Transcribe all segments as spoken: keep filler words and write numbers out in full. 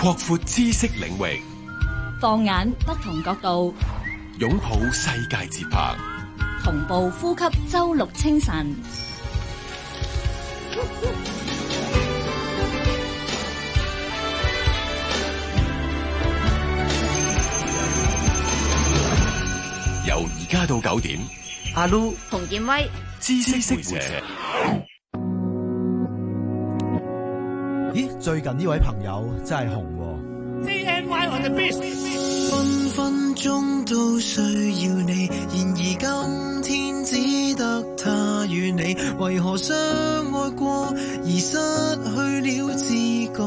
擴闊知識領域， 放眼不同角度， 擁抱世界節拍， 同步呼吸周六清晨。 由而家到九點， 阿 Lu 洪建威， 知識會社。 咦，最近呢位朋友真係紅喎。 C N Y on the beat， 分分鐘都需要你，然而今天只得他與你，為何相愛過而失去了知覺？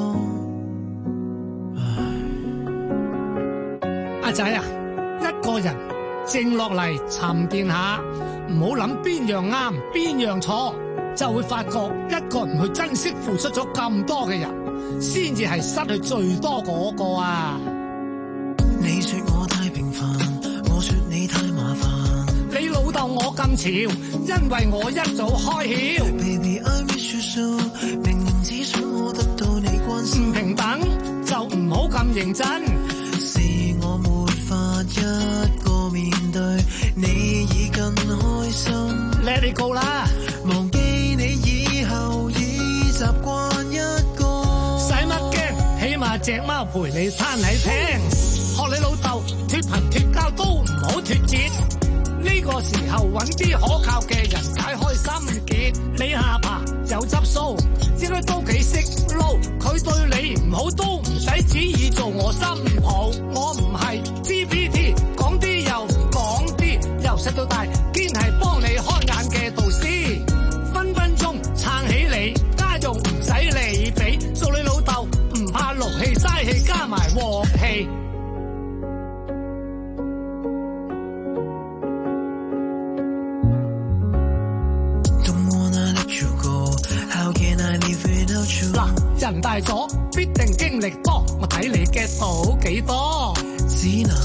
阿仔啊，一個人靜落嚟沉澱下，唔好諗邊樣啱邊樣錯，就會發覺一個唔去珍惜付出咗咁多嘅人，先至係失去最多嗰個啊！ 你說我太平凡，我說你太麻煩。 你老豆我咁潮，因為我一早開竅。 Baby I miss you so， 明明只想我得到你關心。 唔平等就唔好咁認真， 是我沒法一個面對，你已更開心。 Let it go啦， 忘記你以後已習慣一個。 使乜驚？起碼隻貓陪你攤喺廳，學你老豆脫貧脫膠都唔好脫節。呢個時候揾啲可靠嘅人解開心結。你下巴有執鬚，應該都幾識撈。佢對你唔好都唔使旨意做我心抱。我唔係 G P T， 講啲又唔講啲，由細到大堅係幫你開眼嘅導師。分分鐘撐起你，家用唔使你俾，做你老豆唔怕勞氣嘥氣加埋鑊氣。嗱，人大咗必定經歷多，我睇你嘅到幾多， 只能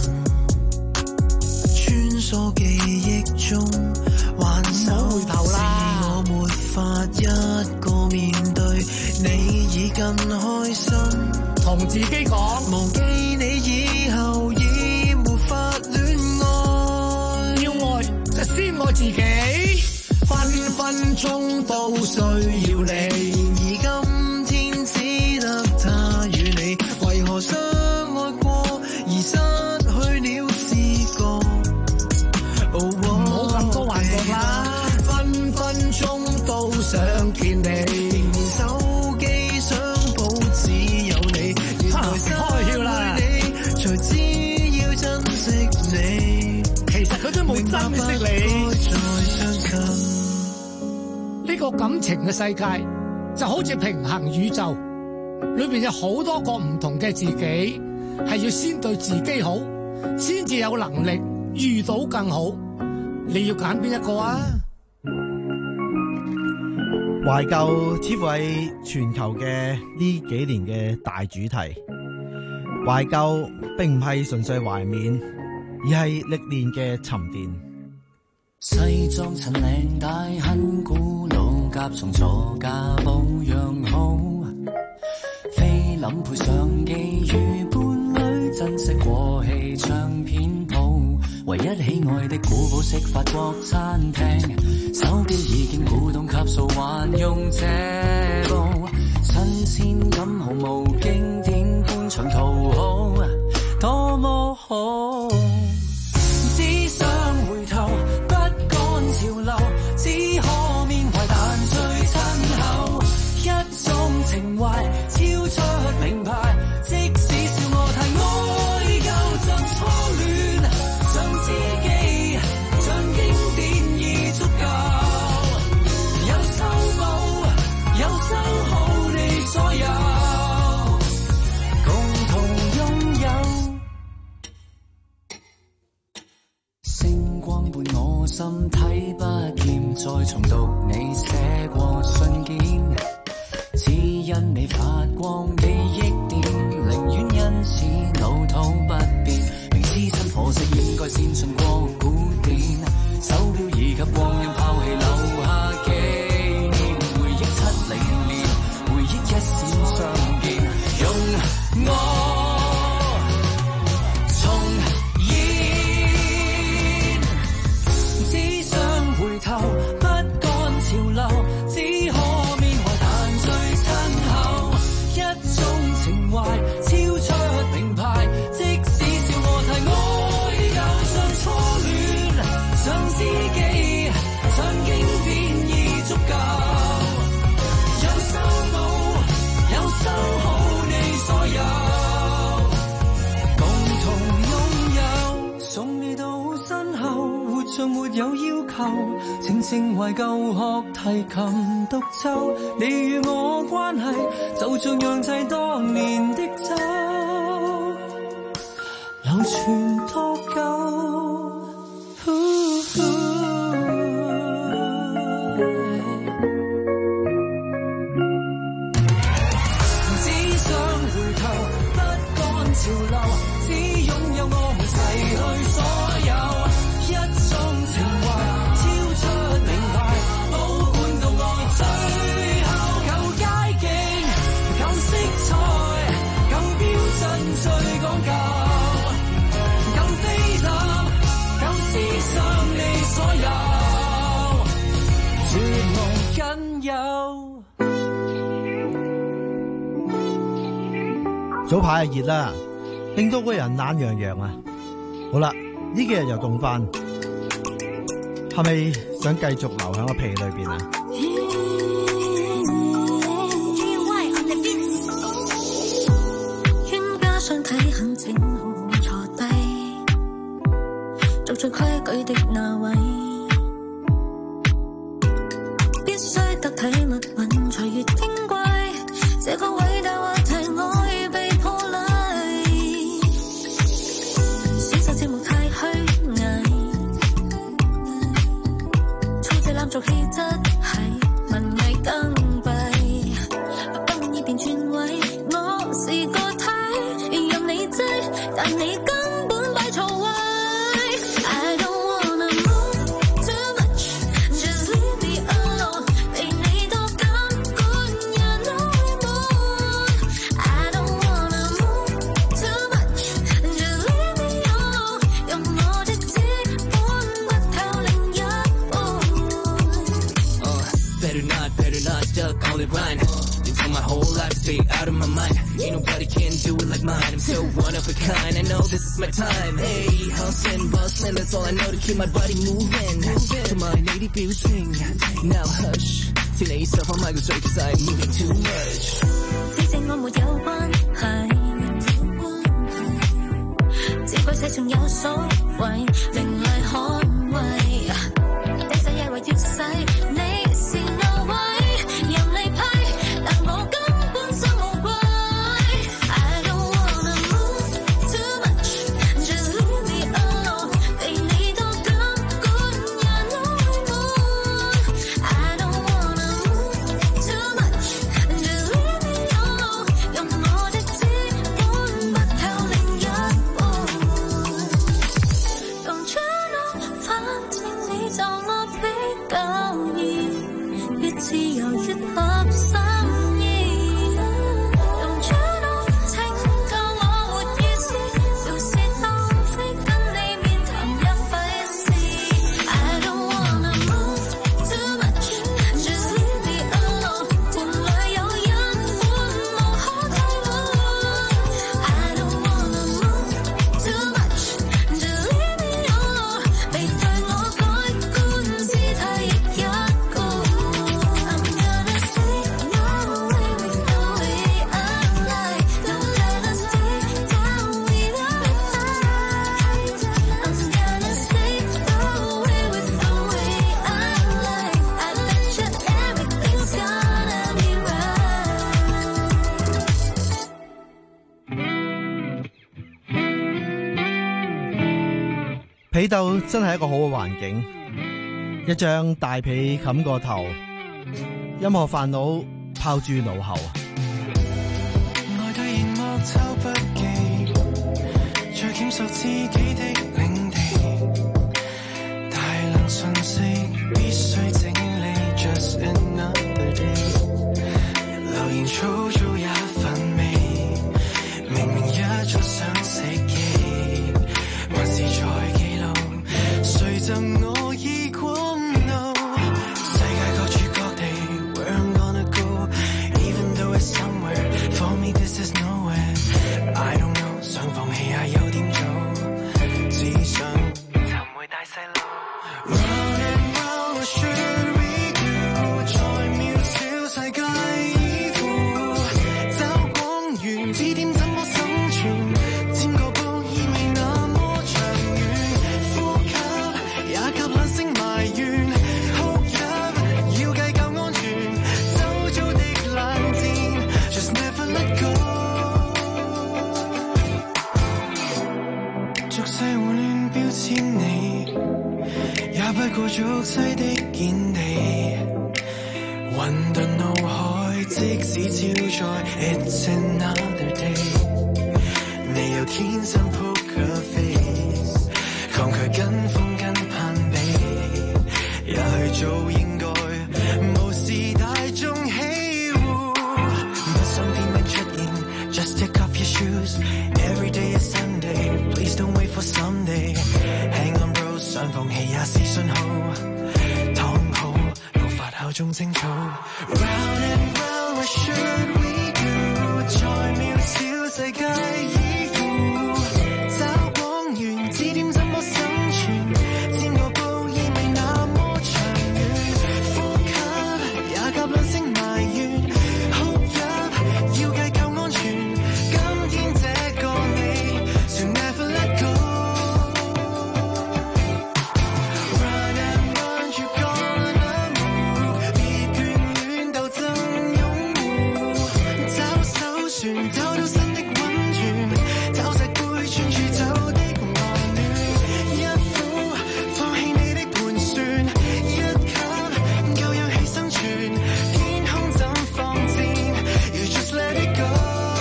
穿梭記憶中，還手回頭啦。 是我沒法一個面對，你已更開心。 同自己講， 忘記你以後已沒法戀愛。 要愛就先愛自己， 分分鐘都需要你。而今天只得他與你，為何相愛過而失去了知覺？ 唔好咁多幻覺啦， 分分鐘都想見你，連手機相簿只有你，原來失去你，才知要珍惜你。 其實佢都冇珍惜你。 再相信呢個感情嘅世界就好似平衡宇宙，裏邊有好多個唔同嘅自己，係要先對自己好，先至有能力遇到更好。你要揀邊一個啊？ 懷舊似乎係全球嘅呢幾年嘅大主題。懷舊並唔係純粹懷緬，而係歷練嘅沉澱。 西裝襯領帶很古老，甲蟲座駕保養好，菲林配相機與伴侶，珍惜過氣唱片鋪，唯一喜愛的古堡式法國餐廳，手錶已經古董級數，還用這部新鮮感毫無經典般長途好，多麼好，只想回頭潮流只可緬懷，但最親厚一種情懷超出名牌，即使笑我太愛舊像初戀，像知己像經典已足夠，有修補有修好你所有，共同擁有星光伴我心，睇不見再重讀你寫過信件，只因你發光記憶點，寧願因此老土不變，明知真可惜應該先進過古典，手錶以及光陰拋棄留下紀念，回憶七零年，回憶一閃相見，用愛情懷舊學提琴獨奏，你與我關係就像釀製多年的酒，流傳多久？只想回頭，不趕潮流，只擁有我們逝去所有。一種情懷超出名牌，保管到愛最後。舊街景，舊色彩，舊標準最講究，舊菲林，舊思想你所有，絕無僅有。 早排啊熱啦，令到個人懶洋洋啊。好啦，呢幾日又凍翻，係咪想繼續留喺個被裏邊啊？ 冤家相睇很正好坐低，做最規矩的那位，必須得體密運才越矜貴，這個偉大話題愛被破例，小手節目太虛偽，粗製濫造氣質係文藝更弊，不滿意便轉位，我是個體，任你擠，但你根本擺錯位。I don't wanna move too much, just leave me alone， 被你多監管人愛悶。I don't wanna move too much, just leave me alone， 用我的資本不透另一半。 Better not, better not, just call it right. You tell my whole life stay out of my mind. Ain't nobody can do it like mine. I'm so one of a kind. I know this is my time. Hey, hustling, bustling, that's all I know to keep my body moving. To my native beauty. Now hush. See now yourself on Michael straight cause I'm moving too much. 只正我沒有關係，只怪世上有所謂，名利捍衛，地勢亦為要使你是那位，任你批，但我根本心無愧。I don't wanna move too much, just leave me alone， 被你多監管人愛悶。I don't wanna move too much, just leave me alone， 用我的資本不透另一半。Don't you know， 反正你就我比較易，越自由越合心意。Don't you know， 拯救我活意思，聊是當非跟你面談一費事。I don't wanna move too much, just leave me alone， 伴侶有一半無可替換。I don't wanna move too much, just leave me alone， 被對我改觀，姿態亦一貫。I'm gonna stay your way with the way I like， don't let us stay down without fight。I'm gonna stay your way with the way I like， I bet you everything's gonna be right。 被竇真係一個好嘅環境，一張大被冚個頭，音樂煩惱拋諸腦後。 愛對熒幕抄筆記，再檢索自己的領地，大量信息必須整理 ，just another day。留言粗糙也乏味，明明一早想熄機，還是在記錄，誰贈我衣冠路？世界各處各地 ，Where I'm gonna go，even though it's somewhere，for me this is nowhere。I don't know， 想放棄下有點早，只想尋回大細路。Round and round what should we do？ 在渺小世界依附。 即使超載 It's another day， 你有天生 poker face， 抗拒跟風跟攀比，也去做應該，無視大眾喜惡，不想偏偏出現 Just take off your shoes Every day is Sunday Please don't wait for someday Hang on bro 想放棄也是信號，躺好無法效忠清楚 Round and round what should we do 在渺小世界依附找光源指點怎麼生存煎熬步意味那麼長遠呼吸也夾兩聲埋怨哭泣要計夠安全今天這個你 So never let go Run and run 越gonna move 別眷戀鬥爭擁護找手船找到新的溫泉找石杯穿住走的愛戀一呼放棄你的盤算一吸夠氧氣生存天空怎放箭 You just let it go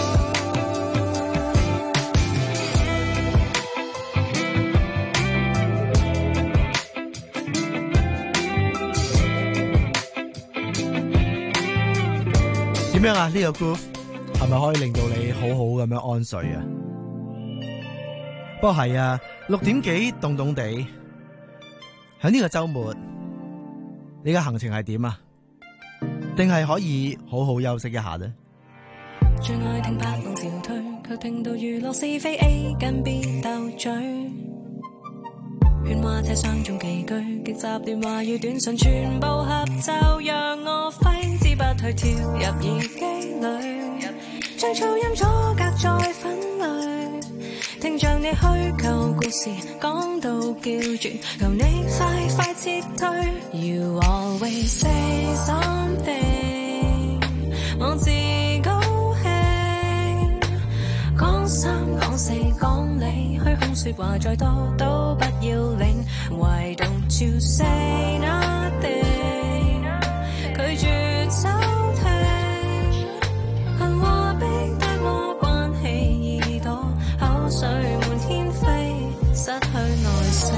點樣啊？呢、個 groove 係咪可以令到你好好咁樣安睡啊？不過係啊，六點幾凍凍地，喺呢個週末，你嘅行程係點啊？定係可以好好休息一下呢？ 最愛聽拍浪潮退，卻聽到娛樂是非 A 跟 B 鬥嘴。喧嘩車廂中寄居，極雜亂話語短信全部合奏，讓我揮之不去跳入耳機裏，將噪音阻隔在粉裏，聽着你虛構故事講到叫絕，求你快快撤退。You always say something， 我自高興，講三講四講理，虛空說話再多都不要領。Why don't you say nothing？ 拒絕收聽，閒話逼得我關起耳朵，口水滿天飛，失去耐性。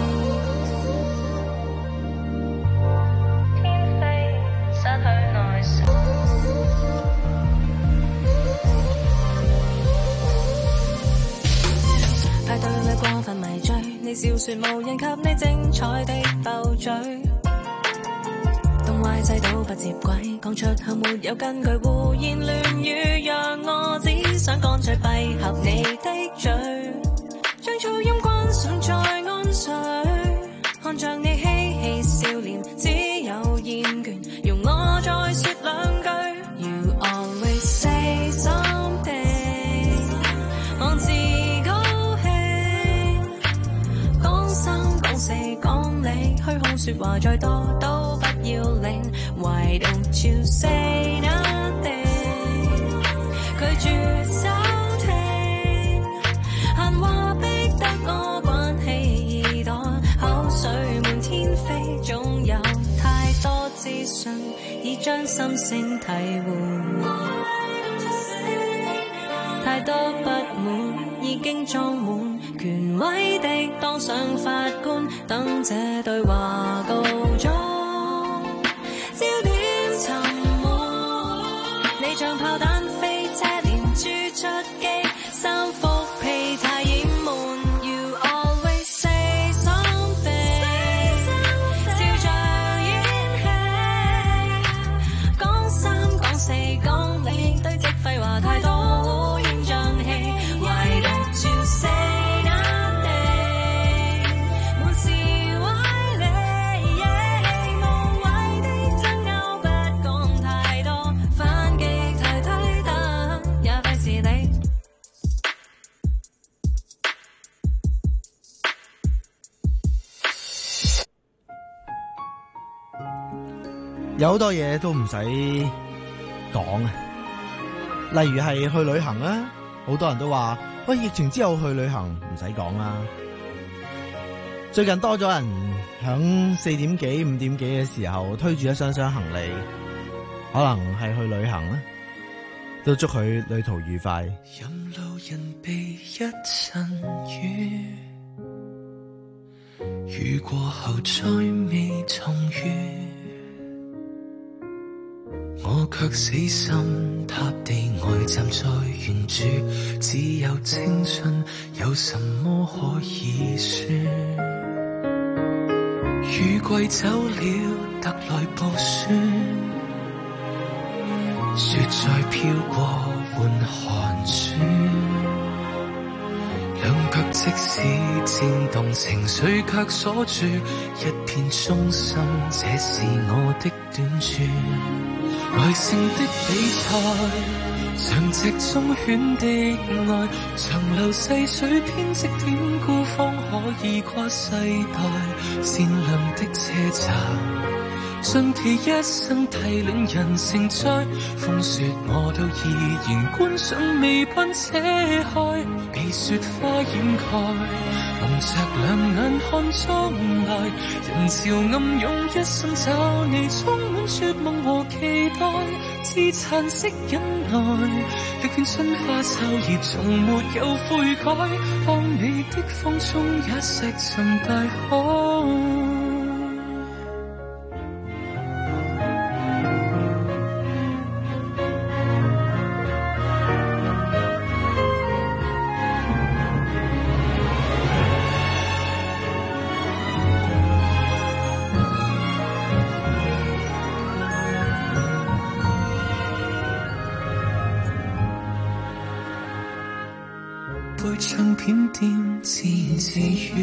天飛，失去耐性。派對裏過分迷醉，你笑說無人及你精彩的鬥嘴，東歪西倒不接軌，講出口沒有根據，胡言亂語，讓我只想乾脆閉合你的嘴，將噪音關上再安睡，看着你嬉戲笑臉，只有厭倦，容我再說兩句。You always say something， 我自四講理，虛空說話再多都不要領。Why don't you say nothing？ 拒絕收聽，閒話逼得我關起耳朵，口水滿天飛，總有太多資訊已將心聲替換，太多不滿已經裝滿。權威的當上法官，等這對話告終，焦點沉沒，你像炮彈飛車連珠出擊，三幅被太掩滿。You always say something， 笑像演戲，講三講四講理，堆積廢話太多，演像戲。Why don't you say？ 有好多嘢都唔使講啊，例如係去旅行啊，好多人都話喂，疫情之後去旅行唔使講啦。最近多咗人響四點幾五點幾嘅時候推住一箱箱行李， 可能係去旅行啦，都祝佢旅途愉快。 任路人被一陣雨，雨過後再未重遇，我卻死心塌地呆站在原處，只有青春有什麼可以說？雨季走了，特來暴雪，雪再飄過換寒暑，兩腳即使顫動，情緒卻鎖住一片忠心，這是我的短處。來勝的比賽，像隻忠犬的愛，長流細水編織典故，方可以跨世代。善良的車站，盡其一生提領人成災，風雪我都依然觀賞，未盼扯開，被雪花掩蓋，蒙着兩眼看將來，人潮暗湧，一生找你，充滿絕望和期待，自殘式忍耐，歷遍春花秋葉，從沒有悔改，當你的風中也石沉大海。唱片店自言自語，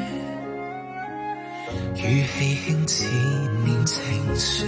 語氣輕似念情書，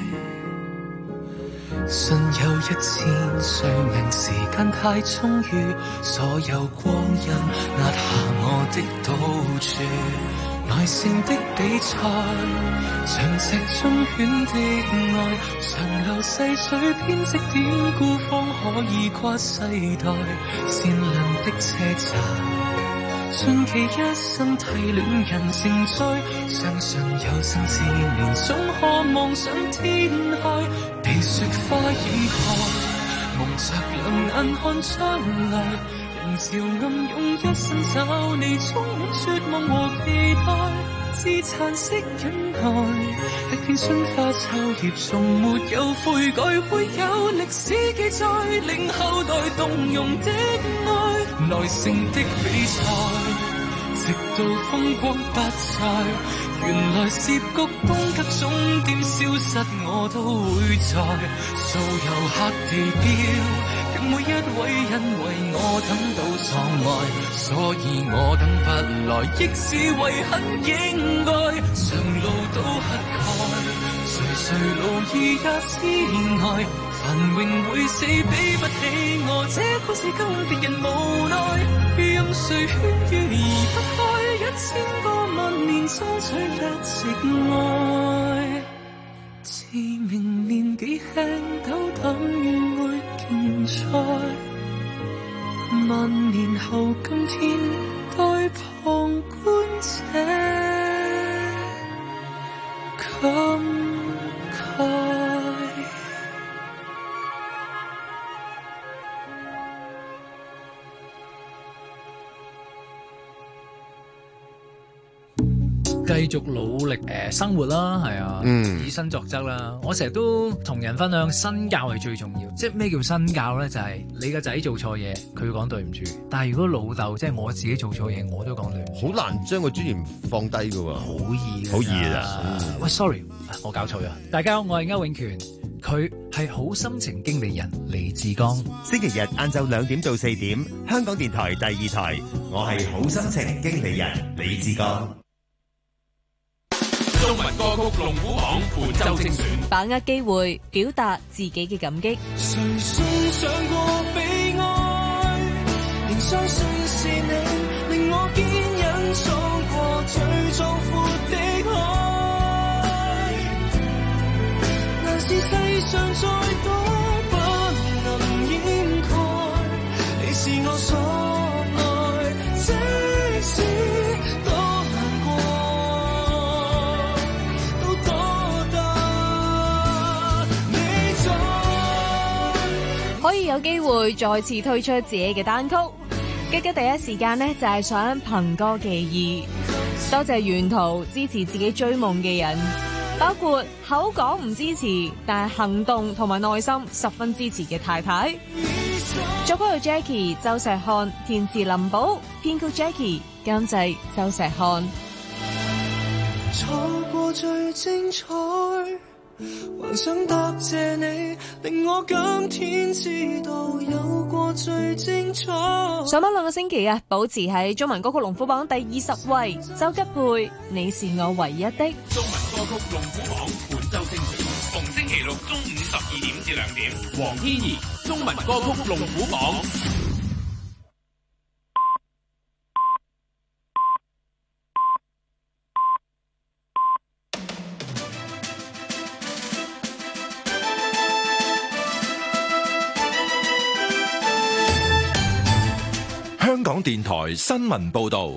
信有一千歲命，時間太充裕，所有光陰壓下我的賭注。耐性的比賽，像隻忠犬的愛，長流細水編織典故，方可以跨世代。善良的車站，盡其一生提煉人成災，相信有生之年，總可望上天開，被雪花掩蓋，蒙着兩眼看將來。人潮暗湧，一生找你，充滿絕望和期待，自殘式忍耐，歷遍春花秋葉，從沒有悔改，會有歷史記載，令後代動容的愛，耐性的比賽，直到風光不再，原來涉谷東吉終點消失，我都會在掃遊客地標。每一位因為我等到喪愛，所以我等不來，亦是為很應該。長路都乞丐，誰誰路意也痴呆，繁榮會死比不起我，這故事跟別人無奈。任誰勸喻而不開，一千個萬年爭取一直愛。自明年紀輕，斗膽於愛競賽，萬年後今天待旁觀者感慨。 繼續努力誒、呃、生活啦，係啊，嗯、以身作則啦。我成日都同人分享，身教係最重要。即係咩叫身教咧？就係、是、你個仔做錯嘢，佢要講對唔住。但係如果老豆即係我自己做錯嘢，我都講對唔住。 好難將個尊嚴放低㗎喎， 好易， 好易啊！ 嗯、喂 ，sorry， 我搞錯咗。大家好，我係歐永權，佢係好心情經理人李志剛。 星期日晏晝兩點到四點，香港電台第二台，我係好心情經理人李志剛。 中文歌曲龍虎榜本周精選， 把握機會，表達自己嘅感激。 誰送上過悲哀，仍相信是你令我堅忍闖過最壯闊的海。難是世上再多不能掩蓋，你是我所愛，即使多難過。多得你在有機會再次推出自己嘅單曲。吉吉第一時間呢就係想憑歌寄意，多謝沿途支持自己追夢嘅人，包括口講唔支持，但係行動同埋內心十分支持嘅太太。作曲有 Jackie、周石漢，填詞林寶，編曲 Jackie，監製周石漢。 錯過最精彩，還想答謝你，令我今天知道有過最精彩。 上返兩個星期啊，保持喺中文歌曲龍虎榜第二十位。周吉佩，你是我唯一的。 中文歌曲龍虎榜本周精選，逢星期六中午十二點至兩點。黃天怡，中文歌曲龍虎榜。 香港電台新聞報道。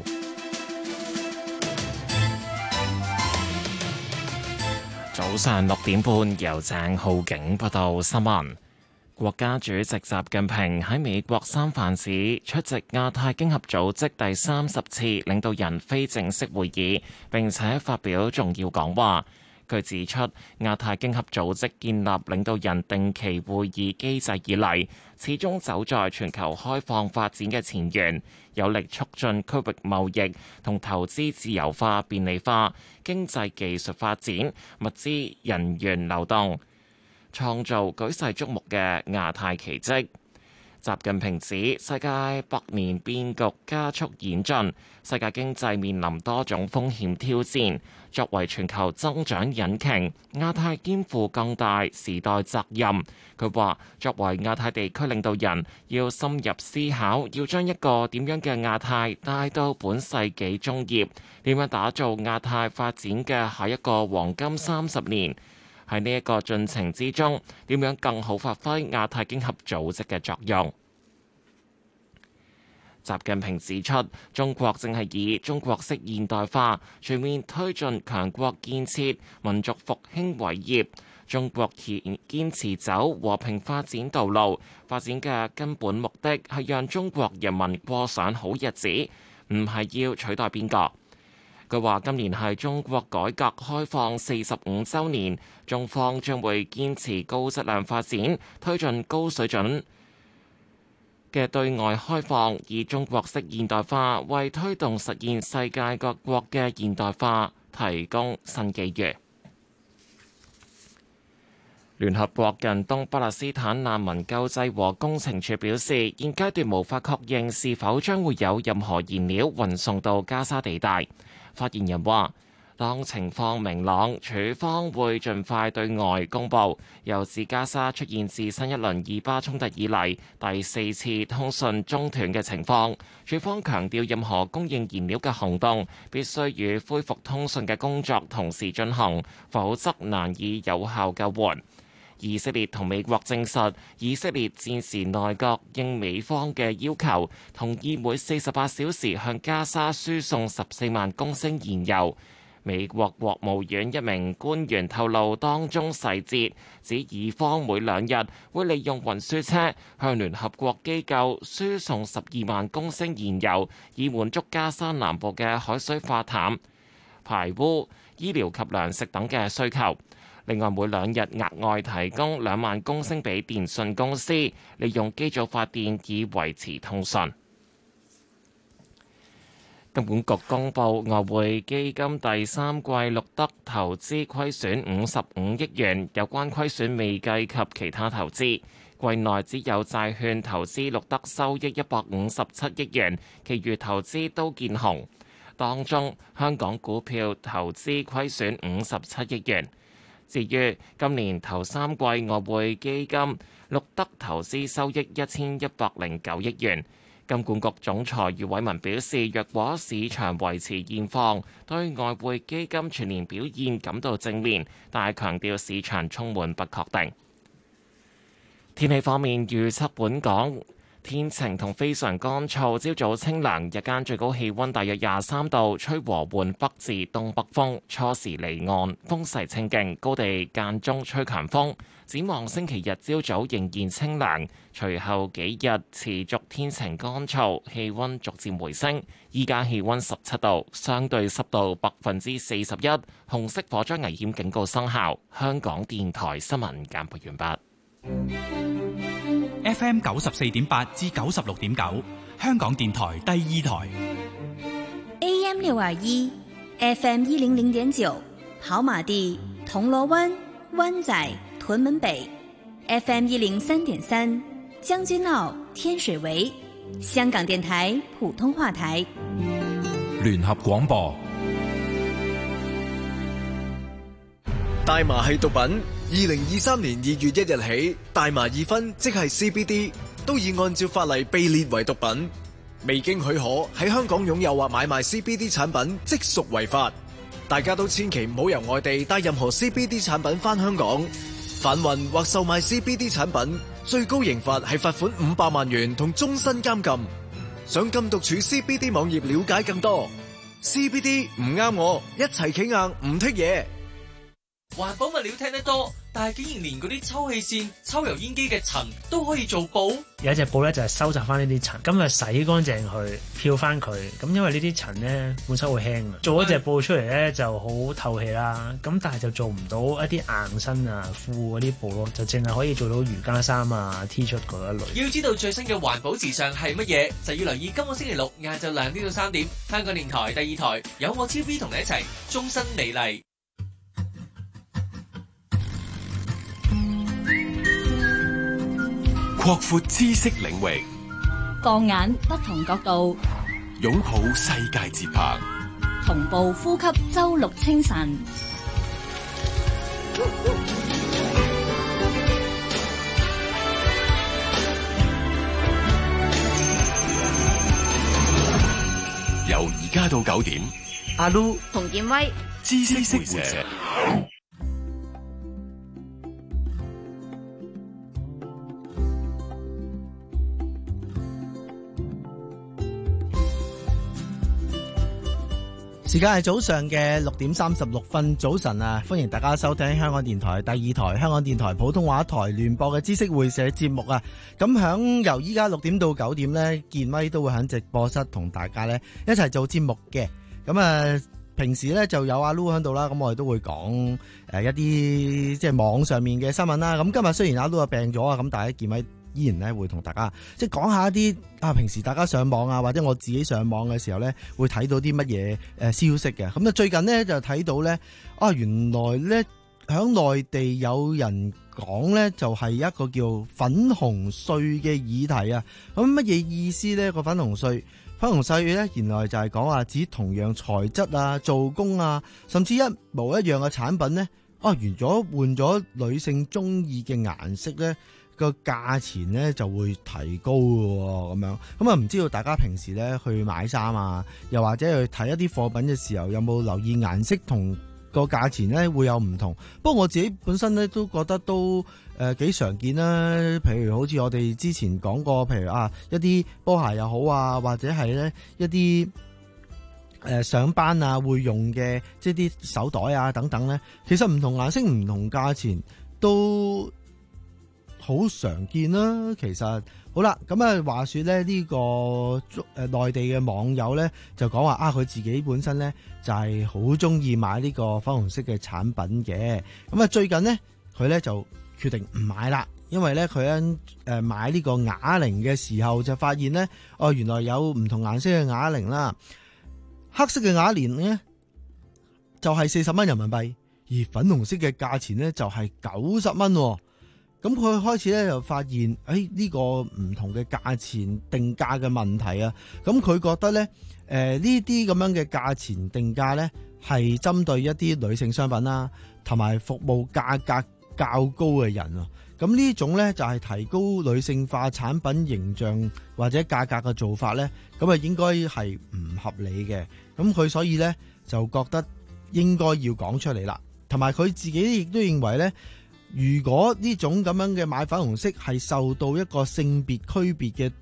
早上六點半，由鄭浩景報道新聞。國家主席習近平喺美國三藩市出席亞太經合組織第三十次領導人非正式會議，並且發表重要講話。佢指出，亞太經合組織建立領導人定期會議機制以嚟，始終走在全球開放發展嘅前沿，有力促進區域貿易同投資自由化便利化、經濟技術發展、物資人員流動，創造舉世矚目嘅亞太奇蹟。習近平指，世界百年變局加速演進，世界經濟面臨多種風險挑戰。作為全球增長引擎，亞太肩負更大時代責任。佢話，作為亞太地區領導人，要深入思考，要將一個點樣嘅亞太帶到本世紀中葉，點樣打造亞太發展嘅下一個黃金三十年。喺呢一個進程之中，點樣更好發揮亞太經合組織嘅作用？習近平指出，中國正係以中國式現代化全面推進強國建設、民族復興偉業。中國堅持走和平發展道路，發展嘅根本目的係讓中國人民過上好日子，唔係要取代邊個。佢話：今年係中國改革開放四十五週年，中方將會堅持高質量發展，推進高水準嘅對外開放，以中國式現代化為推動實現世界各國嘅現代化提供新機遇。聯合國近東巴勒斯坦難民救濟和工程處表示，現階段無法確認是否將會有任何燃料運送到加沙地帶。發言人話，當情況明朗，處方會盡快對外公佈。又指加沙出現自新一輪以巴衝突以嚟第四次通訊中斷嘅情況，處方強調任何供應燃料嘅行動必須與恢復通訊嘅工作同時進行，否則難以有效救援。以色列同美國證實，以色列戰時內閣應美方嘅要求，同意每四十八小時向加沙輸送十四萬公升燃油。美國國務院一名官員透露當中細節，指以方每兩日會利用運輸車向聯合國機構輸送十二萬公升燃油，以滿足加沙南部嘅海水化淡、排污、醫療及糧食等嘅需求。另外，每兩日額外提供兩萬公升俾電信公司，利用機組發電以維持通訊。金管局公布外匯基金第三季錄得投資虧損五十五億元，有關虧損未計及其他投資。季內只有債券投資錄得收益一百五十七億元，其餘投資都見紅。當中，香港股票投資虧損五十七億元。至於今年頭三季外匯基金錄得投資收益一千一百零九億元。金管局總裁余偉文表示，若果市場維持現況，對外匯基金全年表現感到正面，但係強調市場充滿不確定。天氣方面預測，本港天晴同非常乾燥，朝早清涼，日間最高氣溫大約廿三度，吹和緩北至東北風，初時離岸，風勢清勁，高地間中吹強風。展望星期日朝早仍然清涼，隨後幾日持續天晴乾燥，氣溫逐漸回升。依家氣溫十七度，相對濕度百分之四十一，紅色火災危險警告生效。香港電台新聞簡報完畢。 F M 九十四點八至九十六點九，香港電台第二台。 A M 六二一，F M 一零零點九，跑馬地、銅鑼灣、灣仔、屯門北 ，F M 一零三點三，將軍澳、天水圍，香港電台普通話台。 聯合廣播。 大麻係毒品。二零二三年二月一日起，大麻二酚即係 C B D 都已按照法例被列為毒品。未經許可喺香港擁有或買賣 C B D 產品，即屬違法。大家都千祈唔好由外地帶任何 C B D 產品返香港。販運或售賣 C B D 產品，最高刑罰係罰款五百萬元同終身監禁。上禁毒處 C B D 網頁了解更多。C B D 唔啱我，一齊企硬唔剔嘢。 環保物料聽得多，但係竟然連嗰啲抽氣扇、抽油煙機嘅塵都可以做布。 有一隻布咧就係收集翻呢啲塵，咁啊洗乾淨佢，漂翻佢。咁因為呢啲塵咧本身會輕嘅，做一隻布出嚟咧就好透氣啦。咁但係就做唔到一啲硬身啊、褲嗰啲布咯，就淨係可以做到瑜伽衫啊、T 恤嗰一類。 要知道最新嘅環保時尚係乜嘢，就要留意今個星期六晏晝兩點到三點，香港電台第二台有我 T V 同你一齊終身美麗。 擴闊知識領域， 放眼不同角度， 擁抱世界節拍， 同步呼吸周六清晨。 由而家到九點， 阿 Lu 洪建威， 知識會社。 時間係早上嘅六點三十六分，早晨啊！歡迎大家收聽香港電台第二台、香港電台普通話台聯播嘅知識會社節目啊！咁響由依家六點到九點呢，健威都會喺直播室同大家呢一齊做節目嘅。咁啊，平時呢就有阿 Lu 喺度啦，咁我哋都會講誒一啲即係網上面嘅新聞啦。咁今日雖然阿 Lu 啊病咗啊，咁但係健威依然咧會同大家即係講下一啲啊，平時大家上網啊，或者我自己上網嘅時候咧，會睇到啲乜嘢誒消息嘅。咁啊，最近呢，就睇到咧啊，原來咧響內地有人講咧，就係一個叫粉紅稅嘅議題啊。咁乜嘢意思咧？個粉紅稅，粉紅稅咧，原來就係講話指同樣材質啊、做工啊，甚至一模一樣嘅產品咧，啊，完咗換咗女性中意嘅顏色咧，個價錢咧就會提高嘅咁樣。咁啊，唔知道大家平時咧去買衫啊，又或者去睇一啲貨品嘅時候，有冇留意顏色同個價錢咧會有唔同？不過我自己本身咧都覺得都誒幾、呃、常見啦。譬如好似我哋之前講過，譬如啊一啲波鞋又好啊，或者係咧一啲誒、呃、上班啊會用嘅即係啲手袋啊等等咧，其實唔同顏色唔同價錢都好常見啦。其實好啦，咁啊話說咧呢、這個誒內地嘅網友咧就講話啊，佢自己本身咧就係好中意買呢個粉紅色嘅產品嘅。咁啊最近呢，佢咧就決定唔買啦，因為咧佢喺誒買呢個啞鈴嘅時候就發現咧，哦原來有唔同顏色嘅啞鈴啦。黑色嘅啞鈴咧就係四十蚊人民幣，而粉紅色嘅價錢咧就係九十蚊。咁佢開始咧就發現，誒、哎、呢、這個唔同嘅價錢定價嘅問題啊！咁佢覺得咧，誒呢啲咁樣嘅價錢定價咧，係針對一啲女性商品啦，同埋服務價格較高嘅人啊！咁呢種咧就係、是、提高女性化產品形象或者價格嘅做法咧，咁啊應該係唔合理嘅。咁佢所以咧就覺得應該要講出嚟啦，同埋佢自己亦都認為咧，如果呢種咁樣嘅買粉紅色係受到一個性別區別嘅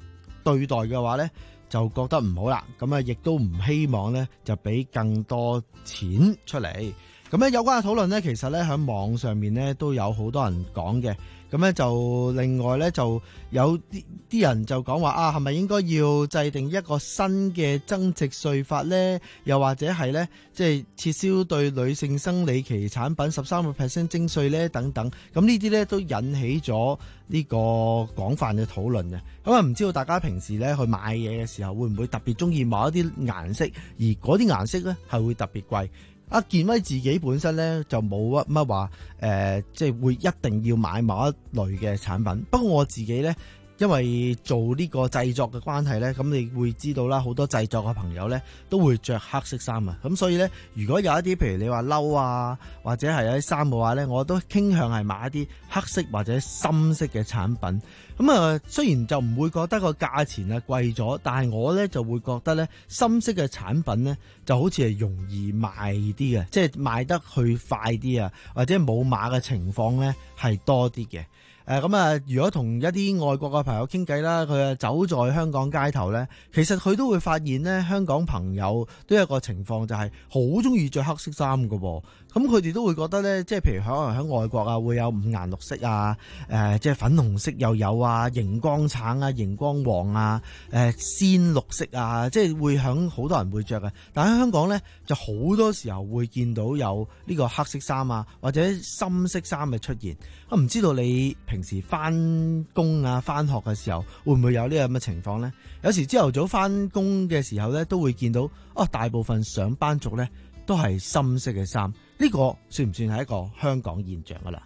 對待嘅話咧，就覺得唔好啦。咁啊，亦都唔希望咧就俾更多錢出嚟。咁咧有關嘅討論咧，其實咧喺網上面咧都有好多人講嘅。咁咧就另外咧就有啲啲人就講話啊，係咪應該要制定一個新嘅增值稅法咧？又或者係咧即係撤銷對女性生理期產品十三個 percent 徵稅咧？等等。咁呢啲咧都引起咗呢個廣泛嘅討論嘅。咁啊，唔知道大家平時咧去買嘢嘅時候，會唔會特別中意某一啲顏色，而嗰啲顏色咧係會特別貴？阿健威自己本身咧就冇乜乜話誒，即係會一定要買某一類嘅產品。不過我自己咧，因為做呢個製作嘅關係咧，咁你會知道啦，好多製作嘅朋友咧都會着黑色衫啊。咁所以咧，如果有一啲譬如你話褸啊，或者係有啲衫嘅話咧，我都傾向係買一啲黑色或者深色嘅產品。咁啊，雖然就唔會覺得個價錢啊貴咗，但係我咧就會覺得咧深色嘅產品咧就好似係容易賣啲嘅，即係賣得去快啲啊，或者冇碼嘅情況咧係多啲嘅。誒咁啊，如果同一啲外國嘅朋友傾偈啦，佢啊走在香港街頭咧，其實佢都會發現咧，香港朋友都有一個情況就係好中意着黑色衫㗎喎。咁佢哋都會覺得咧，即係譬如可能喺外國啊，會有五顏六色啊，誒、呃、即係粉紅色又有啊，熒光橙啊，熒光黃啊，誒、呃、鮮綠色啊，即係會響好多人會着嘅。但喺香港咧，就好多時候會見到有呢個黑色衫啊，或者深色衫嘅出現。我唔知道你平時翻工啊、翻學嘅時候，會唔會有呢個咁嘅情況咧？有時朝頭早翻工嘅時候咧，都會見到哦，大部分上班族咧都係深色嘅衫。呢個算唔算係一個香港現象㗎啦？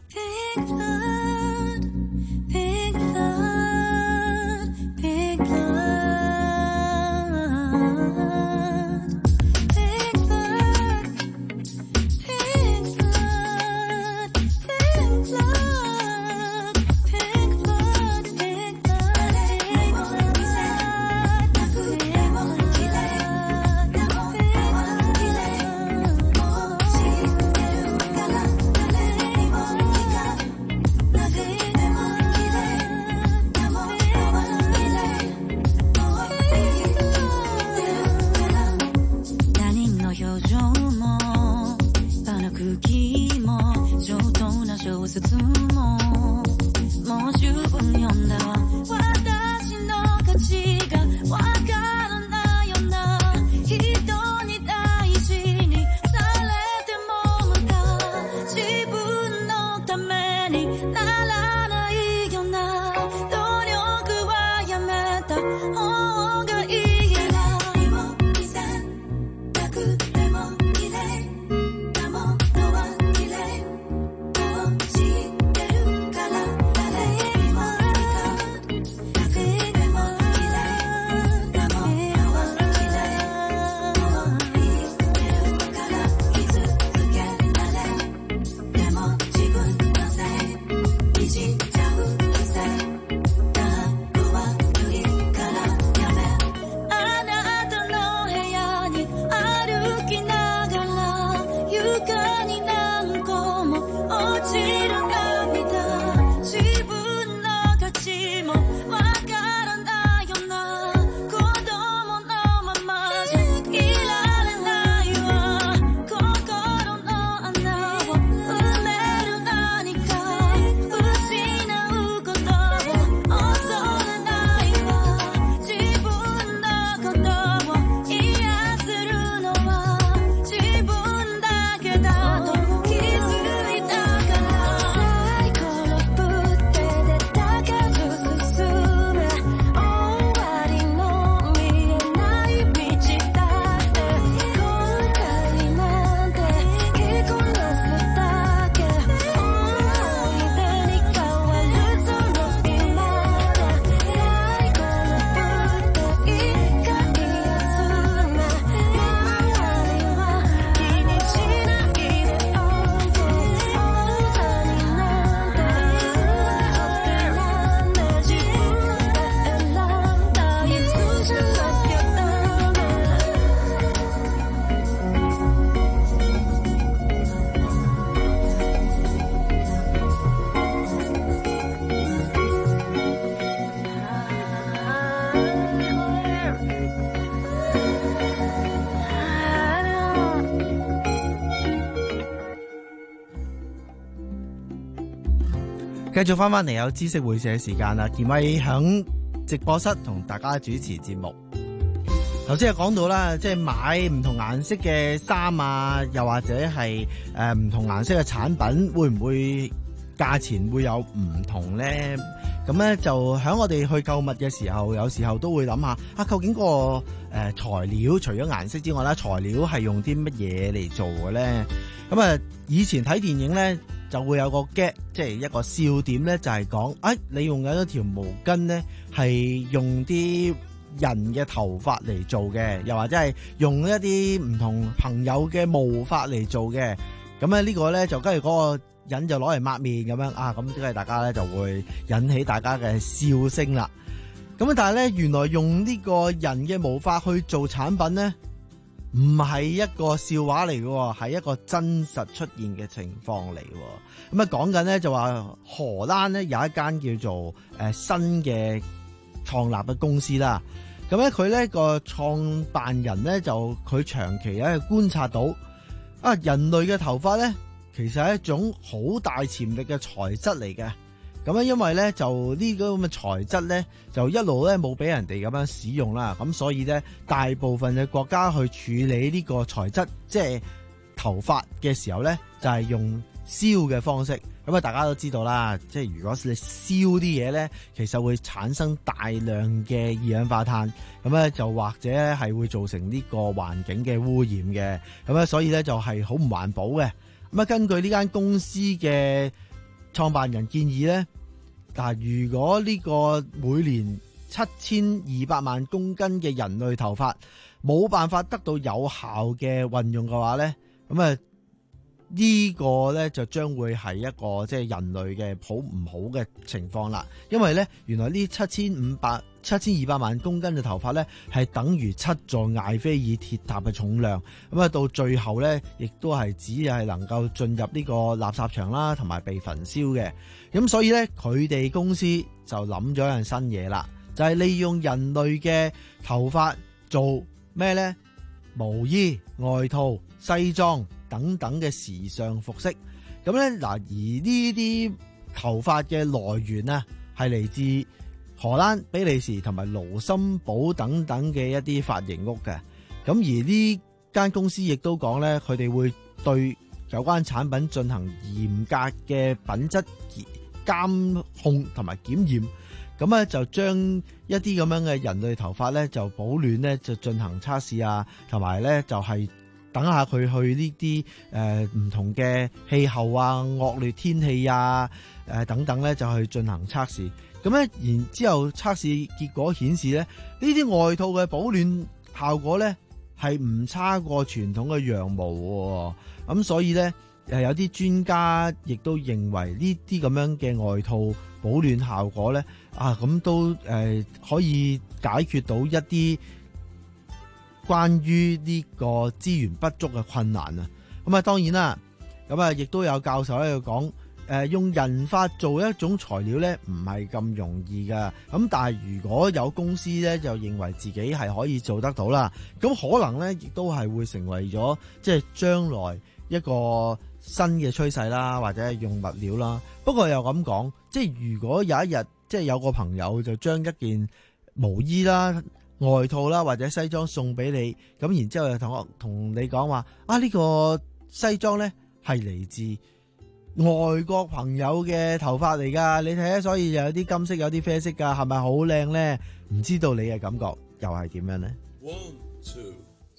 繼續翻翻嚟有知識會社時間啦，健偉響直播室同大家主持節目。頭先係講到啦，即係買唔同顏色嘅衫啊，又或者係誒唔同顏色嘅產品，會唔會價錢會有唔同咧？咁咧就喺我哋去購物嘅時候，有時候都會諗下啊，究竟、個誒、呃、材料除咗顏色之外咧，材料係用啲乜嘢嚟做嘅咧？咁啊，以前睇電影咧就會有個 get，即係一個笑點咧，就係講誒你用緊一條毛巾咧，係用啲人嘅頭髮嚟做嘅，又或者係用一啲唔同朋友嘅毛髮嚟做嘅。咁咧呢個咧就跟住嗰個人就攞嚟抹面咁樣啊，咁即係大家咧就會引起大家嘅笑聲啦。咁但係咧原來用呢個人嘅毛髮去做產品咧，唔係一個笑話嚟嘅，係一個真實出現嘅情況嚟。咁啊講緊咧就話荷蘭咧有一間叫做誒、呃、新嘅創立嘅公司啦。咁咧佢咧個創辦人咧就佢長期咧觀察到啊人類嘅頭髮咧其實係一種好大潛力嘅材質嚟嘅。咁咧因為咧就呢個咁嘅材質咧就一路咧冇俾人哋咁樣使用啦，咁所以咧大部分嘅國家去處理呢個材質即係頭髮嘅時候咧就係用燒嘅方式。咁啊，大家都知道啦，即係如果你燒啲嘢咧，其實會產生大量嘅二氧化碳，咁咧就或者係會造成呢個環境嘅污染嘅，咁咧所以咧就係好唔環保嘅。咁啊，根據呢間公司嘅創辦人建議咧，但係如果呢個每年七千二百萬公斤嘅人類頭髮冇辦法得到有效嘅運用嘅話咧，咁啊〜呢個咧就將會係一個即係人類嘅好唔好嘅情況啦，因為咧原來呢七千五百七千二百萬公斤嘅頭髮咧係等於七座艾菲爾鐵塔嘅重量，咁啊到最後咧亦都係只係能夠進入呢個垃圾場啦，同埋被焚燒嘅。咁所以咧佢哋公司就諗咗一樣新嘢啦，就係利用人類嘅頭髮做咩咧？毛衣、外套、西裝等等嘅時尚服飾。咁咧嗱，而呢啲頭髮嘅來源啊，係嚟自荷蘭、比利時同埋盧森堡等等嘅一啲髮型屋嘅。咁而呢間公司亦都講咧，佢哋會對有關產品進行嚴格嘅品質監控同埋檢驗。咁咧就將一啲咁樣嘅人類頭髮咧就保暖咧就進行測試啊，同埋咧就係等下佢去呢啲誒唔同嘅氣候啊、惡劣天氣啊、誒等等咧就去進行測試。咁咧然之後測試結果顯示咧，呢啲外套嘅保暖效果咧係唔差過傳統嘅羊毛喎。咁所以咧誒有啲專家亦都認為呢啲咁樣嘅外套保暖效果咧啊，咁都誒、呃、可以解決到一啲關於呢個資源不足嘅困難啊。咁啊當然啦，咁啊亦都有教授喺度講誒用人髮做一種材料咧唔係咁容易噶。咁但係如果有公司咧就認為自己係可以做得到啦，咁可能咧亦都係會成為咗即係將來一個新嘅趨勢啦，或者係用物料啦。不過又咁講，即係如果有一日即係有個朋友就將一件毛衣啦、外套啦或者西裝送俾你，咁然之後又同我同你講話啊，呢個西裝咧係嚟自外國朋友嘅頭髮嚟噶，你睇下，所以又有啲金色有啲啡色噶，係咪好靚咧？唔知道你嘅感覺又係點樣咧？One, two.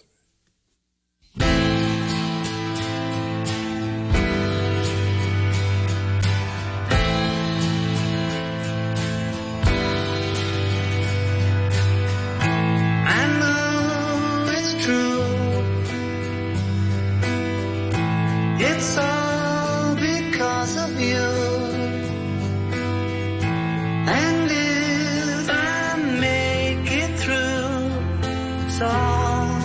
It's all because of you. And if I make it through, it's all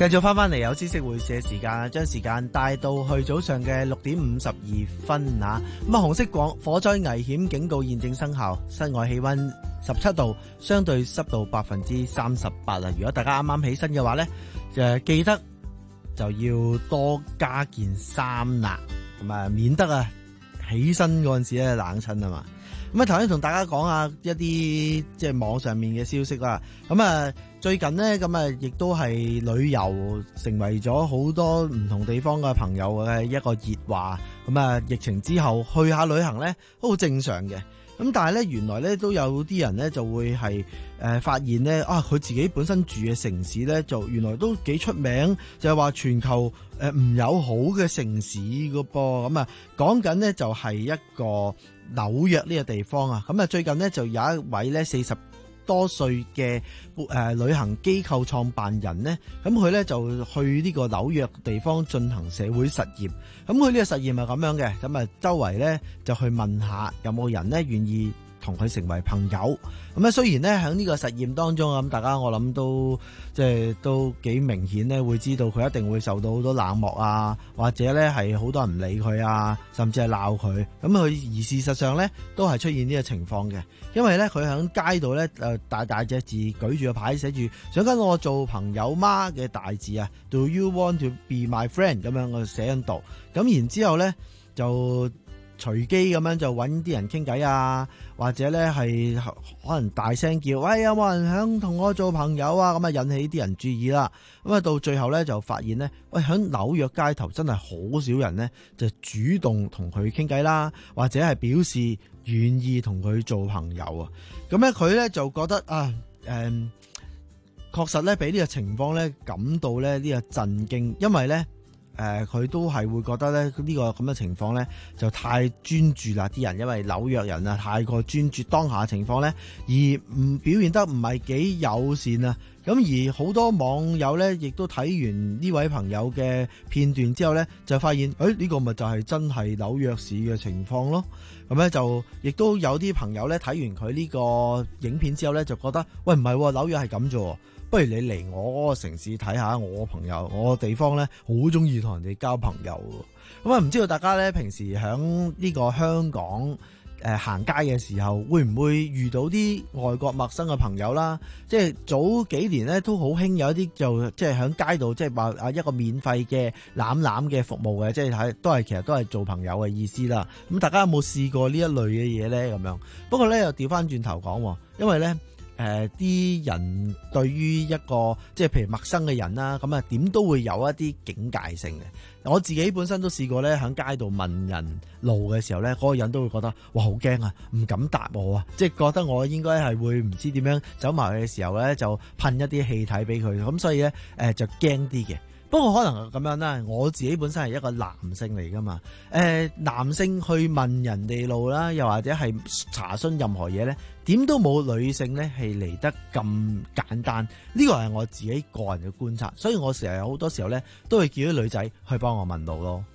繼續翻翻嚟有知識會社時間，將時間帶到去早上嘅六點五十二分啊！咁啊，紅色廣火災危險警告現正生效，室外氣溫十七度，相對濕度百分之三十八啦。如果大家啱啱起身嘅話咧，就記得就要多加件衫啦，咁啊免得啊起身嗰陣時咧冷親啊嘛。咁啊，頭先同大家講下一啲即係網上面嘅消息啦。咁啊，最近呢，咁啊，亦都係旅遊成為咗好多唔同地方嘅朋友嘅一個熱話。咁啊，疫情之後去下旅行咧都好正常嘅。咁但係咧，原來咧都有啲人咧就會係誒、呃、發現咧啊，佢自己本身住嘅城市咧就原來都幾出名，就係、是、話全球誒唔友好嘅城市噶噃。咁啊，講緊呢就係一個紐約呢個地方啊。咁啊，最近呢就有一位咧四十多歲嘅誒旅行機構創辦人呢，咁佢咧就去呢個紐約地方進行社會實驗。咁佢呢個實驗係咁樣嘅，咁啊周圍咧就去問下有冇人咧願意同佢成為朋友。咁啊，雖然咧喺呢個實驗當中，咁大家我諗都即係都幾明顯咧，會知道佢一定會受到好多冷漠啊，或者咧係好多人唔理佢啊，甚至係鬧佢。咁佢而事實上咧都係出現呢個情況嘅，因為咧佢喺街度咧誒大大隻字舉住個牌寫住想跟我做朋友嗎嘅大字啊 ，Do you want to be my friend 咁樣我寫喺度。咁然之後咧就隨機咁樣就揾啲人傾偈啊，或者咧係可能大聲叫，喂，有冇人想同我做朋友啊？咁啊引起啲人注意啦。咁啊到最後咧就發現咧，喂，喺紐約街頭真係好少人咧就主動同佢傾偈啦，或者係表示願意同佢做朋友啊。咁咧佢咧就覺得啊，誒、嗯，確實咧俾呢個情況咧感到咧呢個震驚，因為咧。誒佢、呃、都係會覺得咧呢、呢個咁嘅情況咧就太專注啦，啲人因為紐約人啊太過專注當下嘅情況咧，而唔表現得唔係幾友善啊。咁而好多網友咧亦都睇完呢位朋友嘅片段之後咧，就發現誒呢、呢個咪就係真係紐約市嘅情況咯。咁咧就亦都有啲朋友咧睇完佢呢個影片之後咧，就覺得喂唔係喎，紐約係咁啫。不如你嚟我嗰個城市睇下，我朋友，我個地方咧好中意同人哋交朋友。咁啊，唔知道大家咧平時喺呢個香港誒、呃、行街嘅時候，會唔會遇到啲外國陌生嘅朋友啦？即係早幾年咧都好興有一啲就即係喺街度，即係話啊一個免費嘅攬攬嘅服務嘅，即係喺都係其實都係做朋友嘅意思啦。咁大家有冇試過呢一類嘅嘢咧？咁樣不過咧又調翻轉頭講，因為咧。誒啲、呃、人對於一個即係譬如陌生嘅人啦，咁啊點都會有一啲警戒性嘅。我自己本身都試過咧，喺街度問人路嘅時候咧，嗰、嗰個人都會覺得哇好驚啊，唔敢答我啊，即係覺得我應該係會唔知點樣走埋去嘅時候咧，就噴一啲氣體俾佢，咁所以咧誒、呃、就驚啲嘅。不過可能咁樣啦，我自己本身係一個男性嚟噶嘛，誒、呃、男性去問人哋路啦，又或者係查詢任何嘢咧，點都冇女性咧係嚟得咁簡單。呢個係我自己個人嘅觀察，所以我成日好多時候咧都會叫啲女仔去幫我問路咯。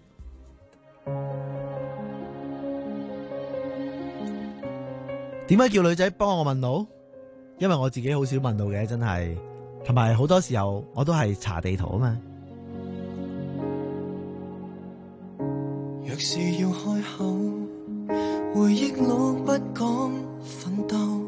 點解叫女仔幫我問路？因為我自己好少問路嘅，真係。同埋好多時候我都係查地圖啊嘛。 若是要開口，回憶錄不講奮鬥，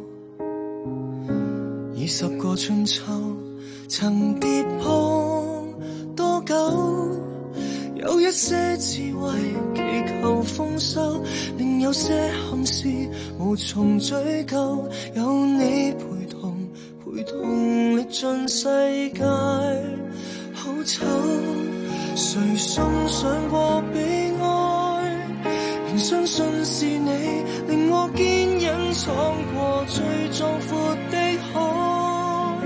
二十個春秋曾跌碰多久，有一些智慧祈求豐收，另有些憾事無從追究，有你陪同陪同歷盡世界好醜，誰信上過悲哀，仍相信是你令我堅忍闖過最壯闊的海，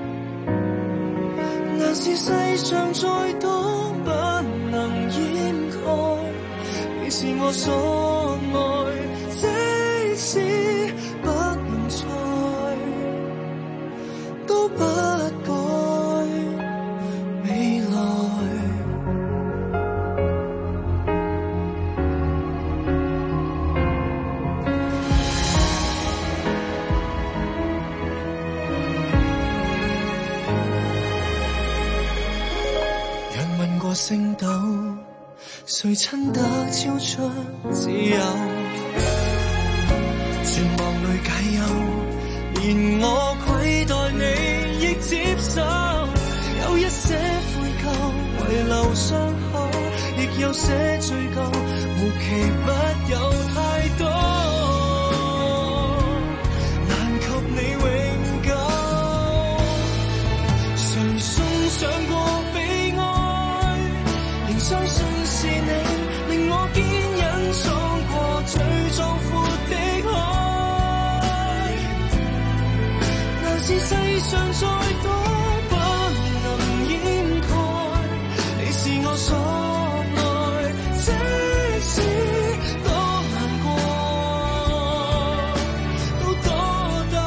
難是世上再多不能掩蓋，你是我所愛，即使不能再都不改未來。 星斗，誰親得超出自由？絕望裏解憂，連我愧待你亦接受。有一些悔疚遺留傷口，亦有些追究，無奇不有太多，難及你永久。誰送上過悲哀，仍相信是你令我堅忍闖過最壯闊的海。難是世上再多不能掩蓋，你是我所愛，即使多難過都多得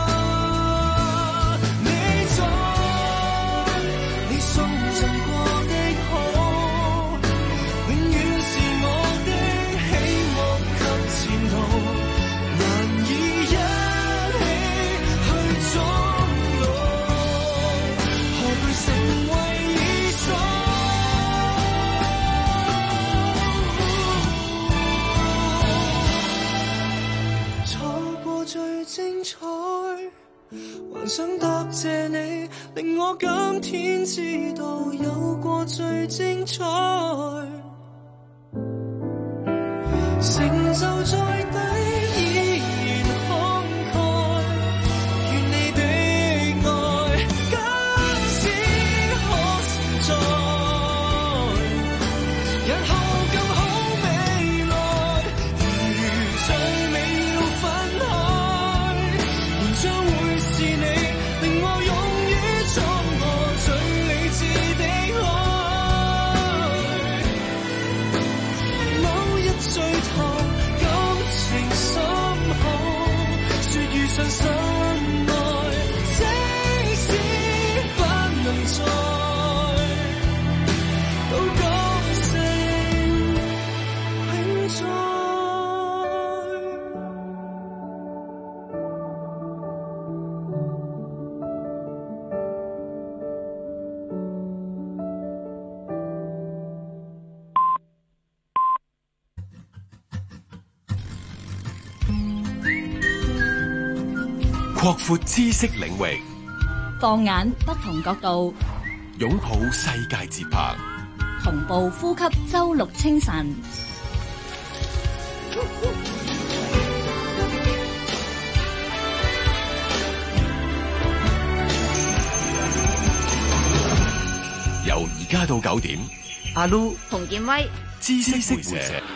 你在。你送贈過的好，永遠是我的希望及前途，難以一起去終老，何懼成為已錯。錯過最精彩，還想得謝你，令我今天知道有過最精彩。成就再低依然慷慨，願你的愛假使可承載，日後更好未來。如像未要分開，仍將會是你令我勇於闖過最理智的海。某日聚頭感情深厚，說遇上心愛，即使不能再都感性永在。 擴闊知識領域， 放眼不同角度， 擁抱世界節拍， 同步呼吸周六清晨。 由而家到九點， 阿 Lu 洪建威， 知識會社。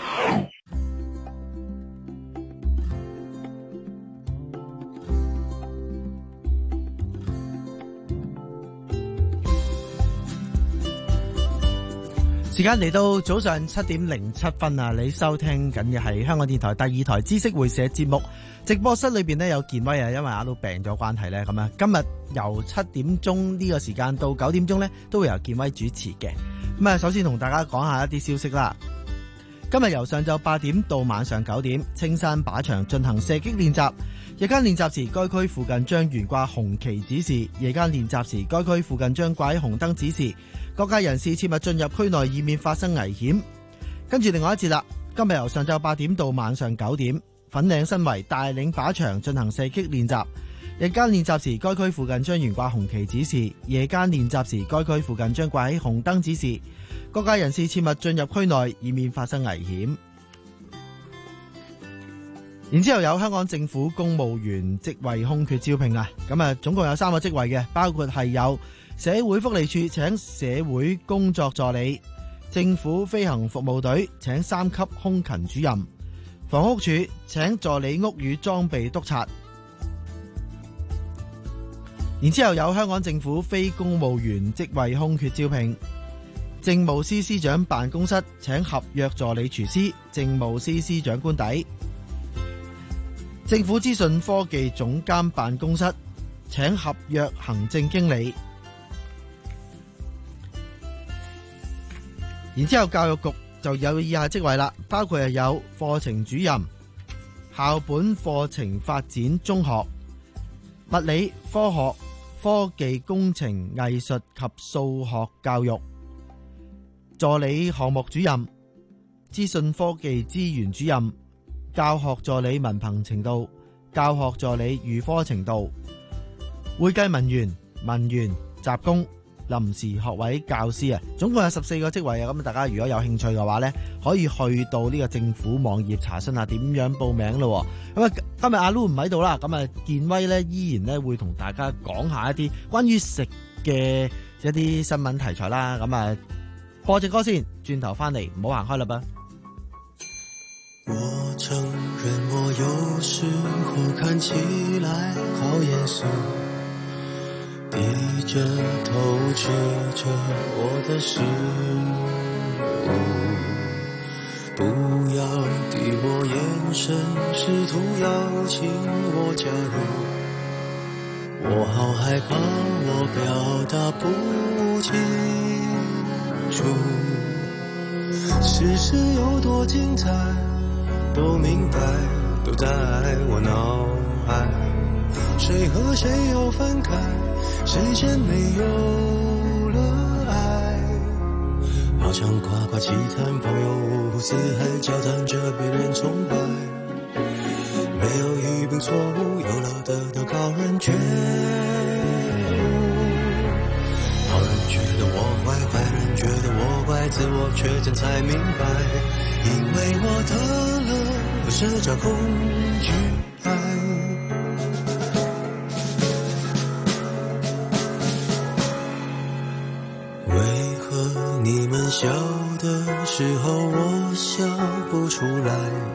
時間嚟到早上七點零七分啊！你收聽緊嘅係香港電台第二台知識會社節目，直播室裏邊呢有健威啊，因為阿老病咗關係呢，咁啊今日由七點鐘呢個時間到九點鐘呢，都會由健威主持嘅。咁啊，首先同大家講下一啲消息啦。今日由上晝八點到晚上九點，青山靶場進行射擊練習。日間練習時，該區附近將懸掛紅旗指示；夜間練習時，該區附近將掛起紅燈指示。各界人士切勿進入區內，以免發生危險。跟住另外一節啦，今日由上晝八點到晚上九點，粉嶺新圍帶領靶場進行射擊練習。日間練習時，該區附近將懸掛紅旗指示；夜間練習時，該區附近將掛起紅燈指示。各界人士切勿進入區內，以免發生危險。然之後有香港政府公務員職位空缺招聘啊，咁啊總共有三個職位嘅，包括係有社會福利處請社會工作助理，政府飛行服務隊請三級空勤主任，房屋署請助理屋宇裝備督察。然之後有香港政府非公務員職位空缺招聘，政務司司長辦公室請合約助理廚師，政務司司長官邸。政府資訊科技總監辦公室請合約行政經理。然之後教育局就有以下職位啦，包括係有課程主任、校本課程發展中學、物理、科學、科技工程、藝術及數學教育、 助理項目主任、資訊科技資源主任、教學助理文憑程度、教學助理預科程度、會計文員、文員、雜工、臨時學位教師啊，總共有十四個職位啊。咁大家如果有興趣嘅話呢，可以去到呢個政府網頁查詢下點樣報名咯。咁啊，今日阿 Lu 唔喺度啦，咁啊建威呢依然呢會同大家講下一啲關於食嘅一啲新聞題材啦。咁啊，播隻歌先，轉頭翻嚟唔好行開啦噃。 我承認我有時候看起來好嚴肅，低着頭吃着我的食物，不要給我眼神，試圖邀請我加入，我好害怕我表達不清楚，事實有多精彩都明白，都在我腦海，誰和誰又分開，誰先沒有了愛，好像誇誇其談，朋友五湖四海，交談着被人崇拜，沒有語病錯誤，有了得到高人覺悟，好人覺得我壞，壞人覺得我怪，自我確診才明白，因為我得了社交恐懼癌。為何你們笑的時候我笑不出來？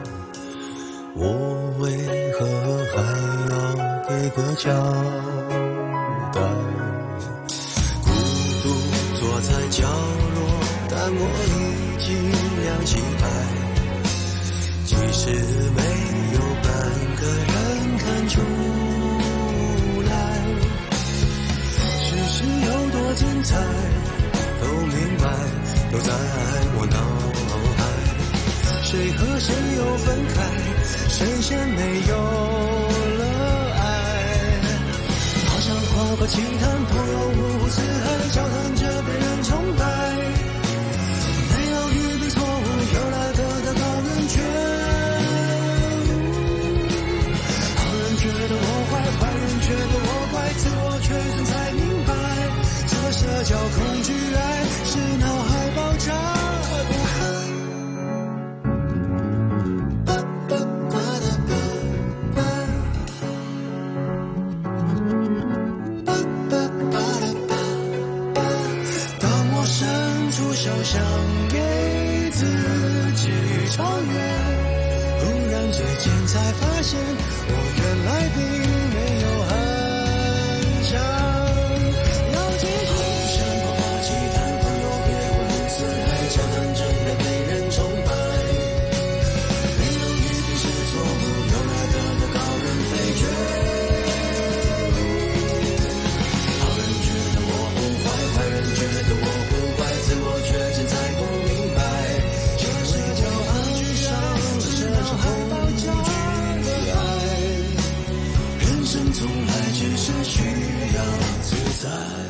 我為何還要給個交代？孤獨坐在角落，但我已經亮起牌，即使沒有半個人看出來，事實有多精彩都明白，都在我腦海，誰和誰又分開，誰先沒有了愛，好像跨過奇談，朋友五湖四海，交談着被人崇拜，沒有語病錯誤，有了得到高人覺悟，好人覺得我壞，壞人覺得我怪，自我確認才明白，這社交恐懼愛是腦海爆炸。想給自己超越，忽然之間才發現我原來並沒有很想要記住，好像誇誇其談，朋友別問四海，交談着的被人崇拜，沒有語病是錯誤，有了得到高人飛躍，好人覺得我不壞，壞人覺得我不怪，自我確認才不明白，這社交恐懼上是腦海爆炸的愛，人生從來只是需要自在。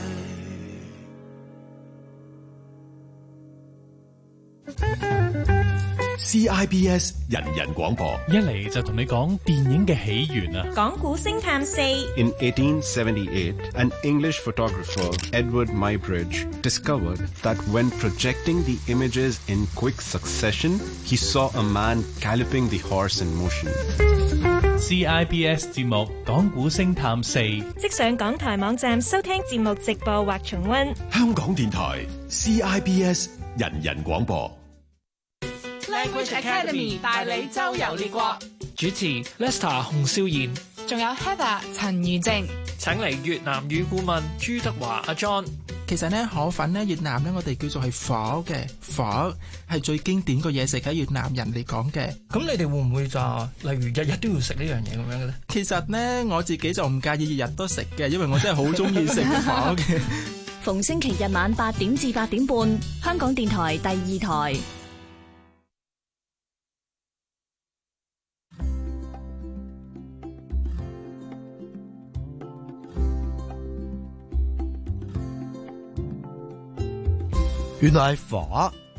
C I B S 人人廣播一嚟就同你講電影嘅起源啊！ 講古星探四 In eighteen seventy-eight, an English photographer, Edward Muybridge, discovered that when projecting the images in quick succession, he saw a man galloping the horse in motion. C I B S 節目講古星探四， 即上港台網站收聽節目直播或重溫。 香港電台 C I B S 人人廣播。 Language Academy 帶你周遊列國， 主持 Lester 洪少賢， 仲有 Heather 陳如靜， 請嚟越南語顧問朱德華阿 John。 其實咧河粉咧越南咧我哋叫做係火嘅，火係最經典個嘢食喺越南人嚟講嘅。 咁你哋會唔會就例如日日都要食呢樣嘢咁樣嘅咧？ 其實咧我自己就唔介意日日都食嘅，因為我真係好中意食火嘅。 逢星期日晚八點至八點半，香港電台第二台。 原來係火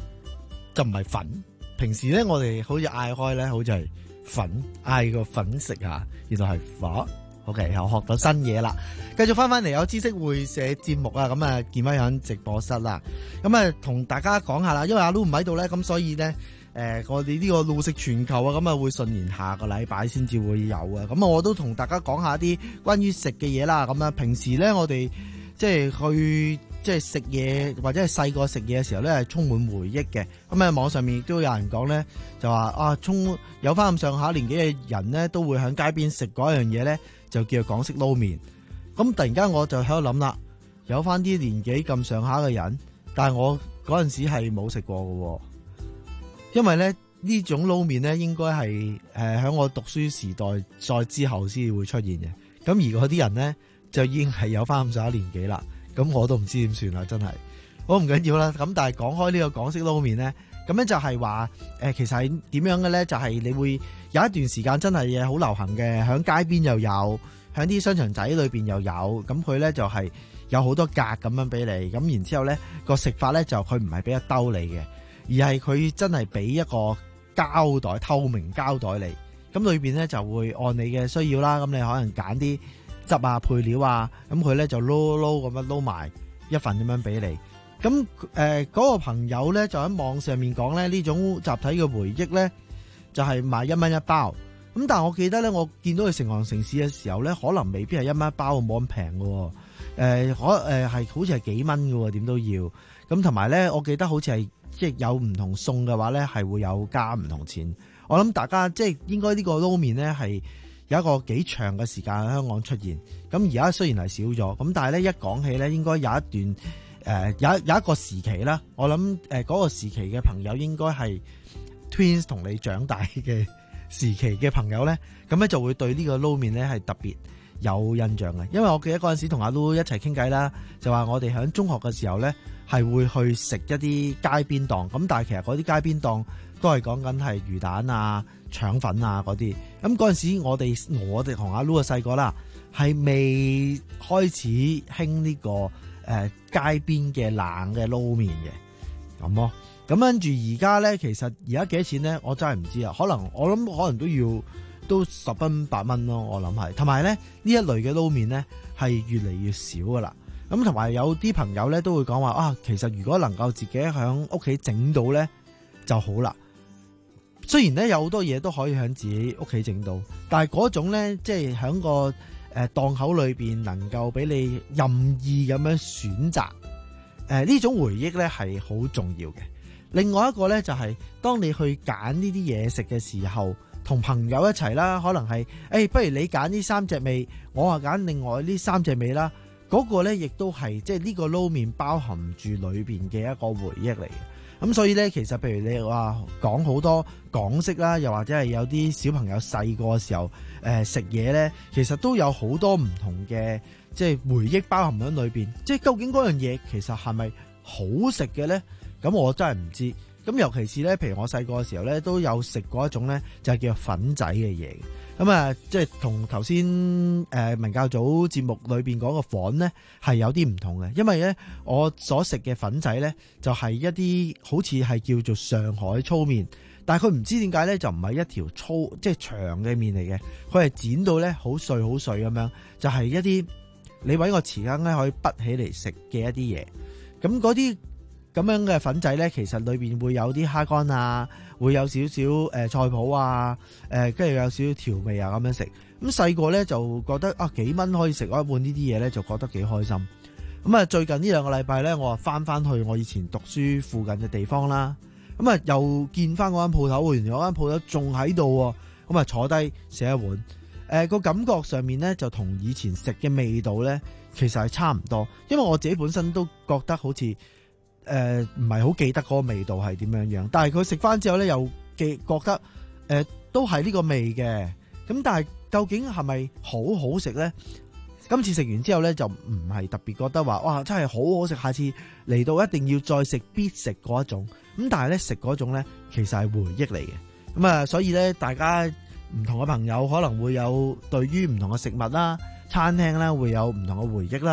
就唔係粉。平時咧，我哋好似嗌開咧，好似係粉，嗌個粉食下，原來係火。OK，又學到新嘢啦。繼續翻翻嚟有知識會社節目啊，咁啊見翻喺直播室啦。咁啊同大家講下啦，因為阿 Lu 唔喺度咧，咁所以咧誒、呃、我哋呢個路食全球啊，咁啊會順延下個禮拜先至會有啊。咁啊我都同大家講下啲關於食嘅嘢啦。咁啊平時咧我哋即係去即係食嘢或者係細個食嘢嘅時候咧係充滿回憶嘅。咁啊網上面亦都有人講咧，就話啊充有翻咁上下年紀嘅人咧都會喺街邊食嗰樣嘢咧，就叫做港式撈麵。咁突然間我就喺度諗啦，有翻啲年紀咁上下嘅人，但係我嗰陣時係冇食過嘅，因為咧呢種撈麵咧應該係誒喺我讀書時代再之後先會出現嘅。咁而嗰啲人咧就已經係有翻咁上下年紀啦。咁我都唔知點算啦，真係好唔緊要啦。咁但係講開呢個港式撈麵咧，咁咧就係話誒其實係點樣嘅咧？就係、是、你會有一段時間真係嘢好流行嘅，喺街邊又有。喺啲商場仔裏邊又有，咁佢咧就係有好多格咁樣俾你，咁然之後咧個食法咧就佢唔係俾一兜你嘅，而係佢真係俾一個膠袋透明膠袋你，咁裏邊咧就會按你嘅需要啦，咁你可能揀啲汁啊配料啊，咁佢咧就撈撈咁樣撈埋一份咁樣俾你，咁誒嗰個朋友咧就喺網上面講咧呢種集體嘅回憶咧就係賣一蚊一包。咁但係我記得咧，我見到佢成行成市嘅時候咧，可能未必係一蚊一包，冇咁平嘅。誒可誒係好似係幾蚊嘅，點都要。咁同埋咧，我記得好似係即係有唔同餸嘅話咧，係會有加唔同錢。我諗大家即係應該呢個撈麵咧係有一個幾長嘅時間喺香港出現。咁而家雖然係少咗，咁但係咧一講起咧，應該有一段誒、呃、有有一個時期啦。我諗誒嗰個時期嘅朋友應該係 Twins 同你長大嘅時期嘅朋友咧，咁咧就會對呢個撈麵咧係特別有印象嘅，因為我記得嗰陣時同阿 Lu 一齊傾偈啦，就話我哋喺中學嘅時候咧係會去食一啲街邊檔，咁但係其實嗰啲街邊檔都係講緊係魚蛋啊、腸粉啊嗰啲，咁嗰陣時我哋我哋同阿 Lu 嘅細個啦，係未開始興呢個誒街邊嘅冷嘅撈麵嘅，咁咯。咁跟住而家咧，其實而家幾多錢咧？我真係唔知啊。可能我諗可能都要都十蚊八蚊咯。我諗係，同埋咧呢一類嘅撈麵咧係越嚟越少噶啦。咁同埋有啲朋友咧都會講話啊，其實如果能夠自己喺屋企整到咧就好啦。雖然咧有好多嘢都可以喺自己屋企整到，但係嗰種咧即係喺個誒檔口裏邊能夠俾你任意咁樣選擇，誒呢種回憶咧係好重要嘅。另外一個咧就係、是、當你去揀呢啲嘢食嘅時候，同朋友一齊啦，可能係誒、欸，不如你揀呢三隻味，我話揀另外呢三隻味啦。嗰、那個咧亦都係即係呢個撈麵包含住裏邊嘅一個回憶嚟嘅。咁所以咧，其實譬如你話講好多港式啦，又或者係有啲小朋友細個嘅時候誒食嘢咧，其實都有好多唔同嘅即係回憶包含喺裏邊。即係究竟嗰樣嘢其實係咪好食嘅咧？咁我真係唔知，咁尤其是咧，譬如我細個嘅時候咧，都有食過一種咧，就係叫粉仔嘅嘢。咁啊，即係同頭先誒文教組節目裏邊講個粉咧，係有啲唔同嘅。因為咧，我所食嘅粉仔咧，就係一啲好似係叫做上海粗麵，但係佢唔知點解咧，就唔係一條粗即係長嘅麵嚟嘅，佢係剪到咧好碎好碎咁樣，就係一啲你搵個匙羹咧可以滗起嚟食嘅一啲嘢。咁嗰啲咁樣嘅粉仔咧，其實裏邊會有啲蝦乾啊，會有少少誒菜脯啊，誒跟住有少少調味啊咁樣食。咁細個咧就覺得啊幾蚊可以食一碗呢啲嘢咧，就覺得幾開心。咁啊最近呢兩個禮拜咧，我啊翻翻去我以前讀書附近嘅地方啦。咁啊又見翻嗰間鋪頭，原來嗰間鋪頭仲喺度。咁啊坐低食一碗，誒、呃、個感覺上面咧就同以前食嘅味道咧，其實係差唔多。因為我自己本身都覺得好似。誒唔係好記得嗰個味道係點樣樣，但係佢食翻之後咧又記覺得誒、呃、都係呢個味嘅，咁但係究竟係咪好好食咧？今次食完之後咧就唔係特別覺得話哇真係好好食，下次嚟到一定要再食必食嗰一種，咁但係咧食嗰種咧其實係回憶嚟嘅，咁啊所以咧大家唔同嘅朋友可能會有對於唔同嘅食物啦、餐廳啦會有唔同嘅回憶啦。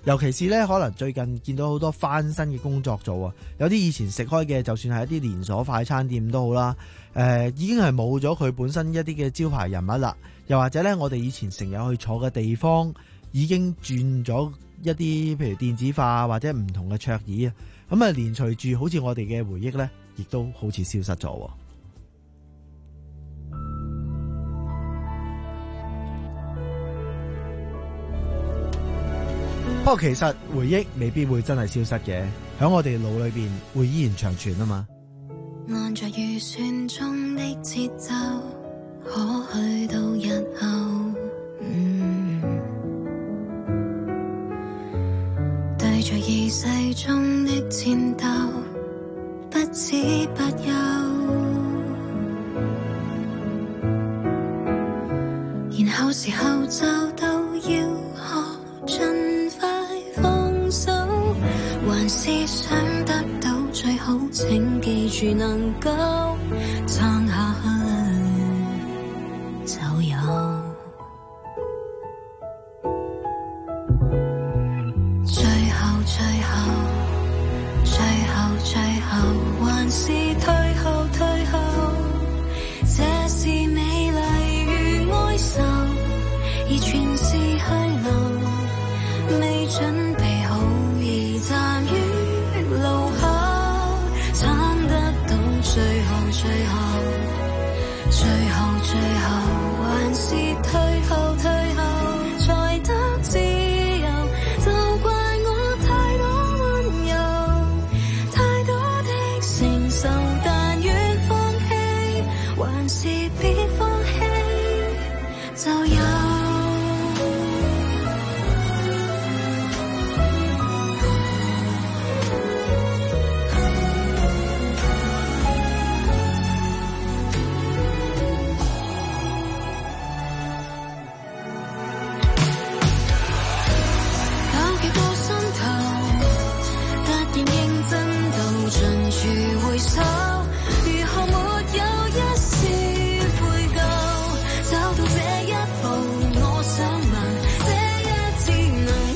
尤其是咧，可能最近見到好多翻新嘅工作做啊，有啲以前食開嘅，就算係一啲連鎖快餐店都好啦，誒、呃、已經係冇咗佢本身一啲嘅招牌人物啦。又或者咧，我哋以前成日去坐嘅地方，已經轉咗一啲譬如電子化或者唔同嘅桌椅啊，咁啊連隨住好似我哋嘅回憶咧，亦都好似消失咗。不過其實回憶未必會真係消失嘅，喺我哋腦裏邊會依然長存啊嘛。 按着預算中的節奏，可去到日後，嗯，對着意世中的戰鬥，不止不休，然後時候就到要學盡快放手，還是想得到最好，請記住能夠撐下去就有。最後最後最後最後還是退後退後，這是美麗與哀愁，而全是虛流，未準備好而站於路口，撐得到最後最後最後最後還是退後退後才得自由，就怪我太多溫柔，太多的承受，但願放棄還是別放棄就有。回首，如何沒有一絲悔疚？走到這一步，我想問，這一次能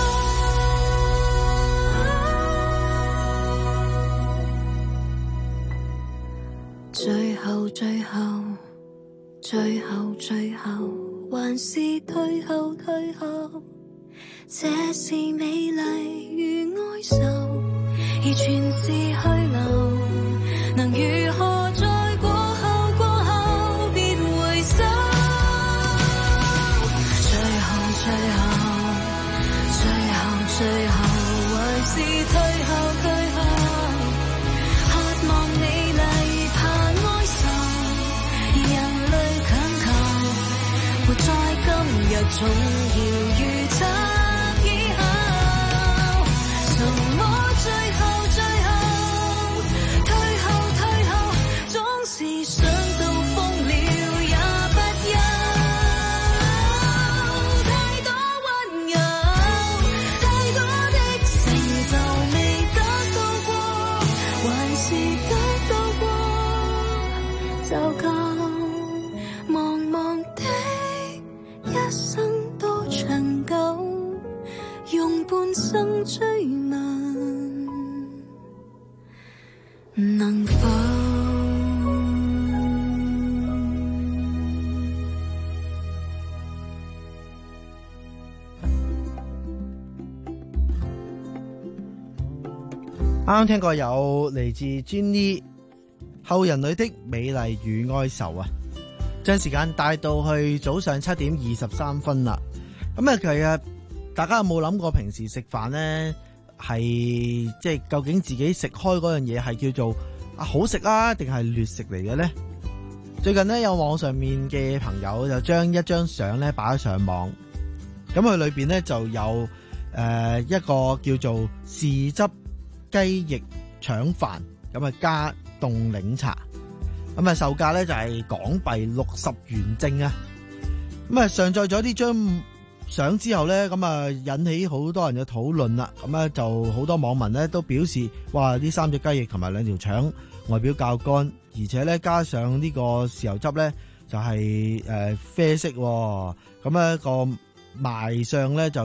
否？最後最後最後最後還是退後退後，這是美麗與哀愁，而全是虛流，能如何在過後過後別回首？最後最後最後最後還是退後退後，渴望美麗怕哀愁，而人類強求，活在今日總要預測。追問能否？ 啱啱聽過有嚟自 Jenny 後人裏的美麗與哀愁啊，將時間帶到去早上七點二十三分啦。咁啊，其實大家有冇諗過平時食飯呢？係即係究竟自己食開嗰樣嘢係叫做啊好食啊，定係劣食嚟嘅呢？最近呢，有網上面嘅朋友就將一張相咧擺咗上網，咁佢裏邊呢就有誒、呃、一個叫做豉汁雞翼腸飯，咁啊加凍檸茶，咁啊售價咧就係港幣六十元正啊！咁啊上載咗呢張相之後咧，咁啊引起好多人嘅討論啦。咁咧就好多網民咧都表示，哇！呢三隻雞翼同埋兩條腸外表較乾，而且咧加上呢個豉油汁咧就係誒啡色，咁咧個賣相咧就極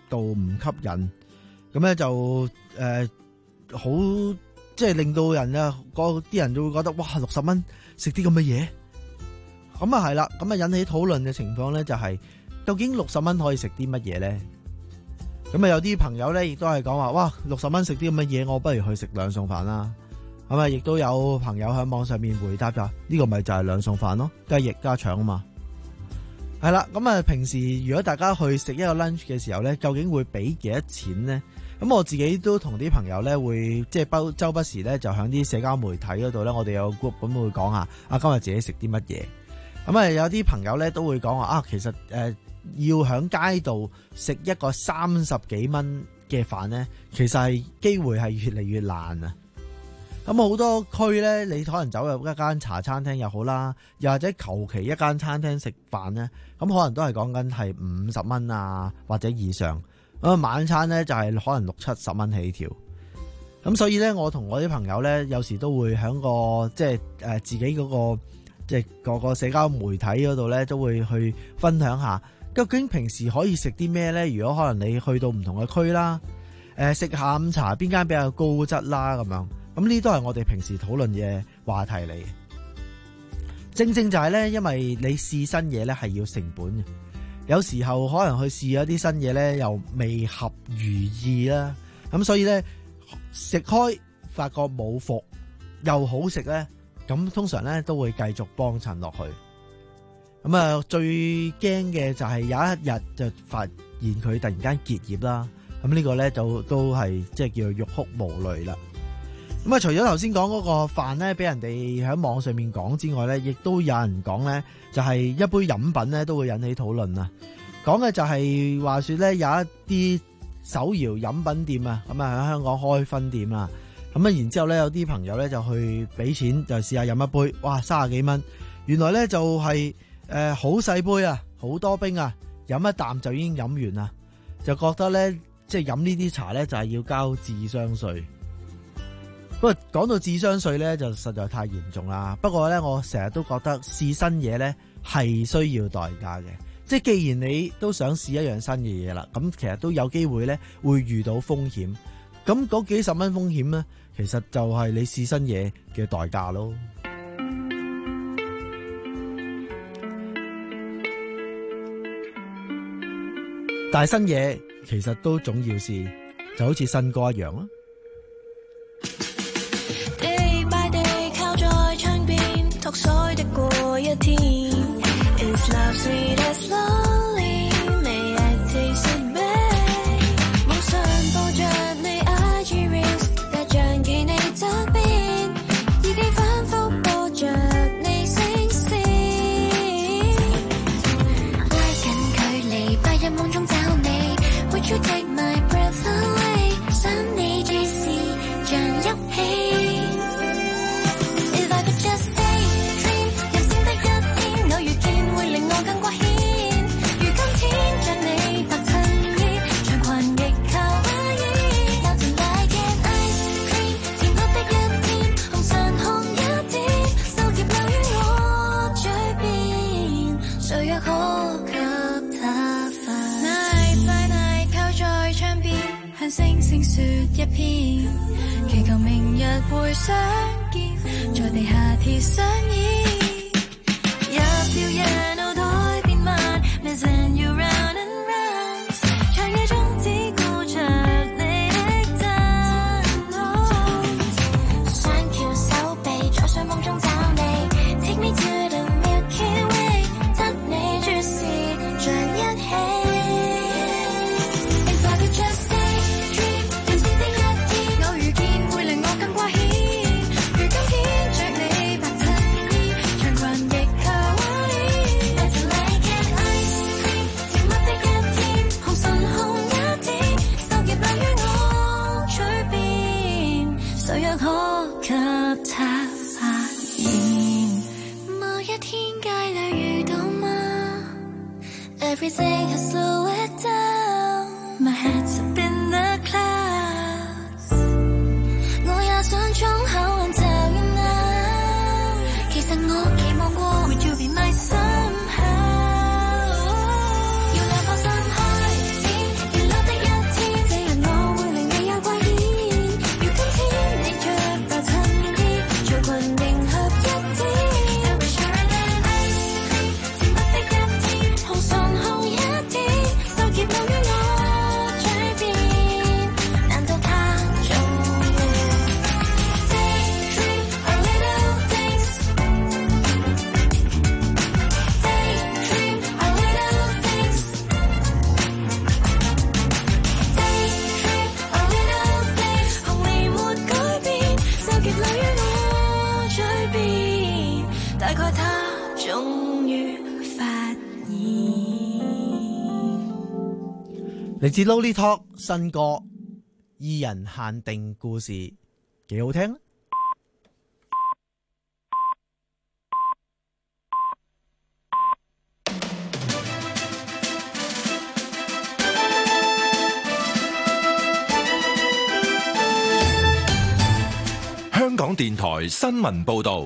度唔吸引，咁咧就誒好、呃、即係令到人啊，嗰啲人就會覺得哇六十蚊食啲咁嘅嘢，咁啊係啦，咁啊引起討論嘅情況咧就係、是、究竟六十蚊可以食啲乜嘢咧？咁啊有啲朋友咧亦都係講話哇六十蚊食啲咁嘅嘢，我不如去食兩餸飯啦。咁啊亦都有朋友喺網上面回答咗，呢個咪就係兩餸飯咯，雞翼加腸啊嘛。係啦，咁啊平時如果大家去食一個 lunch 嘅時候咧，究竟會俾幾多錢咧？咁我自己都同啲朋友咧會即係不周不時咧就喺啲社交媒體嗰度咧，我哋有 group 咁會講下啊今日自己食啲乜嘢。咁啊有啲朋友咧都會講話啊其實誒、呃、要喺街度食一個三十幾蚊嘅飯咧，其實係機會係越嚟越難啊！咁好多區咧，你可能走入一間茶餐廳又好啦，又或者求其一間餐廳食飯咧，咁可能都係講緊係五十蚊啊或者以上。咁晚餐咧就係可能六七十蚊起跳。咁所以咧，我同我啲朋友咧，有時都會喺個即係誒自己嗰個即係個個社交媒體嗰度咧，都會去分享下究竟平時可以食啲咩咧？如果可能你去到唔同嘅區啦，誒食下午茶邊間比較高質啦咁樣。咁呢都係我哋平時討論嘅話題嚟，正正就係咧，因為你試新嘢咧係要成本嘅，有時候可能去試一啲新嘢咧又未合如意啦，咁所以咧食開發覺冇伏又好食咧，咁通常咧都會繼續幫襯落去。咁啊最驚嘅就係有一日就發現佢突然間結業啦，咁呢個咧就都係即係叫做欲哭無淚啦。咁啊，除咗頭先講嗰個飯咧，俾人哋喺網上面講之外咧，亦都有人講咧，就係一杯飲品咧都會引起討論啊。講嘅就係話說咧，有一啲手搖飲品店啊，咁啊喺香港開分店啦。咁啊，然之後咧有啲朋友咧就去俾錢就試下飲一杯，哇，三十幾蚊。原來咧就係誒好細杯啊，好多冰啊，飲一啖就已經飲完啦，就覺得咧即係飲呢啲茶咧就係要交智商稅。不過講到智商稅咧，就實在太嚴重啦。不過咧，我成日都覺得試新嘢咧係需要代價嘅。即係既然你都想試一樣新嘅嘢啦，咁其實都有機會咧會遇到風險。咁嗰幾十蚊風險咧，其實就係你試新嘢嘅代價咯。但係新嘢其實都總要試，就好似新歌一樣咯。 水的過一天 Is love sweet as slowly May I taste it back 網上播着你 I G reels 也像記你側邊已經反覆播着你聲線拉近距離白日夢中找你 Would you take my breath away 想你注視像一起星星說一篇，祈求明日會相見，在地下鐵相依。一票夜腦袋變慢 Missing you round and round 長夜中只顧着你的燈光雙翹手臂再上夢中找你 Take me to the Milky Way 得你注視像一起Everything has slowed down My head's up in the clouds 我也想衝口 until you know 其實我期望過 Would you be my somehow 要兩顆心開始娛樂的嚟自 Lolly Talk 新歌二人限定故事，幾好聽。 香港電台新聞報道。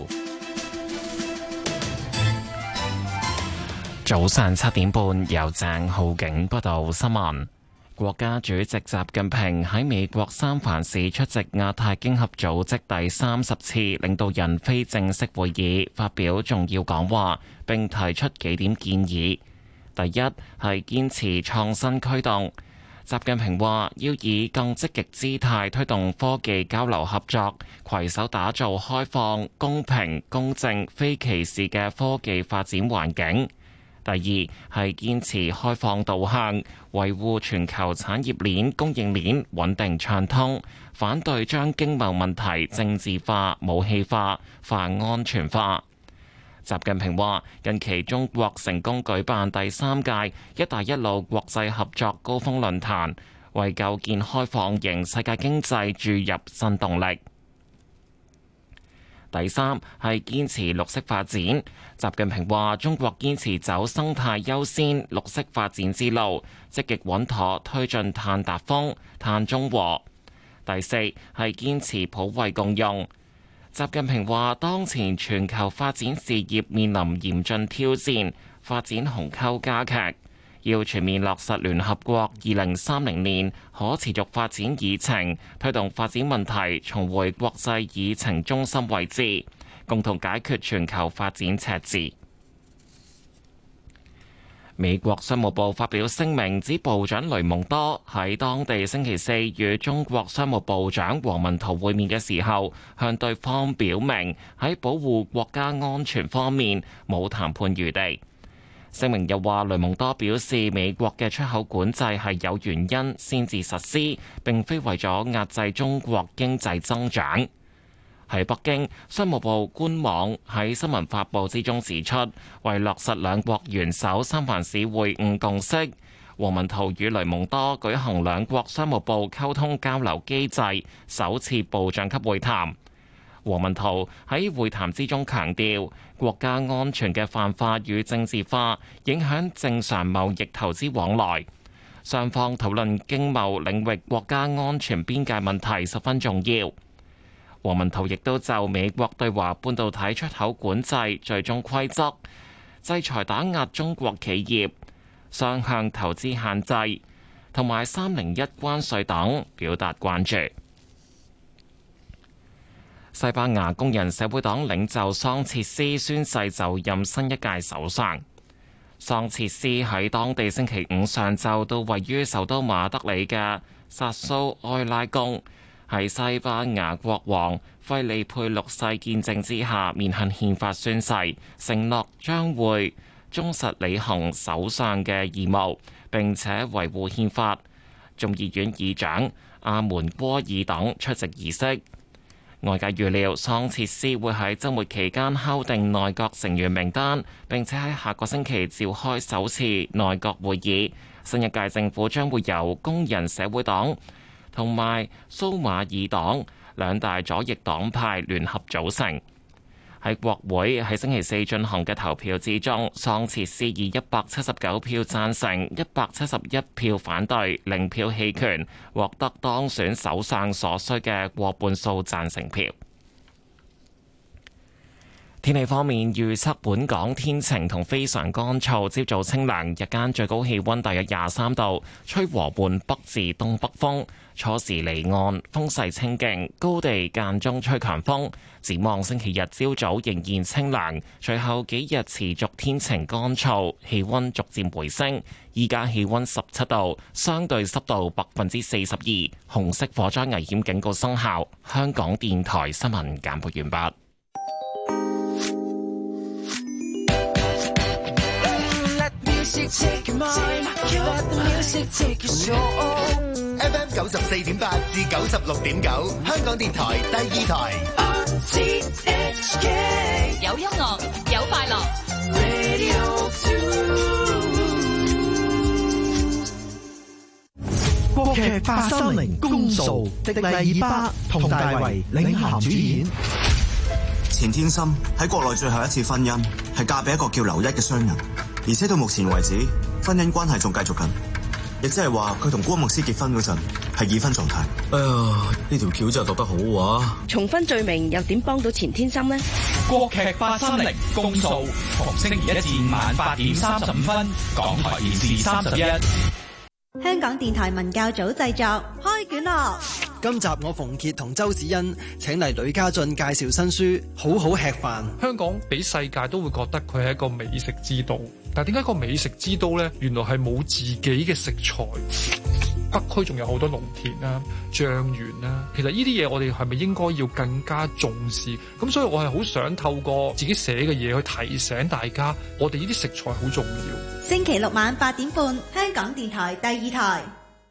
早上七點半，由鄭浩景報道新聞。國家主席習近平喺美國三藩市出席亞太經合組織第三十次領導人非正式會議，發表重要講話，並提出幾點建議。第一係堅持創新驅動。習近平話要以更積極姿態推動科技交流合作，攜手打造開放、公平、公正、非歧視嘅科技發展環境。第二係堅持開放導向，維護全球產業鏈、供應鏈穩定暢通，反對將經貿問題政治化、武器化、泛安全化。習近平話：近期中國成功舉辦第三屆「一帶一路」國際合作高峰論壇，為構建開放型世界經濟注入新動力。第三係堅持綠色發展。習近平話：中國堅持走生態優先、綠色發展之路，積極穩妥推進碳達峰、碳中和。第四係堅持普惠共用。習近平話：當前全球發展事業面臨嚴峻挑戰，發展鴻溝加劇，要全面落實聯合國二零三零年可持續發展議程，推動發展問題重回國際議程中心位置，共同解決全球發展赤字。美國商務部發表聲明，指部長雷蒙多喺當地星期四與中國商務部長王文濤會面嘅時候，向對方表明喺保護國家安全方面冇談判餘地。聲明又話，雷蒙多表示美國嘅出口管制係有原因先至實施，並非為咗壓制中國經濟增長。喺北京，商務部官網喺新聞發佈之中指出，為落實兩國元首三藩市會晤共識，王文濤與雷蒙多舉行兩國商務部溝通交流機制首次部長級會談。王文濤喺會談之中強調，國家安全嘅泛化與政治化影響正常貿易投資往來，雙方討論經貿領域國家安全邊界問題十分重要。王文濤亦都就美國對華半導體出口管制最終規則、制裁打壓中國企業、雙向投資限制同埋三零一關稅等表達關注。西班牙工人社會黨領袖桑切斯宣誓就任新一屆首相。桑切斯喺當地星期五上晝到位於首都馬德里嘅薩蘇埃拉宮，喺西班牙國王費利佩六世見證之下，面向憲法宣誓，承諾將會忠實履行首相嘅義務，並且維護憲法。眾議院議長阿門戈爾等出席儀式。外界預料桑切斯會喺週末期間敲定內閣成員名單，並且喺下個星期召開首次內閣會議。新一屆政府將會由工人社會黨同埋蘇馬爾黨兩大左翼黨派聯合組成。喺國會喺星期四進行嘅投票之中，桑切斯以一百七十九票贊成、一百七十一票反對、零票棄權，獲得當選首相所需嘅過半數贊成票。天氣方面，預測本港天晴同非常乾燥，朝早清涼，日間最高氣溫大約廿三度，吹和緩北至東北風，初時離岸，風勢清勁，高地間中吹強風。展望星期日朝早仍然清涼，隨後幾日持續天晴乾燥，氣溫逐漸回升。依家氣溫十七度，相對濕度百分之四十二，紅色火災危險警告生效。香港電台新聞簡報完畢。 F M 九十四點八至九十六點九，香港電台第二台。 有音樂，有快樂。 國劇八三零公訴，迪麗熱巴、佟大為領銜主演。 錢天心喺國內最後一次婚姻係嫁俾一個叫劉一嘅商人，而且到目前為止婚姻關係仲繼續緊，亦即係話佢同郭牧師結婚嗰陣係已婚狀態。哎呀，呢條橋就讀得好啊！ 重婚罪名又點幫到錢天心呢？ 國劇八三零公訴，逢星期一至五晚八點三十五分，港台電視三十一。 香港電台文教組製作，開卷樂。 今集我馮傑同周子欣請嚟呂家俊介紹新書《好好吃飯》。 香港俾世界都會覺得佢係一個美食之都，但係點解個美食之都呢？原來係冇自己嘅食材。北區仲有好多農田啦、醬園啦，其實呢啲嘢我哋係咪應該要更加重視？咁所以我係好想透過自己寫嘅嘢去提醒大家，我哋呢啲食材好重要。 星期六晚八點半，香港電台第二台。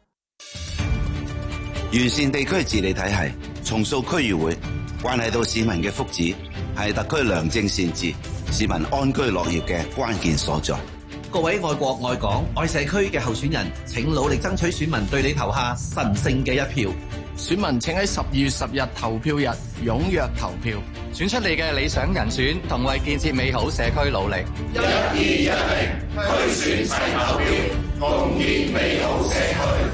完善地區治理體系，重塑區議會，關係到市民嘅福祉，係特區良政善治、市民安居樂業嘅關鍵所在。 各位愛國愛港愛社區嘅候選人，請努力爭取選民對你投下神聖嘅一票。 選民請喺十二月十日投票日踴躍投票，選出你嘅理想人選，同為建設美好社區努力。 一二一零，區選齊投票，共建美好社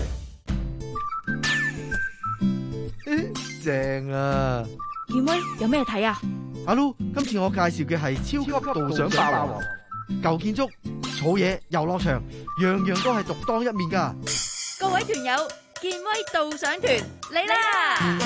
區。正啊！ 健威有咩睇啊？ 阿 Lu，今次我介紹嘅係超級導賞霸王，舊建築、草野、遊樂場，樣樣都係獨當一面噶。 各位團友，健威導賞團嚟啦！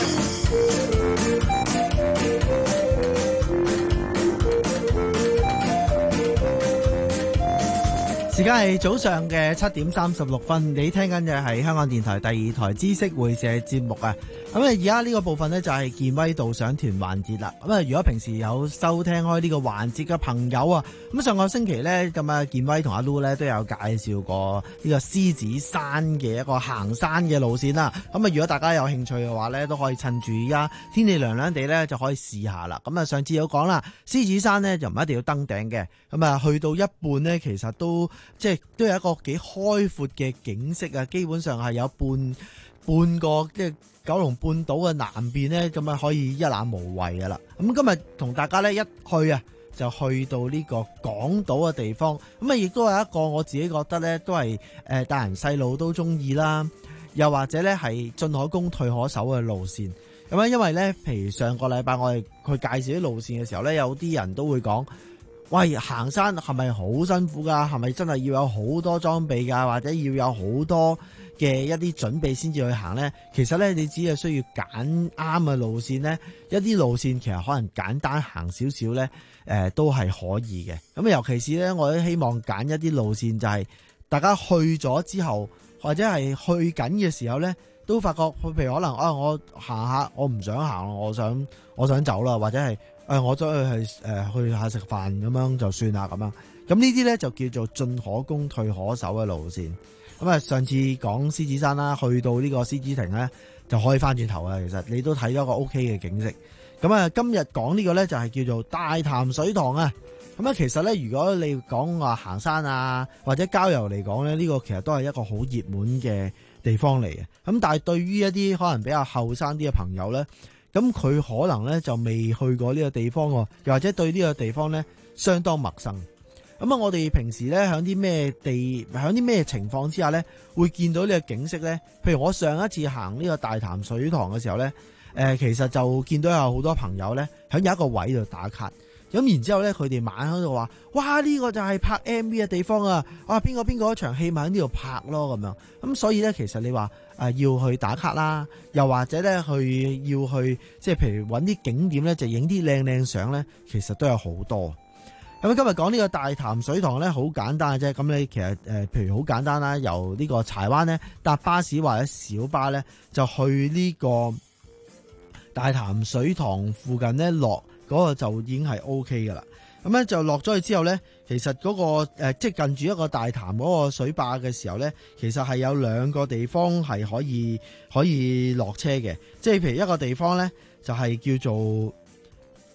時間係早上嘅七點三十六分，你聽緊嘅係香港電台第二台知識會社節目啊！咁啊，而家呢個部分呢，就係健威導賞團環節啦。咁啊，如果平時有收聽開呢個環節嘅朋友啊，咁上個星期呢，咁啊，健威同阿 Lu 呢都有介紹過呢個獅子山嘅一個行山嘅路線啦。咁啊，如果大家有興趣嘅話呢，都可以趁住而家天氣涼涼地呢，就可以試下啦。咁啊，上次有講啦，獅子山呢就唔一定要登頂嘅，咁啊，去到一半呢，其實都即係都有一個幾開闊嘅景色啊，基本上係有半半個即係九龍半島嘅南邊呢，咁啊可以一覽無遺噶啦。咁今日同大家呢，一去啊，就去到呢個港島嘅地方，咁啊亦都係一個我自己覺得呢，都係誒大人細路都中意啦，又或者呢係進可攻退可守嘅路線。咁啊，因為呢，譬如上個禮拜我哋去介紹啲路線嘅時候呢，有啲人都會講，喂，行山係咪好辛苦㗎？係咪真係要有好多裝備㗎？或者要有好多嘅一啲準備先至去行呢？其實呢，你只係需要揀啱嘅路線呢，一啲路線其實可能簡單行少少呢，誒、呃、都係可以嘅。咁尤其是呢，我都希望揀一啲路線就係大家去咗之後，或者係去緊嘅時候呢，都發覺，譬如可能啊，我行下，我唔想行，我想我想走啦，或者係。誒、呃，我再去誒、呃、去下食飯咁樣就算啦咁樣，咁呢啲咧就叫做進可攻退可守嘅路線。咁啊，上次講獅子山啦，去到呢個獅子亭咧就可以翻轉頭啊。其實你都睇咗個 O K 嘅景色。咁啊，今日講呢個咧就係叫做大潭水塘啊。咁啊，其實咧如果你講話行山啊或者郊遊嚟講咧，呢、這個其實都係一個好熱門嘅地方嚟嘅。咁但係對於一啲可能比較後生啲嘅朋友咧，咁佢可能咧就未去過呢個地方喎，又或者對呢個地方咧相當陌生。咁啊，我哋平時咧喺啲咩地，喺啲咩情況之下咧，會見到呢個景色咧？譬如我上一次行呢個大潭水塘嘅時候咧，誒、呃，其實就見到有好多朋友咧喺有一個位度打卡。咁然之後咧，佢哋晚喺度話：哇！呢、這個就係拍 M V 嘅地方啊！啊，邊個邊個一場戲咪喺呢度拍咯咁樣。咁所以咧，其實你話誒、呃、要去打卡啦，又或者咧去要去即係譬如揾啲景點咧，就影啲靚靚相咧，其實都有好多。咁今日講呢個大潭水塘咧，好簡單嘅啫。咁你其實誒、呃，譬如好簡單啦，由呢個柴灣咧搭巴士或者小巴咧，就去呢個大潭水塘附近咧落。嗰個就已經係 O K 噶啦，咁咧就落咗去之後咧，其實嗰、那個誒、呃、即係近住一個大潭嗰個水壩嘅時候咧，其實係有兩個地方係可以可以落車嘅，即係譬如一個地方咧就係、是、叫做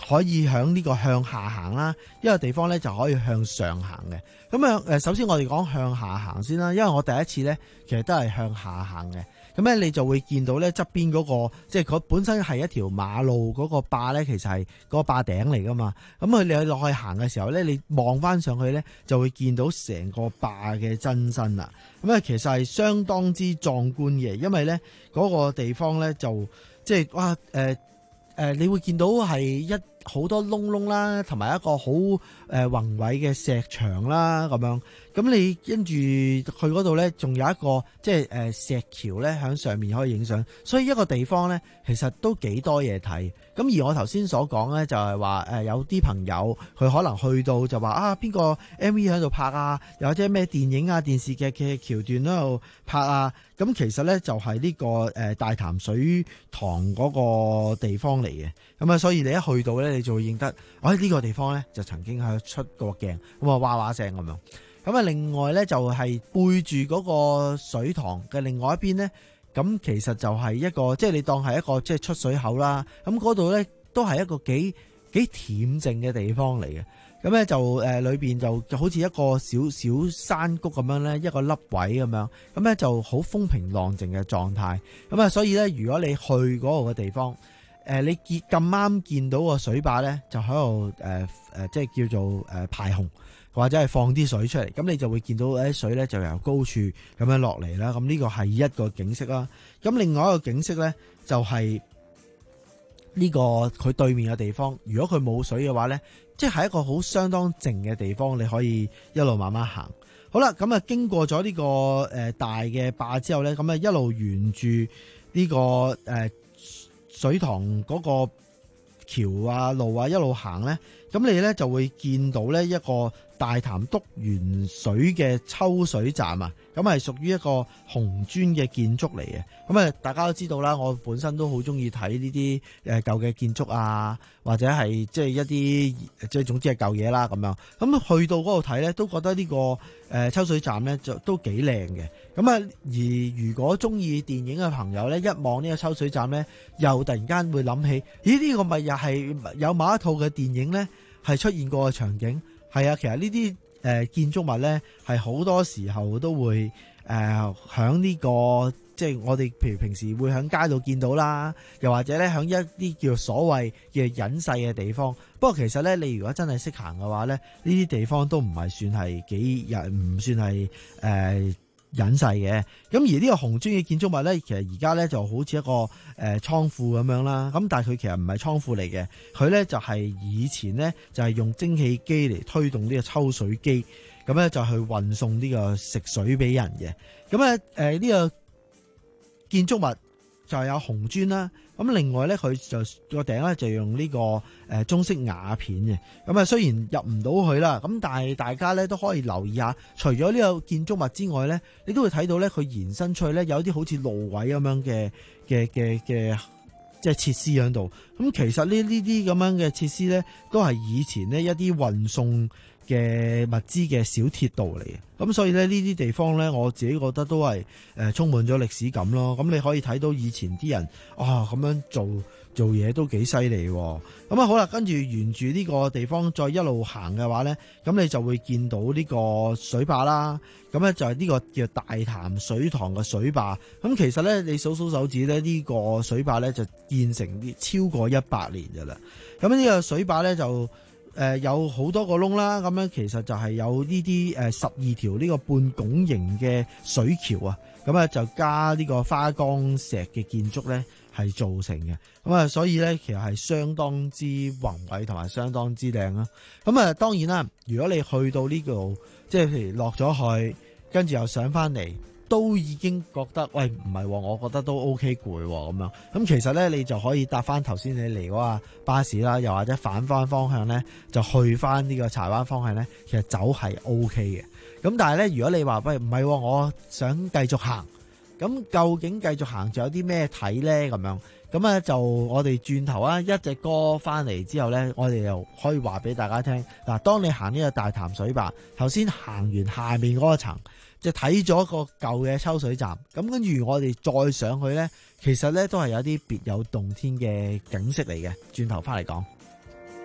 可以響呢個向下行啦，一個地方咧就可以向上行嘅。咁啊誒，首先我哋講向下行先啦，因為我第一次咧其實都係向下行嘅。咁咧你就會見到咧側邊嗰個，即係佢本身係一條馬路嗰個壩咧，其實係嗰個壩頂嚟噶嘛。咁佢你落去行嘅時候咧，你望翻上去咧，就會見到成個壩嘅真身啦。咁啊，其實係相當之壯觀嘅，因為咧嗰個地方咧就即係哇誒誒、呃呃，你會見到係一好多窿窿啦，同埋一個好誒宏偉嘅石牆啦，咁樣。咁你跟住去嗰度咧，仲有一個即係誒石橋咧，喺上面可以影相。所以一個地方咧，其實都幾多嘢睇。咁而我頭先所講咧，就係話誒有啲朋友佢可能去到就話啊邊個 M V 喺度拍啊，又或者咩電影啊、電視劇嘅橋段喺度拍啊。咁其實咧就係呢個誒大潭水塘嗰個地方嚟嘅。咁啊，所以你一去到咧，你就會認得，哎呢個地方咧就曾經係出過鏡，咁啊哇哇聲咁樣。咁啊，另外咧就係背住嗰個水塘嘅另外一邊咧，咁其實就係一個即係你當係一個即係出水口啦。咁嗰度咧都係一個幾幾恬靜嘅地方嚟嘅。咁咧就誒裏邊就好似一個小小山谷咁樣咧，一個凹位咁樣。咁咧就好風平浪靜嘅狀態。咁啊，所以咧如果你去嗰度嘅地方，誒你見咁啱見到個水壩咧，就喺度誒誒即係叫做誒排洪。或者係放啲水出嚟，咁你就會見到啲水咧就由高處咁樣落嚟啦。咁呢個係一個景色啦。咁另外一個景色咧就係呢個佢對面嘅地方。如果佢冇水嘅話咧，即係一個好相當靜嘅地方，你可以一路慢慢行。好啦，咁啊經過咗呢個誒大嘅壩之後咧，咁啊一路沿住呢個誒水塘嗰個橋啊路啊一路行咧，咁你咧就會見到咧一個大潭篤源水嘅抽水站啊，咁係屬於一個紅磚嘅建築嚟嘅。咁啊，大家都知道啦，我本身都好中意睇呢啲誒舊嘅建築啊，或者係即係一啲即係總之係舊嘢啦咁樣。咁去到嗰度睇咧，都覺得呢個誒抽水站咧就都幾靚嘅。咁啊，而如果中意電影嘅朋友咧，一望呢個抽水站咧，又突然間會諗起，咦呢個咪又係有某一套嘅電影咧係出現過嘅場景。係啊，其實呢啲誒建築物咧，係好多時候都會誒響呢個即係我哋譬如平時會響街度見到啦，又或者咧響一啲叫所謂嘅隱世嘅地方。不過其實咧，你如果真係識行嘅話咧，呢啲地方都唔係算係幾日，唔算係誒。呃隱世嘅。咁而呢個紅磚嘅建築物咧，其實而家咧就好似一個誒倉庫咁樣啦。咁但係佢其實唔係倉庫嚟嘅，佢咧就係以前咧就係用蒸汽機嚟推動呢個抽水機，咁咧就去運送呢個食水俾人嘅。咁咧誒呢個建築物就係有紅磚啦。咁另外咧，佢就個頂咧就用呢個誒中式瓦片嘅。咁啊，雖然入唔到去啦，咁但係大家咧都可以留意下，除咗呢個建築物之外咧，你都會睇到咧佢延伸出去咧有啲好似路位咁樣嘅嘅嘅嘅即係設施喺度。咁其實呢呢啲咁樣嘅設施咧，都係以前呢一啲運送嘅物資嘅小鐵道嚟嘅。咁所以咧呢啲地方咧，我自己覺得都係誒充滿咗歷史感咯。咁你可以睇到以前啲人啊咁樣做做嘢都幾犀利。咁啊好啦，跟住沿住呢個地方再一路行嘅話咧，咁你就會見到呢個水壩啦。咁咧就係呢個叫大潭水塘嘅水壩。咁其實咧你數數手指咧，呢個水壩咧就建成超過一百年㗎啦。咁呢個水壩咧就誒、呃、有好多個窿啦，咁樣其實就係有呢啲誒十二條呢個半拱形嘅水橋啊，咁啊就加呢個花崗石嘅建築咧係造成嘅，咁啊所以咧其實係相當之宏偉同埋相當之靚啦。咁啊當然啦，如果你去到呢度，即係譬如落咗去，跟住又上翻嚟，都已經覺得喂唔係喎，我覺得都 OK 攰喎咁樣。咁其實咧，你就可以搭翻頭先你嚟嗰個巴士啦，又或者反翻方向咧，就去翻呢個柴灣方向咧，其實走係 OK 嘅。咁但係咧，如果你話喂唔係喎，我想繼續行，咁究竟繼續行仲有啲咩睇咧？咁樣咁啊，就我哋轉頭啊，一隻歌翻嚟之後咧，我哋又可以話俾大家聽嗱。當你行呢個大潭水壩，頭先行完下面嗰個層，就睇咗個舊嘅抽水站，咁跟住我哋再上去咧，其實咧都係有啲別有洞天嘅景色嚟嘅。轉頭翻嚟講。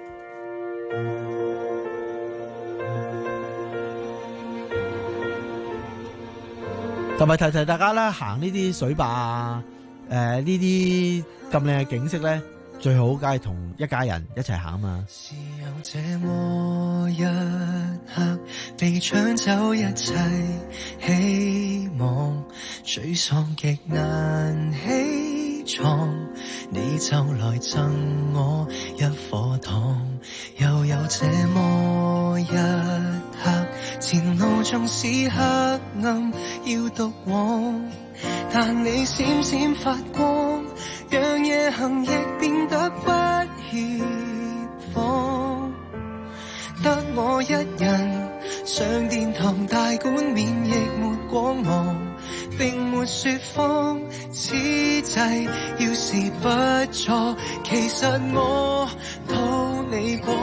同埋提提大家咧，行呢啲水壩啊，誒呢啲咁靚嘅景色咧，最好梗係同一家人一齊行啊嘛。 是有這麼一刻，被搶走一切希望，沮喪極難起床，你就來贈我一顆糖。又有這麼一刻，前路縱是黑暗要獨往，但你閃閃發光，讓夜行亦變得不協防。得我一人上殿堂大館面，亦沒光芒，並沒説謊，此際要是不錯，其實我討你講，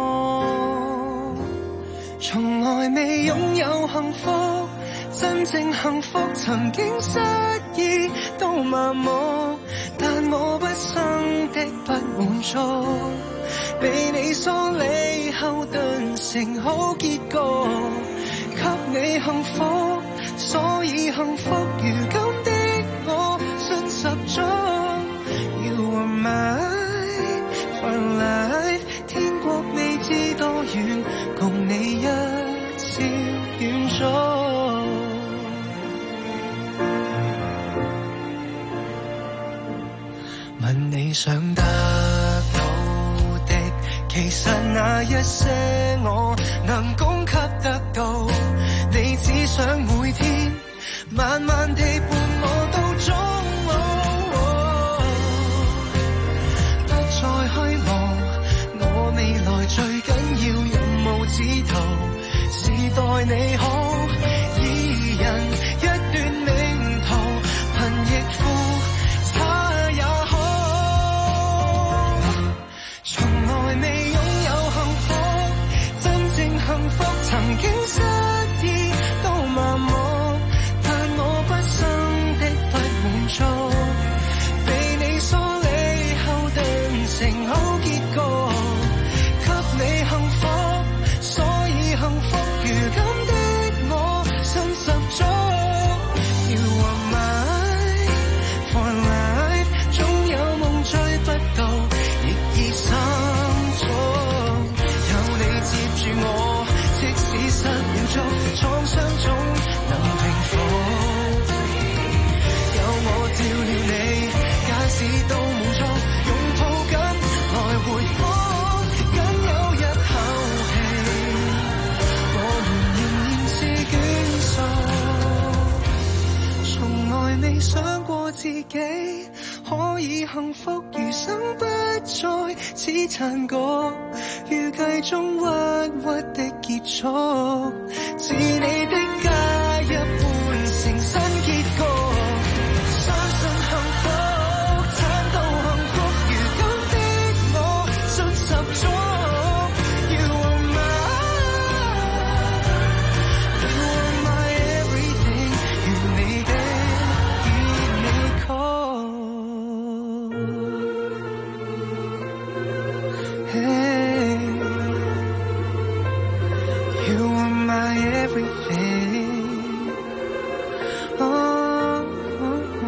從來未擁有幸福，真正幸福曾經失意都麻木，但我畢生的不滿足，被你疏離後頓成好結局，給你幸福，所以幸福如今的我信十足。You are mine for life， 天國未知多遠，共你一朝遠足。問你想得到的，其實那一些我能供給得到，你只想每天慢慢地伴我到終，哦哦，不再虛妄，我未來最緊要任務指頭，是待你好，二人一段命途，貧亦富差也好，從來未擁有幸福，真正幸福曾經失意都麻木，但我畢生的不滿足，被你疏離後頓成好結局，給你幸福，所以幸福如今的我信十足。You are mine for life， 總有夢追不到，亦已心足，有你接住我，即使失了足，創傷總能平復，有我照料你，假使都滿足，擁抱緊來回訪，僅有一口氣，我們仍然是眷屬，從來未想過自己可以幸福餘生不再此殘局，預計中鬱鬱的結束，是你的加一半成新結局，相信幸福慘到幸福，如今的我信十足。You are mine， You are my everything， 願你的熱你call。Hey， You are my everything， oh, oh, oh。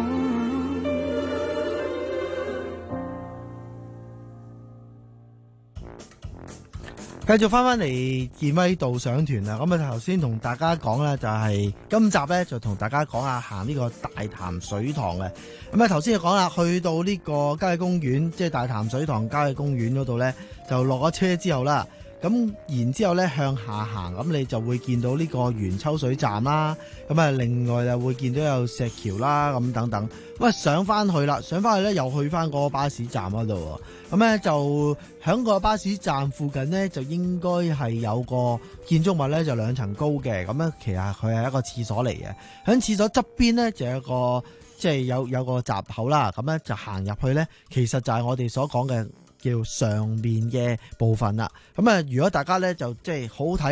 繼續翻翻嚟健威導賞團啦，咁啊頭先同大家講啦，就係今集咧就同大家講下行呢個大潭水塘嘅。咁啊頭先就講啦，去到呢個郊野公園，即係大潭水塘郊野公園嗰度咧，就落咗車之後啦，咁然之後咧向下行，咁你就會見到呢個元秋水站啦，咁啊另外就會見到有石橋啦，咁等等。咁啊上翻去啦，上翻去咧又去翻嗰個巴士站嗰度，咁咧就響個巴士站附近咧就應該係有個建築物咧就兩層高嘅，咁咧其實佢係一個廁所嚟嘅，響廁所側邊咧就有一個即係有有個閘口啦，咁咧就行入去咧，其實就係我哋所講嘅叫上面嘅部分啦。咁啊，如果大家咧就即係好體力，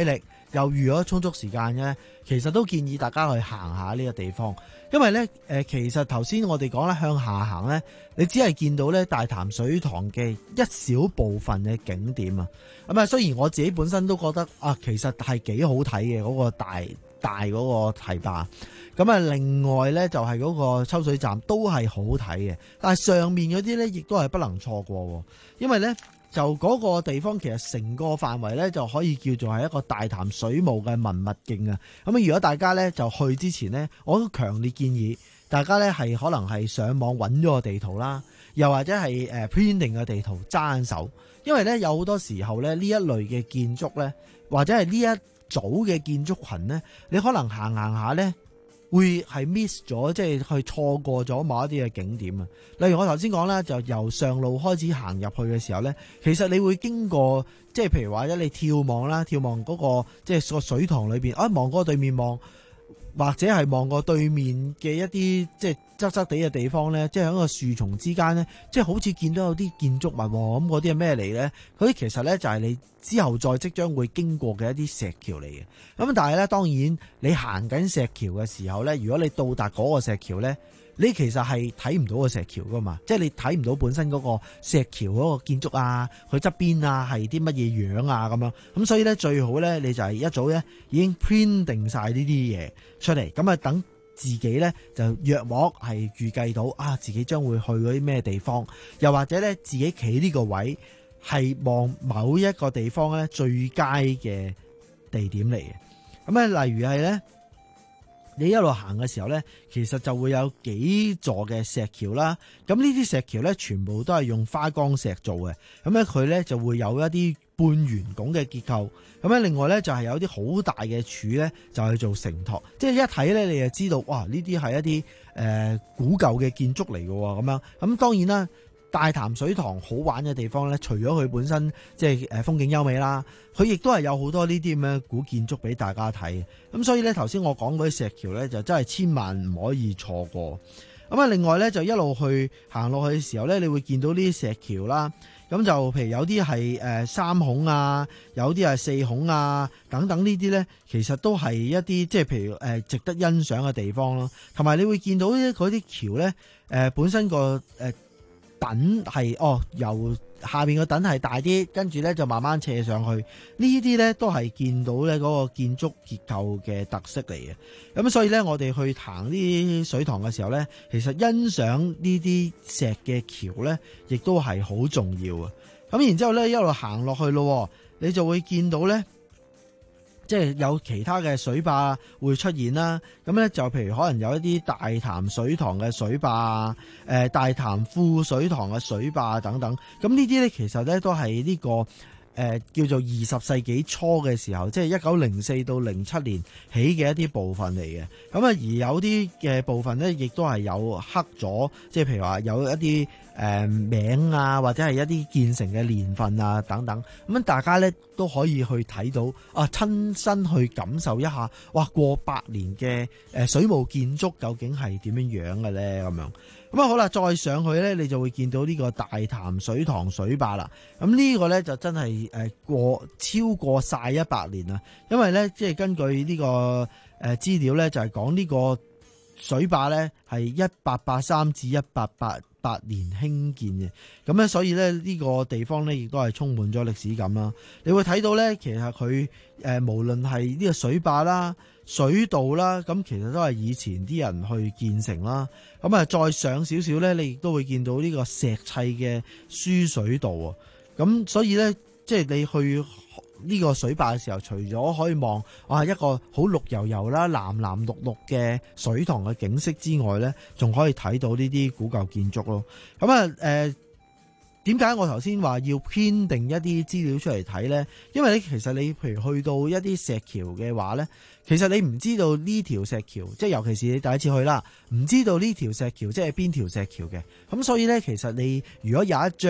又預咗充足時間咧，其實都建議大家去行下呢個地方，因為咧誒，其實頭先我哋講咧向下行咧，你只係見到咧大潭水塘嘅一小部分嘅景點啊。咁啊，雖然我自己本身都覺得啊，其實係幾好睇嘅嗰個大大嗰個堤壩。咁啊，另外咧就係嗰個抽水站都係好睇嘅，但係上面嗰啲咧亦都係不能錯過，因為咧就嗰個地方其實成個範圍咧就可以叫做係一個大潭水務嘅文物徑啊。咁啊，如果大家咧就去之前呢，我都強烈建議大家咧係可能係上網揾咗個地圖啦，又或者係誒 print 定嘅地圖揸緊手，因為咧有好多時候咧呢一類嘅建築咧，或者係呢一組嘅建築群咧，你可能行行下咧，會係 miss 咗，即係去錯過咗某一啲嘅景點啊。例如我頭先講啦，就由上路開始行入去嘅時候呢，其實你會經過，即係譬如話咧，你眺望啦，眺望嗰個即係個水塘裏邊，啊望過對面望，或者係望過對面嘅一啲即係側側地嘅地方呢，即係喺個樹叢之間呢，即係好似見到有啲建築物喎，咁嗰啲係咩嚟呢？嗰啲其實呢，就係你之後再即將會經過嘅一啲石橋嚟嘅。咁但係呢，當然你行緊石橋嘅時候呢，如果你到達嗰個石橋呢，你其實係睇唔到個石橋噶嘛，即係你睇唔到本身嗰個石橋嗰個建築啊，佢側邊啊係啲乜嘢樣啊咁樣。咁所以呢，最好呢，你就係一早呢已經 print 定晒呢啲嘢出嚟，咁啊等自己呢就約莫係預計到啊自己將會去嗰啲咩地方，又或者呢自己企呢個位係望某一個地方呢最佳嘅地點嚟嘅。咁啊，例如係呢，你一路行嘅時候呢，其實就會有幾座嘅石橋啦。咁呢啲石橋呢，全部都係用花崗石做嘅。咁咧佢呢就會有一啲半圓拱嘅結構。咁咧另外呢，就係有啲好大嘅柱呢，就係做承托。即係一睇呢，你就知道哇！呢啲係一啲誒、呃、古舊嘅建築嚟嘅喎。咁樣咁當然啦。大潭水塘好玩嘅地方咧，除咗佢本身即係誒風景優美啦，佢亦都係有好多呢啲咁嘅古建築俾大家睇。咁所以咧，頭先我講嗰啲石橋咧，就真係千萬唔可以錯過。咁啊，另外咧就一路去行落去嘅時候咧，你會見到呢啲石橋啦。咁就譬如有啲係誒三孔啊，有啲係四孔啊，等等呢啲咧，其實都係一啲即係譬如誒值得欣賞嘅地方咯。同埋你會見到呢嗰啲橋咧，誒本身個誒。躉係哦，由下邊個躉係大啲，跟住咧就慢慢斜上去。呢啲咧都係見到咧嗰個建築結構嘅特色嚟嘅。咁所以咧，我哋去行呢啲水塘嘅時候咧，其實欣賞呢啲石嘅橋咧，亦都係好重要啊。咁然之後咧，一路行落去咯，你就會見到咧。即係有其他嘅水壩會出現啦，咁咧就譬如可能有一啲大潭水塘嘅水壩，誒大潭副水塘嘅水壩等等，咁呢啲咧其實咧都係呢個誒、呃、叫做二十世紀初嘅時候，即係一九零四到零七年起嘅一啲部分嚟嘅。咁啊而有啲嘅部分咧，亦都係有刻咗，即係譬如話有一啲。誒、呃、名啊，或者係一啲建成嘅年份啊，等等，咁大家咧都可以去睇到啊，親身去感受一下，哇！過百年嘅誒水務建築究竟係點樣樣嘅咧？咁樣咁啊，好啦，再上去咧，你就會見到呢個大潭水塘水壩啦。咁呢個咧就真係誒過超過晒一百年啦，因為咧即係根據呢個誒資料咧，就係講呢個水壩咧係一八八三至一八八八年興建嘅，咁咧所以咧呢個地方咧亦都係充滿咗歷史感啦。你會睇到咧，其實佢誒無論係呢個水壩啦、水道啦，咁其實都係以前啲人去建成啦。咁啊，再上少少咧，你亦都會見到呢個石砌嘅輸水道啊。咁所以咧，即係你去呢個水壩嘅時候，除咗可以望啊一個好綠油油啦、藍藍綠綠嘅水塘嘅景色之外咧，仲可以睇到呢啲古舊建築咯。咁啊誒，點解我頭先話要編定一啲資料出嚟睇咧？因為咧，其實你譬如去到一啲石橋嘅話咧，其實你唔知道呢條石橋，即係尤其是你第一次去啦，唔知道呢條石橋即係邊條石橋嘅。咁所以咧，其實你如果有一張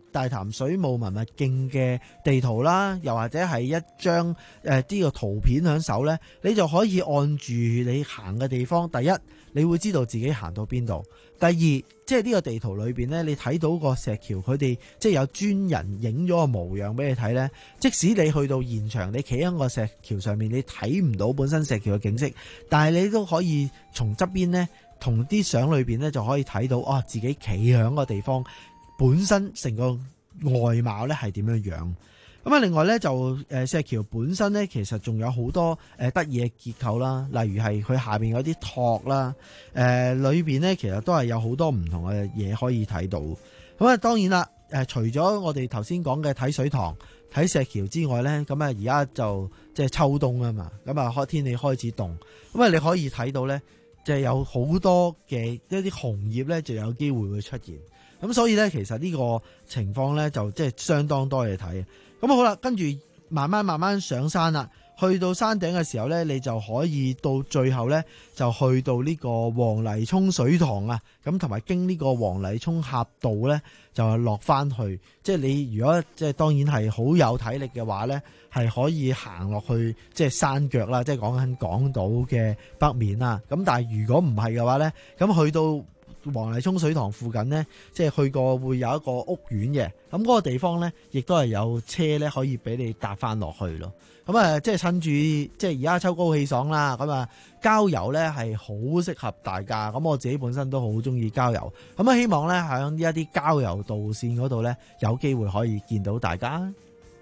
大潭水務文物徑嘅地圖啦，又或者係一張誒呢個圖片喺手呢，你就可以按住你行嘅地方，第一你會知道自己行到邊度，第二即係呢個地圖裏邊呢，你睇到個石橋佢哋即係有專人影咗個模樣俾你睇呢。即使你去到現場，你企喺個石橋上面，你睇唔到本身石橋嘅景色，但係你都可以從側邊呢，同啲相裏邊呢，就可以睇到哦，自己企喺個地方本身成個外貌呢係點樣樣。咁啊，另外呢，就誒石橋本身呢，其實仲有好多誒得意嘅結構啦，例如係佢下邊嗰啲托啦，誒裏邊呢，其實都係有好多唔同嘅嘢可以睇到。咁啊，當然啦，誒除咗我哋頭先講嘅睇水塘、睇石橋之外呢，咁啊而家就即係秋冬啊嘛，咁啊開天氣開始凍，咁啊你可以睇到呢，即係有好多嘅一啲紅葉呢，就有機會會出現。咁所以呢，其實呢個情況呢，就即係相當多嘢睇。咁好啦，跟住慢慢慢慢上山啦，去到山頂嘅時候呢，你就可以到最後呢，就去到呢個黃泥涌水塘啊，咁同埋經呢個黃泥涌峽道呢，就落翻去。即係你如果即係當然係好有體力嘅話呢，係可以行落去即係山腳啦，即係講緊港島嘅北面啦。咁但係如果唔係嘅話呢，咁去到黃泥涌水塘附近呢，即係去過會有一個屋苑嘅，咁嗰個地方呢，亦都係有車呢可以俾你搭翻落去咯。咁啊，即係趁住即係而家秋高氣爽啦，咁啊郊遊呢係好適合大家。咁我自己本身都好中意郊遊，咁啊希望呢喺呢一啲郊遊道線嗰度呢，有機會可以見到大家。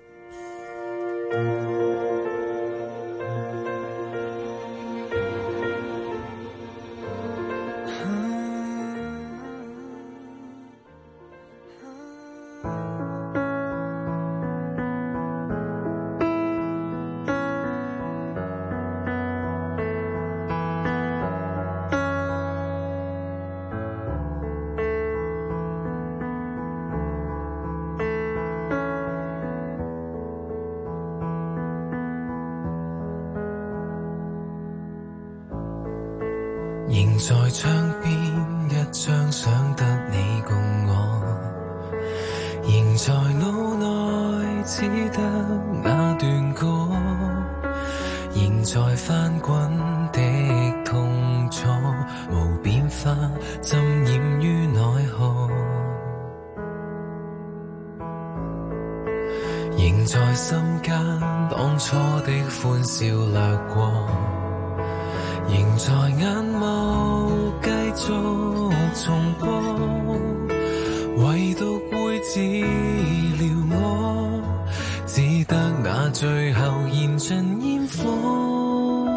仍在窗邊一張想得你共我，仍在腦內只得那段歌，仍在翻滾的痛楚，無變化浸染於奈何，仍在心間當初的歡笑掠過，仍在眼眸繼續重播，唯獨會治療我，只得那最後燃盡煙火。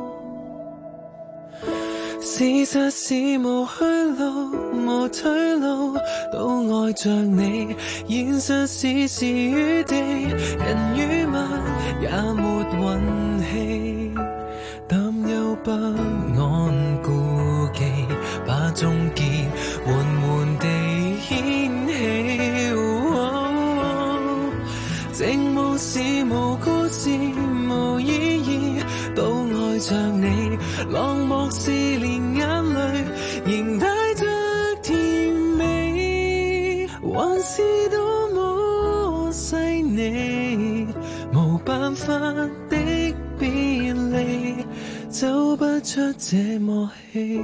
事實是無去路無退路，都愛着你。現實是時與地，人與物也沒運氣。擔憂不安顧忌，把終結緩緩地掀起。哦，靜無事無故事無意義，都愛着你。落寞是連眼淚仍帶着甜美，還是多麼細膩，無辦法的別離，走不出這默契。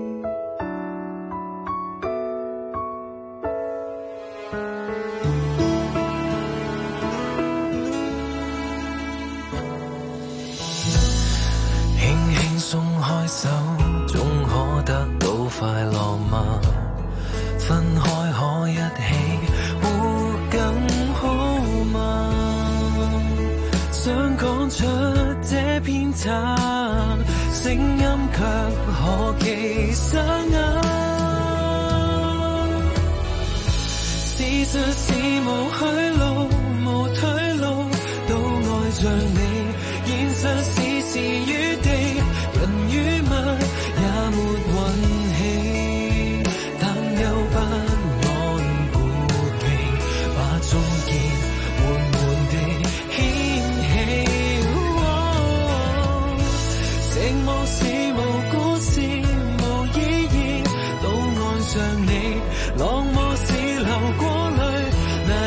輕輕鬆開手，總可得到快樂嗎？分開可一起，會更好嗎？想講出這篇慘，聲音卻可記沙啞。事實是無去路無退路，都愛着你。現實是時與地，人與物也沒運氣，擔憂不安顧忌，把終結緩緩地掀起。寂寞是無故事無意義，都愛上你。落寞是流過淚，難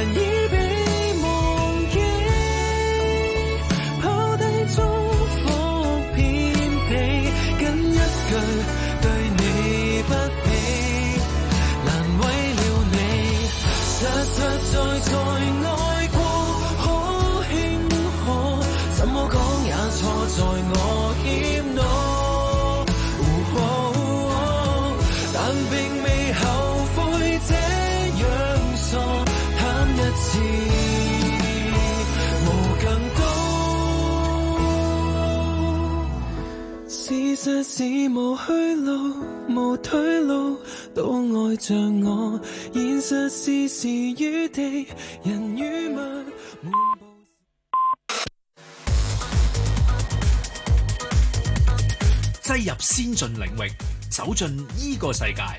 在在愛過，好輕可，怎麼講也錯在我謙懦。但並未後悔這樣傻，貪一次無更多。事實是無去路無退路，都愛着我。現實是時與地，人與物。 擠入先進領域，走進呢個世界。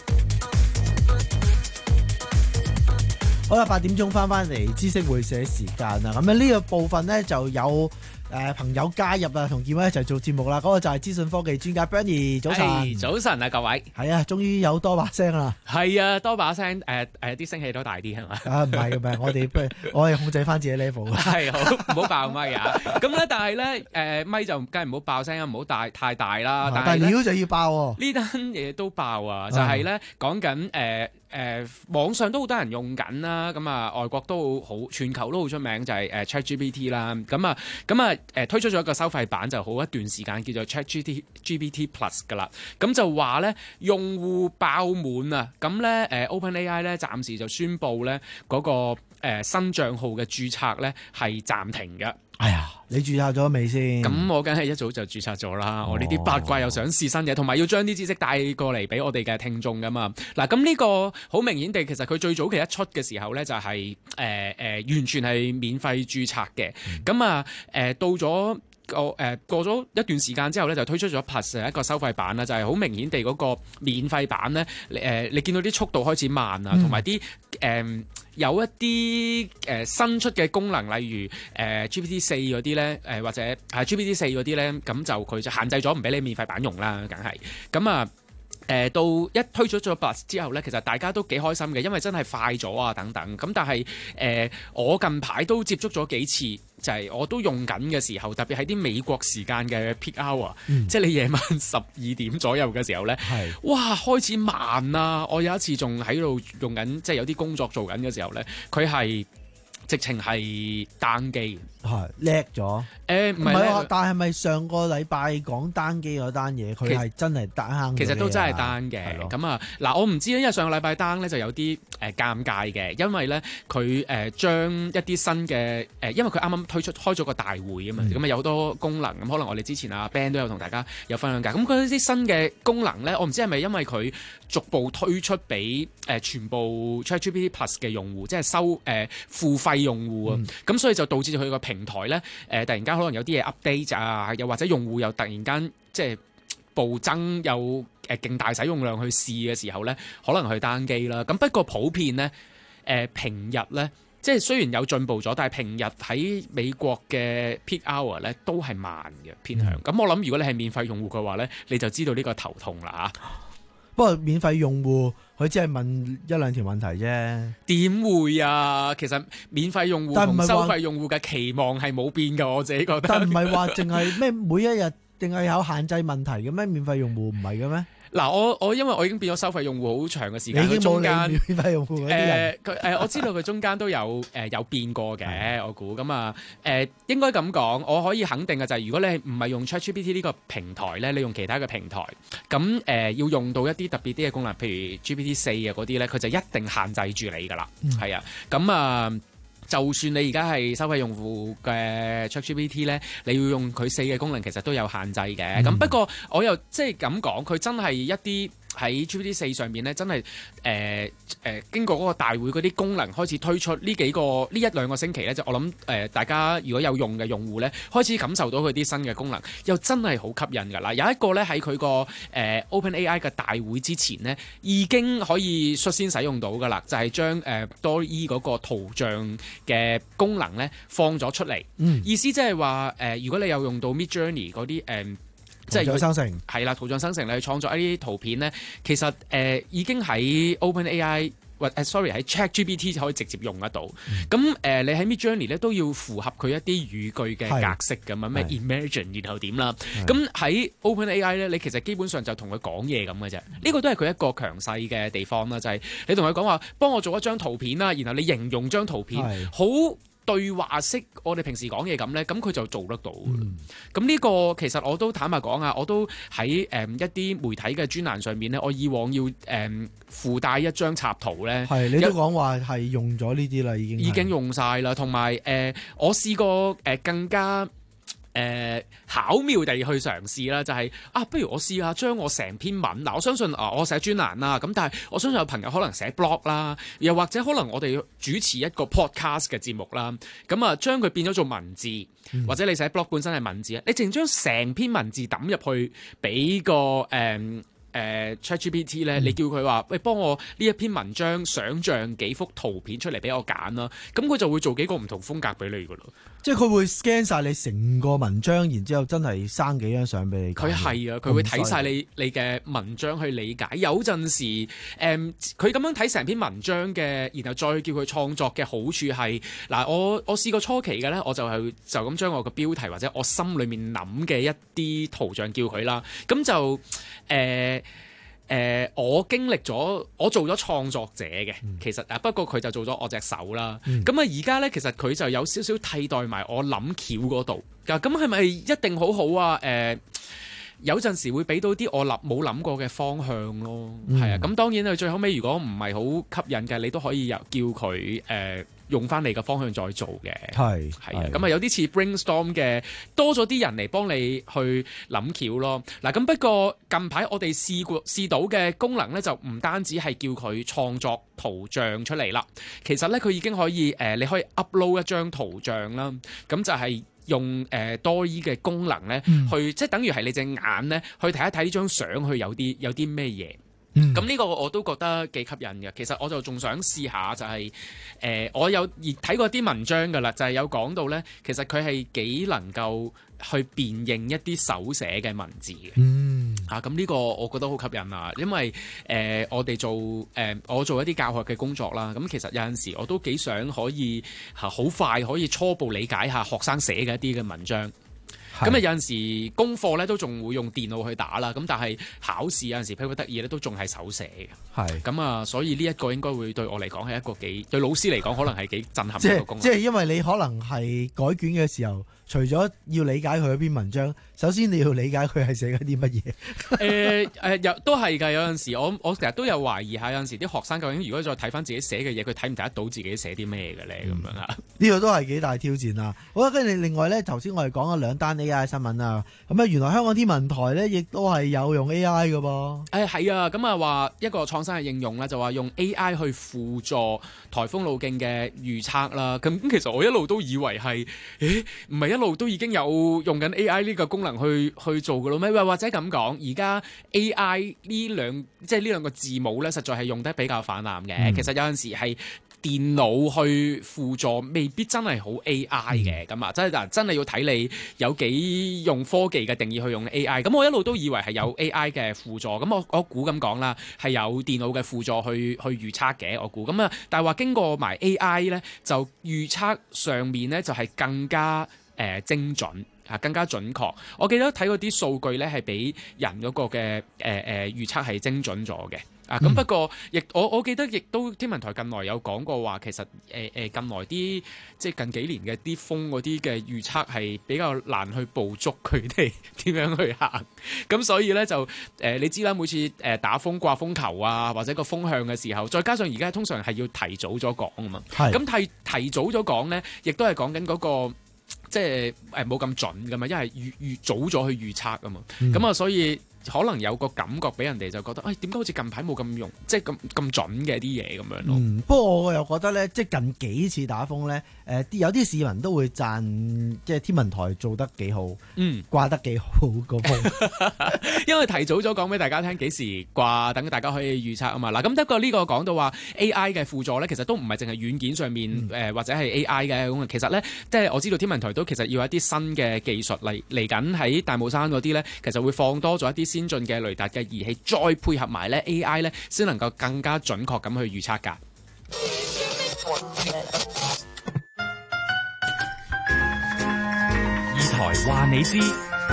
好啦，八點鐘翻翻嚟知識會社時間啦。咁樣呢個部分呢，就有誒、呃、朋友加入啦，同建威一齊做節目啦。嗰、那個就係資訊科技專家 Bernie， 早晨。 Hey, 早晨啊，各位。 係啊，終於有多把聲啦。 係啊，多把聲，誒、呃、誒，啲聲氣都大啲係嘛？ 啊，唔係唔係，我哋不如我哋控制翻自己 level。 係好，唔好爆咪啊！咁咧，但係咧，誒咪就梗係唔好爆聲啊，唔好大太大啦。但係料就要爆喎。 呢單嘢都爆啊！就係、是、咧講緊誒誒網上都好多人用緊啦。咁啊，外國都好，全球都好出名，就係、是、誒 ChatGPT 啦。咁啊，咁啊誒推出咗一個收費版，就好一段時間叫做 ChatGPT Plus 噶啦。咁就話咧用戶爆滿啊！咁咧誒 OpenAI 咧暫時就宣布咧嗰、那個誒、呃、新帳號嘅註冊咧係暫停嘅。 哎呀，你註冊咗未先？ 咁我梗係一早就註冊咗啦。哦、我呢啲八卦又想試新嘢，同埋要將啲知識帶過嚟俾我哋嘅聽眾噶嘛。嗱，咁呢個好明顯地，其實佢最早期一出嘅時候咧，就係誒誒完全係免費註冊嘅。咁、嗯、啊誒、呃、到咗。個誒過咗一段時間之後咧，就推出咗 Plus 一個收費版啦，就係、是、好明顯地嗰個免費版咧，誒、呃、你見到啲速度開始慢啊，同埋啲誒有一啲誒、呃、新出嘅功能，例如誒、呃、G P T 四嗰啲咧，誒、呃、或者係 G P T 四嗰啲咧，咁就佢就限制咗唔俾你免費版用啦，梗係咁啊。誒、呃、到一推出咗 Plus 之後咧，其實大家都幾開心嘅，因為真係快咗啊等等。咁但係誒、呃、我近排都接觸咗幾次，就係、是、我都用緊嘅時候，特別喺啲美國時間嘅 peak hour，、嗯、即係你夜晚十二點左右嘅時候咧，哇開始慢啊！我有一次仲喺度用緊，即係有啲工作做緊嘅時候咧，佢係直情係 down 機， 係叻咗。 誒唔係喎，但係咪上個禮拜講單機嗰單嘢，佢係真係單？ 其實都真係單嘅。咁啊，嗱，我唔知，因為上個禮拜單咧就有啲誒尷尬嘅，因為咧佢誒將一啲新嘅誒，因為佢啱啱推出開咗個大會啊嘛，咁、嗯、啊有好多功能，咁可能我哋之前啊 Ben 都有同大家有分享㗎。咁嗰啲新嘅功能咧，我唔知係咪因為佢逐步推出俾誒全部 ChatGPT Plus 嘅用戶，即係收誒、呃、付費用戶啊，咁、嗯、所以就導致佢個平台咧誒、呃、突然間可能有啲嘢 update 啊，又或者用戶又突然間即係暴增，有誒勁大使用量去試嘅時候咧，可能去單機啦。咁不過普遍咧誒、呃、平日咧，即係雖然有進步咗，但係平日喺美國嘅 peak hour 咧都係慢嘅偏向。咁、嗯、我諗如果你係免費用戶嘅話咧，你就知道呢個頭痛啦嚇。 不過免費用戶佢只係問一兩條問題啫， 點會啊？其實免費用戶同收費用戶嘅期望係冇變㗎，我自己覺得。 但唔係話淨係咩每一日定係有限制問題嘅咩？免費用戶唔係嘅咩？ 嗱，我我因為我已經變咗收費用戶好長嘅時間， 你已經冇中間免費用戶嗰啲人。 誒佢誒我知道佢中間都有誒、呃、有變過嘅，我估咁啊誒應該咁講，我可以肯定嘅就係、是、如果你唔係用 ChatGPT 呢個平台咧，你用其他嘅平台，咁誒、呃、要用到一啲特別啲嘅功能，譬如 G P T 四啊嗰啲咧，佢就一定限制住你㗎啦，係、嗯、啊，咁啊。呃就算你而家係收費用戶嘅 ChatGPT 咧，你要用佢四嘅功能，其實都有限制嘅。咁、嗯、不過我又即係咁講，佢真係一啲喺 G P T 四上面咧，真係誒誒經過嗰個大會嗰啲功能開始推出呢幾個呢一兩個星期咧，就我諗誒、呃、大家如果有用嘅用戶咧，開始感受到佢啲新嘅功能，又真係好吸引㗎啦。有一個咧喺佢個誒 OpenAI 嘅大會之前咧，已經可以率先使用到㗎啦，就係、是、將誒 DALL-E 嗰個圖像嘅功能咧放咗出嚟、嗯，意思即係話誒，如果你有用到 Midjourney 嗰啲誒。呃即係圖像生成係啦，圖像生成你去創作一啲圖片咧，其實誒、呃、已經喺 OpenAI 或或誒 sorry 喺 ChatGPT 可以直接用得到。咁誒、嗯呃、你喺 Midjourney 咧都要符合佢一啲語句嘅格式咁啊，咩 imagine 然後點啦。咁喺 OpenAI 咧，你其實基本上就同佢講嘢咁嘅啫。呢、這個都係佢一個強勢嘅地方啦，就係、是、你同佢講話幫我做一張圖片啦，然後你形容張圖片好對話式，我哋平時講嘢咁咧，咁佢就做得到。咁呢、嗯、個其實我都坦白講啊，我都喺誒、嗯、一啲媒體嘅專欄上面咧，我以往要誒、嗯、附帶一張插圖咧， 係你都講話係用咗呢啲啦，已經已經用晒啦，同埋誒我試過誒、呃、更加。誒、呃、巧妙地去嘗試啦，就係、是、啊，不如我試下將我成篇文嗱，我相信啊，我寫專欄啦，咁但係我相信有朋友可能寫 blog 啦，又或者可能我哋主持一個 podcast 嘅節目啦，咁啊將佢變咗做文字，嗯、或者你寫 blog 本身係文字啊，你淨將成篇文字抌入去俾個誒。嗯誒、uh, ChatGPT 咧，嗯、你叫佢話喂，幫我呢一篇文章想像幾幅圖片出嚟俾我揀啦，咁佢就會做幾個唔同風格俾你噶咯。 即係佢會 scan 晒你成個文章，然之後真係生幾張相俾你。佢係啊，佢會睇晒你你嘅文章去理解。有陣時誒，佢咁樣睇成篇文章嘅，然後再叫佢創作嘅好處係嗱，我我試過初期嘅咧，我就係就咁將我個標題或者我心裡面諗嘅一啲圖像叫佢啦，咁就誒。呃誒、呃，我經歷咗，我做咗創作者嘅，嗯、其實啊，不過佢就做咗我隻手啦。咁啊、嗯，而家咧，其實佢就有少少替代埋我諗橋嗰度。咁係咪一定好好啊？誒、呃，有陣時會俾到啲我諗冇諗過嘅方向咯。係、嗯、啊，咁當然佢最後尾如果唔係好吸引嘅，你都可以又叫佢誒。呃用翻你嘅方向再做嘅，係係啊，咁啊有啲似 brainstorm 嘅，多咗啲人嚟幫你去諗橋咯。嗱，咁不過近排我哋試過試到嘅功能咧，就唔單止係叫佢創作圖像出嚟啦，其實咧佢已經可以誒、呃，你可以 upload 一張圖像啦，咁就係用誒、呃、多依嘅功能咧，嗯、去即係等於係你隻眼咧，去睇一睇呢張相，去有啲有啲咩嘢。咁呢、嗯、個我都覺得幾吸引嘅。其實我就仲想試下、就係，就係誒我有睇過啲文章㗎啦，就係、係、有講到咧，其實佢係幾能夠去辨認一啲手寫嘅文字嘅。嗯，啊咁呢個我覺得好吸引啊，因為誒、呃、我哋做誒、呃、我做一啲教學嘅工作啦，咁其實有陣時我都幾想可以嚇好快可以初步理解下學生寫嘅一啲嘅文章。咁啊是有陣時功課咧都仲會用電腦去打啦，咁但係考試有陣時譬如得意咧都仲係手寫嘅。係咁啊，所以呢一個應該會對我嚟講係一個幾對老師嚟講可能係幾震撼嘅一個功能。即係因為你可能係改卷嘅時候，除咗要理解佢一篇文章，首先你要理解佢係寫緊啲乜嘢。誒誒，又都係㗎。有陣時我我成日都有懷疑下，有陣時啲學生究竟如果再睇翻自己寫嘅嘢，佢睇唔睇得到自己寫啲咩嘅咧？咁、嗯、樣啊？呢個都係幾大挑戰啊！好啦，跟住另外咧，頭先我哋講咗兩單 A I 新聞啊，咁啊原來香港天文台咧亦都係有用 A I 嘅噃。誒係啊，咁啊話一個創新嘅應用咧，就話用 A I 去輔助颱風路徑嘅預測啦。咁其實我一路都以為係，誒唔係一路都已經有用緊 A I 呢個功能去去做嘅咯咩？或者咁講，而家 A I 呢兩即係呢兩個字母咧，實在係用得比較泛濫嘅。嗯、其實有陣時係電腦去輔助，未必真係好 A I 嘅。咁啊、嗯，真係嗱，真係要睇你有幾用科技嘅定義去用 A I。咁我一路都以為係有 A I 嘅輔助。咁我我估咁講啦，係有電腦嘅輔助去去預測嘅。我估咁啊，但係話經過埋 A I 咧，就預測上面咧就係更加誒、呃、精準。啊，更加準確。我記得睇嗰啲數據咧，係比人嗰個嘅誒誒預測係精準咗嘅。啊，咁不過亦我我記得亦都天文台近來有講過話，其實誒誒、呃、近來啲即係近幾年嘅啲風嗰啲嘅預測係比較難去捕捉佢哋點樣去行。咁所以咧就誒、呃、你知啦，每次誒打風掛風球啊，或者個風向嘅時候，再加上而家通常係要提早咗講啊嘛。係是。咁提提早咗講咧，亦都係講緊嗰個。即係誒冇咁準噶嘛，因為預預早咗去預測啊嘛，咁啊、嗯、所以可能有個感覺俾人哋就覺得，誒點解好似近排冇咁用，即係咁咁準嘅啲嘢咁樣咯。嗯，不過我又覺得咧，即係近幾次打風咧，誒、呃、啲有啲市民都會讚，即係天文台做得幾好，嗯，掛得幾好個風，因為提早咗講俾大家聽幾時掛，等大家可以預測啊嘛。嗱，咁不過呢個講到話 A I 嘅輔助咧，其實都唔係淨係軟件上面誒、嗯呃、或者係 A I 嘅咁，其實咧即係我知道天文台都其實要一啲新嘅技術嚟嚟緊喺大帽山嗰啲咧，其實會放多咗一啲先進嘅雷達嘅儀器，再配合埋咧 A I 咧，先能夠更加準確咁去預測㗎。 話你知。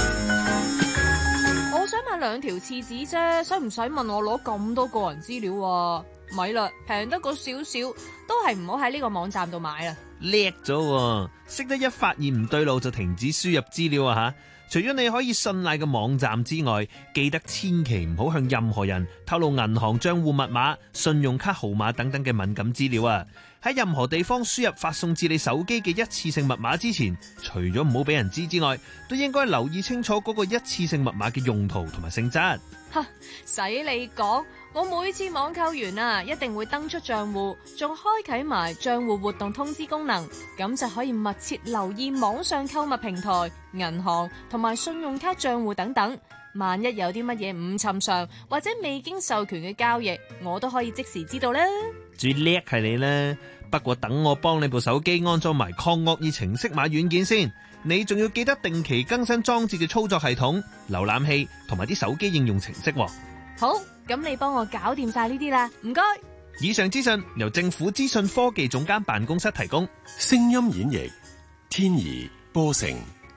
我想買兩條廁紙啫，使唔使問我攞咁多個人資料啊？咪啦，平得個少少，都係唔好喺呢個網站度買啦。 叻咗，識得一發現唔對路就停止輸入資料啊吓！除咗你可以信賴嘅網站之外，記得千祈唔好向任何人透露銀行賬戶密碼、信用卡號碼等等嘅敏感資料啊！喺任何地方輸入發送至你手機嘅一次性密碼之前，除咗唔好俾人知之外，都應該留意清楚嗰個一次性密碼嘅用途同埋性質。 哈，使你講，我每次網購完啊，一定會登出賬戶，仲開啟埋賬戶活動通知功能，咁就可以密切留意網上購物平台、銀行同埋信用卡賬戶等等。萬一有啲乜嘢唔尋常或者未經授權嘅交易，我都可以即時知道啦。 最叻係你啦，不過等我幫你部手機安裝埋抗惡意程式碼軟件先，你仲要記得定期更新裝置嘅操作系統、瀏覽器同埋啲手機應用程式。 好，咁你幫我搞掂晒呢啲啦，唔該。 以上資訊由政府資訊科技總監辦公室提供。 聲音演繹天怡波成。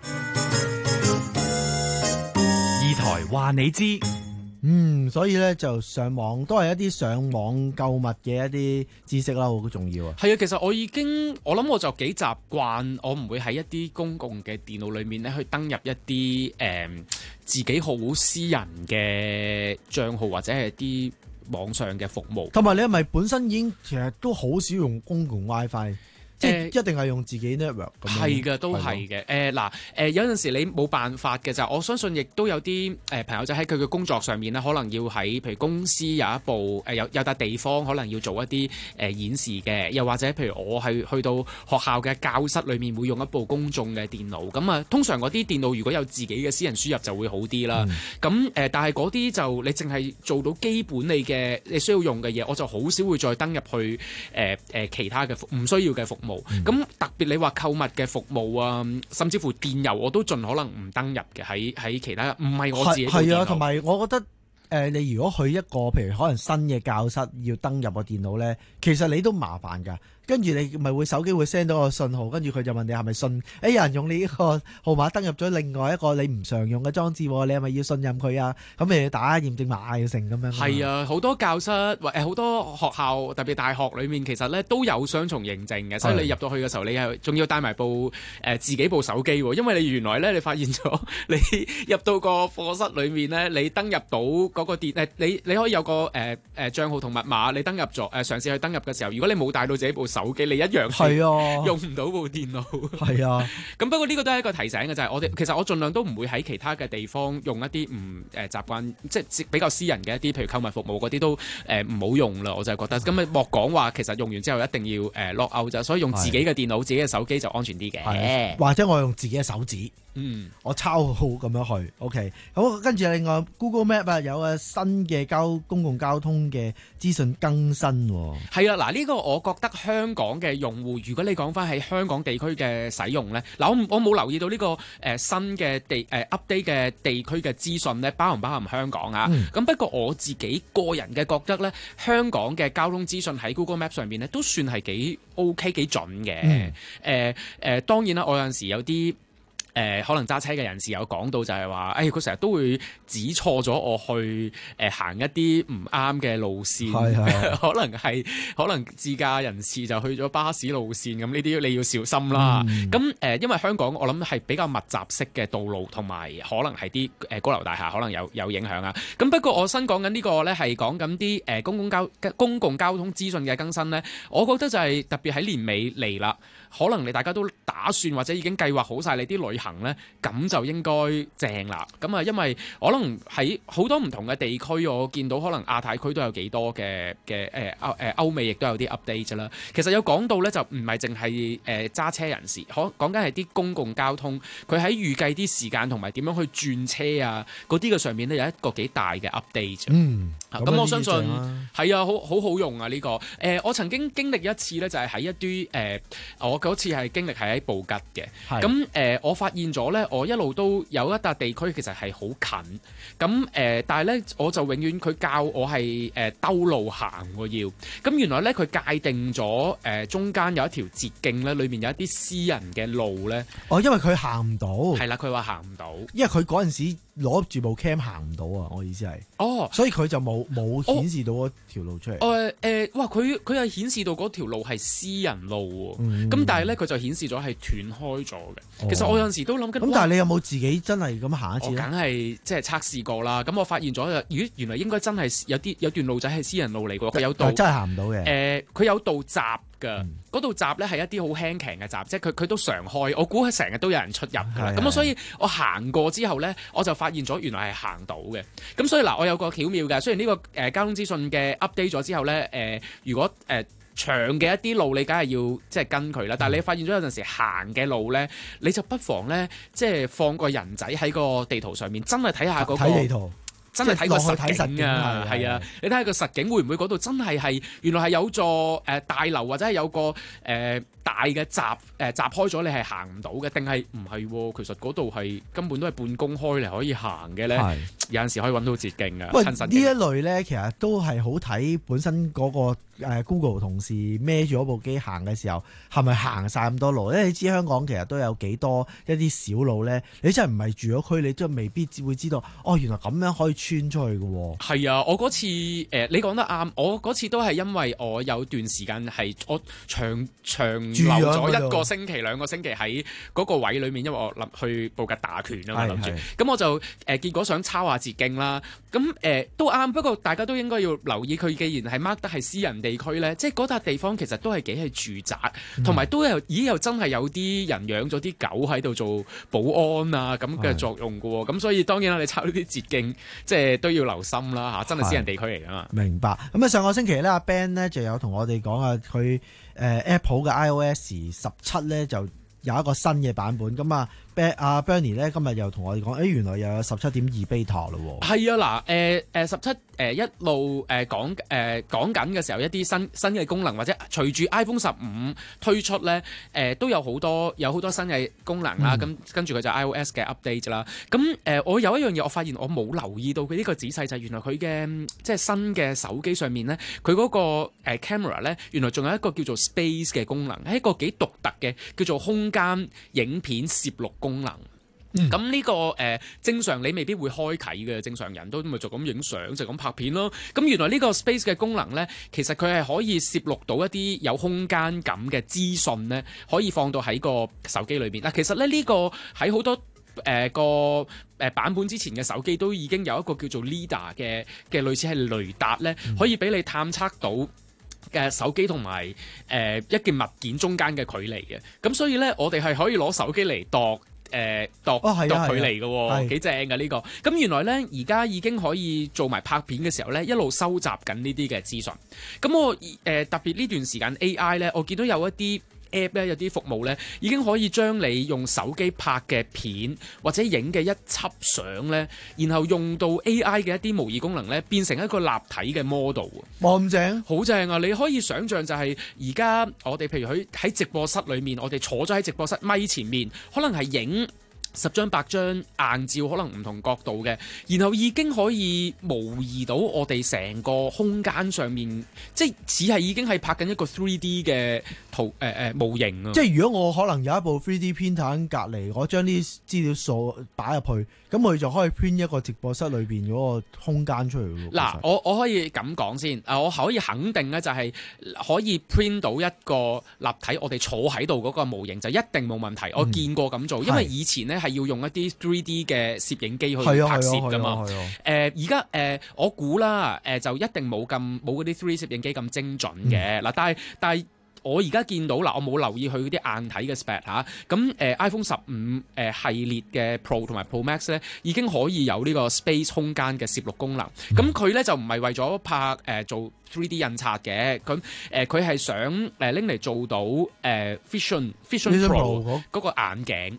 二台話你知。 嗯，所以咧就上網都係一啲上網購物嘅一啲知識啦，好重要啊。 係啊，其實我已經我諗我就幾習慣，我唔會喺一啲公共嘅電腦裏面咧去登入一啲誒、呃、自己好私人嘅帳號或者係啲網上嘅服務。 同埋你係咪本身已經其實都好少用公共 WiFi？即係一定係用自己 network 咁樣。 係嘅，都係嘅。誒嗱誒有陣時你冇辦法嘅就，我相信亦都有啲誒、呃、朋友仔喺佢嘅工作上面咧，可能要喺譬如公司有一部誒、呃、有有笪地方，可能要做一啲誒、呃、演示嘅，又或者譬如我係去到學校嘅教室裏面會用一部公眾嘅電腦，咁啊通常嗰啲電腦如果有自己嘅私人輸入就會好啲啦。咁誒、嗯呃、但係嗰啲就你淨係做到基本你嘅你需要用嘅嘢，我就好少會再登入去誒誒、呃呃、其他嘅唔需要嘅服務。咁、嗯、特別你話購物嘅服務啊，甚至乎電郵我都盡可能唔登入嘅，喺喺其他唔係我自己嘅電腦。係啊， 同埋我覺得誒、呃，你如果去一個譬如可能新嘅教室要登入個電腦咧，其實你都麻煩㗎。跟住你咪會手機會 send 到個信號，跟住佢就問你係咪信？誒有人用你呢個號碼登入咗另外一個你唔常用嘅裝置，你係咪要信任佢啊？咁你要打驗證碼要成咁樣。 係啊，好多教室或誒好多學校，特別大學裏面，其實咧都有雙重認證嘅，所以你入到去嘅時候，你係仲要帶埋部誒、呃、自己部手機喎，因為你原來咧你發現咗你入到個課室裏面咧，你登入到嗰個電誒，你你可以有個誒誒、呃呃、帳號同密碼，你登入咗誒、呃、嘗試去登入嘅時候，如果你冇帶到自己部手機，你一樣係用唔到部電腦。 係啊， 咁不過呢個都係一個提醒嘅，就係、是、我哋其實我盡量都唔會喺其他嘅地方用一啲唔誒習慣，即係比較私人嘅一啲，譬如購物服務嗰啲都誒唔好用啦。我就係覺得咁啊，莫講話其實用完之後一定要誒 log out 咋，所以用自己嘅電腦、自己嘅手機就安全啲嘅。 或者我用自己嘅手指。 嗯，我抄好咁樣去 ，OK。咁跟住另外 Google Map 啊，有個新嘅交公共交通嘅資訊更新。 係啊，嗱呢個我覺得香港嘅用戶，如果你講翻喺香港地區嘅使用咧，嗱我我冇留意到呢、這個誒、呃、新嘅地誒、呃、update 嘅地區嘅資訊咧，包唔包含香港啊？咁、嗯、不過我自己個人嘅覺得咧，香港嘅交通資訊喺 Google Map 上邊咧，都算係幾 OK 幾準嘅。誒、嗯、誒、呃呃，當然啦，我有陣時有啲。誒、呃、可能揸車嘅人士有講到就係話，誒佢成日都會指錯咗我去誒、呃、行一啲唔啱嘅路線，可能係可能自駕人士就去咗巴士路線，咁呢啲你要小心啦。咁、嗯、誒、呃、因為香港我諗係比較密集式嘅道路，同埋可能係啲誒高樓大廈可能有有影響啊。咁不過我新講緊呢個咧係講緊啲誒公共交公共交通資訊嘅更新咧，我覺得就係特別喺年尾嚟啦，可能你大家都打算或者已經計劃好晒你啲旅行咧，咁就應該正啦。咁啊，因為可能喺好多唔同嘅地區，我見到可能亞太區都有幾多嘅嘅誒歐誒歐美亦都有啲 update 啦。其實有講到咧，就唔係淨係誒揸車人士，可講緊係啲公共交通，佢喺預計啲時間同埋點樣去轉車啊嗰啲嘅上面咧有一個幾大嘅 update。嗯，咁、啊、我相信係啊，好好好用啊呢、呢個。誒、呃，我曾經經歷一次咧，就係喺一啲誒、呃，我嗰次係經歷喺喺布吉嘅。咁誒、呃，我發現咗咧，我一路都有一笪地區其實係好近。咁誒、呃，但係咧，我就永遠佢教我係誒、呃、兜路行喎要。咁原來咧，佢界定咗誒、呃、中間有一條捷徑咧，裏面有一啲私人嘅路咧。 哦，因為佢行唔到。 係啦，佢話行唔到， 因為佢嗰陣時攞住部 cam 行唔到啊！我意思係， 哦， 所以佢就冇冇顯示到嗰條路出嚟。 誒、呃、誒、呃，哇！佢佢係顯示到嗰條路係私人路喎，咁、嗯、但係咧佢就顯示咗係斷開咗嘅、哦。其實我有陣時都諗緊，咁但係你有冇自己真係咁行一次咧？ 我梗係即係測試過啦。咁我發現咗，咦，原來應該真係有啲有段路仔係私人路嚟㗎。佢有道真係行唔到嘅。誒、 呃，佢有道閘㗎，嗰道閘咧係一啲好輕騎嘅閘，即係佢佢都常開。我估係成日都有人出入㗎啦。咁所以我行過之後咧，我就發現咗原來係行到嘅。咁所以嗱，我有個巧妙嘅。雖然呢、這個誒、呃、交通資訊嘅 update 咗之後咧，誒、呃、如果誒、呃、長嘅一啲路你梗係要即係跟佢啦。但係你發現咗有陣時行嘅路咧，你就不妨咧即係放個人仔喺個地圖上面，真係睇下嗰個睇地圖。 真係睇個實景啊，係啊！你睇下個實景會唔會嗰度真係係原來係有座誒大樓或者係有個誒、呃、大嘅閘誒閘開咗，你係行唔到嘅，定係唔係？其實嗰度係根本都係半公開嚟可以行嘅咧。有陣時可以揾到捷徑啊！ 喂，呢一類咧，其實都係好睇本身嗰、嗰個。誒 Google 同事孭住嗰部機行嘅時候，係咪行晒咁多路？因為你知香港其實都有幾多一啲小路咧，你真係唔係住咗區，你真係未必會知道。哦，原來咁樣可以穿出去嘅喎。係啊，我嗰次誒、呃，你講得啱。我嗰次都係因為我有段時間係我長長留咗一個星期、兩個星期喺嗰個位裏面，因為我諗去布吉打拳啊嘛，諗住。咁我就誒、呃、結果想抄下捷徑啦。咁誒、呃、都啱，不過大家都應該要留意佢，既然係 mark 得係私人地區咧，即係嗰笪地方其實都係幾係住宅，同埋都有咦又真係有啲人養咗啲狗喺度做保安啊咁嘅作用㗎喎，咁所以當然啦，你抄呢啲捷徑即係都要留心啦嚇，真係私人地區嚟㗎嘛。明白。咁啊上個星期咧，阿 Ben 咧就有同我哋講啊，佢誒 Apple 嘅 iOS 十七咧就有一個新嘅版本，咁啊。阿 Bernie 咧今日又同我哋講，誒原來又有十七點二 beta 咯喎。係啊，嗱，誒誒十七誒一路誒講誒講緊嘅時候，一啲新新嘅功能或者隨住 iPhone 十五推出咧，誒、呃、都有好多有好多新嘅功能啦。咁、嗯、跟住佢就 iOS 嘅 update 啦。咁誒、呃、我有一樣嘢，我發現我冇留意到佢呢個仔細就係、是、原來佢嘅即係新嘅手機上面咧，佢嗰個誒 camera 咧，原來仲有一個叫做 Space 嘅功能，係一個幾獨特嘅叫做空間影片攝錄功能。咁、嗯、呢、這個誒、呃、正常你未必會開啟嘅，正常人都咪就咁影相就咁拍片咯。咁原來呢個 Space 嘅功能咧，其實佢係可以攝錄到一啲有空間感嘅資訊咧，可以放到喺個手機裏邊。嗱，其實咧呢、這個喺好多誒、呃、個誒版本之前嘅手機都已經有一個叫做 Lidar 嘅嘅類似係雷達咧，可以俾你探測到嘅手機同埋誒一件物件中間嘅距離嘅。咁所以咧，我哋係可以攞手機嚟度。誒、呃、度、哦啊、度距離嘅，幾正嘅呢個。咁原來咧，而家已經可以做埋拍片嘅時候咧，一路收集緊呢啲嘅資訊。咁我誒、呃、特別呢段時間 A I 咧，我見到有一啲 app 咧，有啲服務咧，已經可以將你用手機拍嘅片或者影嘅一輯相咧，然後用到 A I 嘅一啲模擬功能咧，變成一個立體嘅 model。哇，咁正，好正啊！你可以想像就係而家我哋譬如喺喺直播室裏面，我哋坐咗喺直播室咪前面，可能係影十張八張硬照，可能唔同角度嘅，然後已經可以模擬到我哋成個空間上面，即係似係已經係拍緊一個 three D 嘅圖誒誒、呃、模型啊！即係如果我可能有一部 three D printer 喺隔離，我將啲資料掃擺入去，咁我哋就可以 print 一個直播室裏邊嗰個空間出嚟。嗱，我我可以咁講先，啊，我可以肯定咧，就係可以 print 到一個立體，我哋坐喺度嗰個模型就一定冇問題。嗯、我見過咁做，因為以前咧係要用一啲 three D 嘅攝影機去拍攝噶嘛。誒而家誒我估啦，誒、呃、就一定冇咁冇嗰啲 three D 攝影機咁精準嘅嗱、嗯，但係但係。我而家見到嗱，我冇留意佢嗰啲硬體嘅 spec 嚇，咁誒 iPhone 十五誒系列嘅 Pro 同埋 Pro Max 咧，已經可以有呢個 Space 空間嘅攝錄功能。咁佢咧就唔係為咗拍誒、呃、做 three D 印刷嘅，咁誒佢係想誒拎嚟做到誒 Vision Vision Pro 嗰個眼鏡。嗯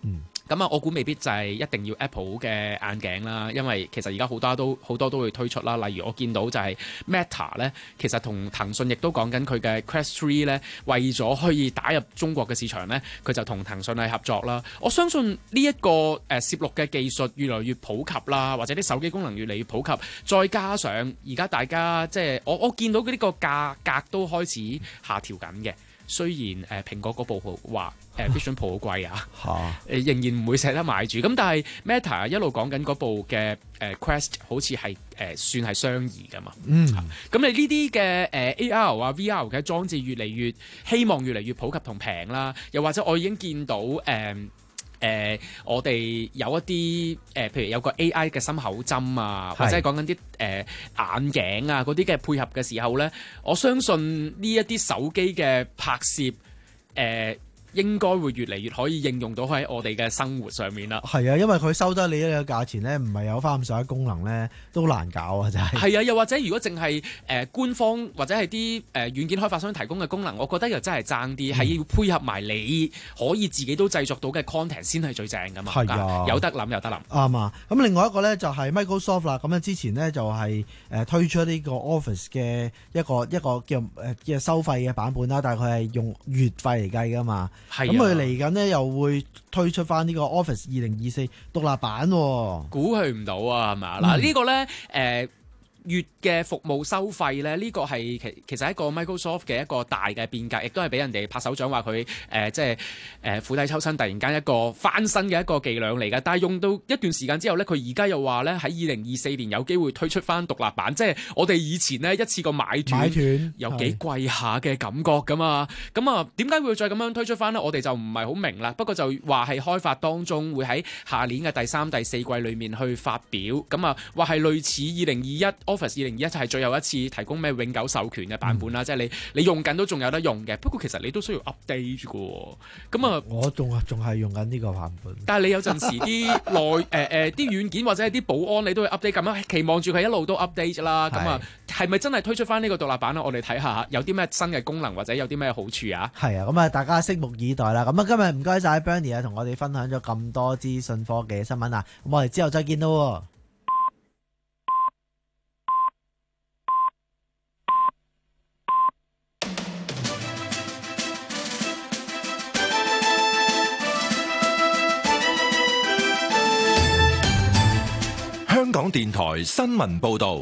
咁啊，我估未必就係一定要 Apple 嘅眼鏡啦，因為其實而家好多都好多都會推出啦。例如我見到就係 Meta 咧，其實同騰訊亦都講緊佢嘅 Quest 三咧，為咗可以打入中國嘅市場咧，佢就同騰訊係合作啦。我相信呢一個誒攝錄嘅技術越來越普及啦，或者啲手機功能越嚟越普及，再加上而家大家即係我我見到呢個價格都開始下調緊嘅。雖然誒、呃、蘋果嗰部話誒 Vision Pro 好貴啊，誒仍然唔會捨得買住。咁但係 Meta 一路講緊嗰部嘅誒、呃、Quest 好似係誒算係相宜㗎嘛。嗯，咁你呢啲嘅誒 A R 啊 V R 嘅裝置越嚟越希望越嚟越普及同平啦。又或者我已經見到誒。呃誒、呃，我哋有一啲誒、呃，譬如有個 A I 嘅心口針啊，或者係講緊啲誒眼鏡啊嗰啲嘅配合嘅時候咧，我相信呢一啲手機嘅拍攝誒。呃應該會越嚟越可以應用到喺我哋嘅生活上面啦。係啊，因為佢收得你呢個價錢咧，唔係有翻咁上下功能咧，都難搞啊！真係。係啊，又或者如果淨係誒官方或者係啲誒軟件開發商提供嘅功能，我覺得又真係爭啲，係、嗯、要配合埋你可以自己都製作到嘅 content 先係最正噶嘛。係啊，有得諗有得諗。啱啊！咁另外一個咧就係 Microsoft 啦。咁啊之前咧就係誒推出呢個 Office 嘅一個一個叫誒嘅收費嘅版本啦，但係佢係用月費嚟計噶嘛。咁佢嚟緊呢又會推出翻呢個 Office 二零二四獨立版， 估佢唔到啊，係嘛？嗱、嗯、呢個咧誒。呃月嘅服務收費咧，呢、這個係其其實係一個 Microsoft 嘅一個大嘅變革，亦都係俾人哋拍手掌話佢誒即係誒釜底抽薪，突然間一個翻身嘅一個伎倆嚟嘅。但係用到一段時間之後咧，佢而家又話咧喺二零二四年有機會推出翻獨立版，即係我哋以前呢一次過買斷，買斷有幾貴下嘅感覺噶嘛。咁啊，點解會再咁樣推出翻呢？我哋就唔係好明啦。不過就話係開發當中會喺下年嘅第三、第四季裡面去發表。咁啊，話係類似二零二一。Office 二零二一就係最後一次提供咩永久授權嘅版本啦，嗯、即係你你用緊都仲有得用嘅。不過其實你都需要 update 嘅。咁啊，我仲仲係用緊呢個版本。但係你有陣時啲內誒誒啲軟件或者係啲保安，你都會 update 咁樣，期望住佢一路都 update 啦。咁啊，係咪真係推出翻呢個獨立版咧？我哋睇下有啲咩新嘅功能或者有啲咩好處啊？係啊，咁啊，大家拭目以待啦。咁啊，今日唔該晒 Bernie 啊，同我哋分享咗咁多資訊科技嘅新聞啊。咁我哋之後再見咯。 香港電台新聞報道，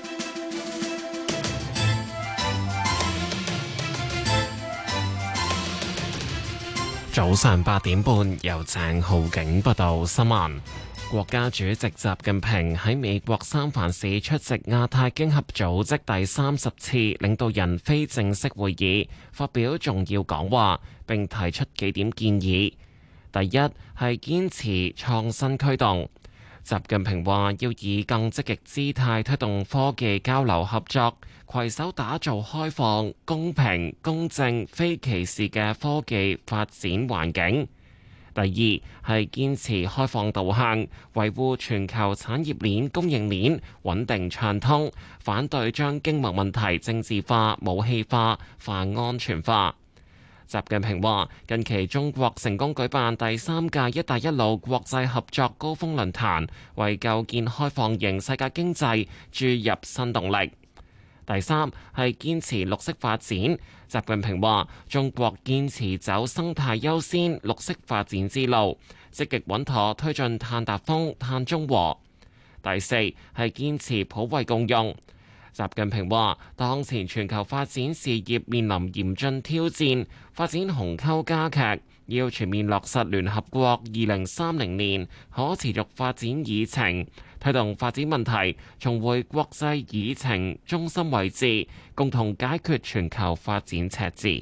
早上八點半，由鄭浩景報道新聞。國家主席習近平喺美國三藩市出席亞太經合組織第三十次領導人非正式會議，發表重要講話，並提出幾點建議。第一係堅持創新驅動。習近平話要以更積極姿態推動科技交流合作，攜手打造開放、公平、公正、非歧視嘅科技發展環境。第二係堅持開放導向，維護全球產業鏈、供應鏈穩定暢通，反對將經貿問題政治化、武器化、泛安全化。習近平話：近期中國成功舉辦第三屆「一帶一路」國際合作高峰論壇，為構建開放型世界經濟注入新動力。第三係堅持綠色發展。習近平話：中國堅持走生態優先、綠色發展之路，積極穩妥推進碳達峰、碳中和。第四係堅持普惠共用。習近平話：當前全球發展事業面臨嚴峻挑戰，發展鴻溝加劇，要全面落實聯合國二零三零年可持續發展議程，推動發展問題重回國際議程中心位置，共同解決全球發展赤字。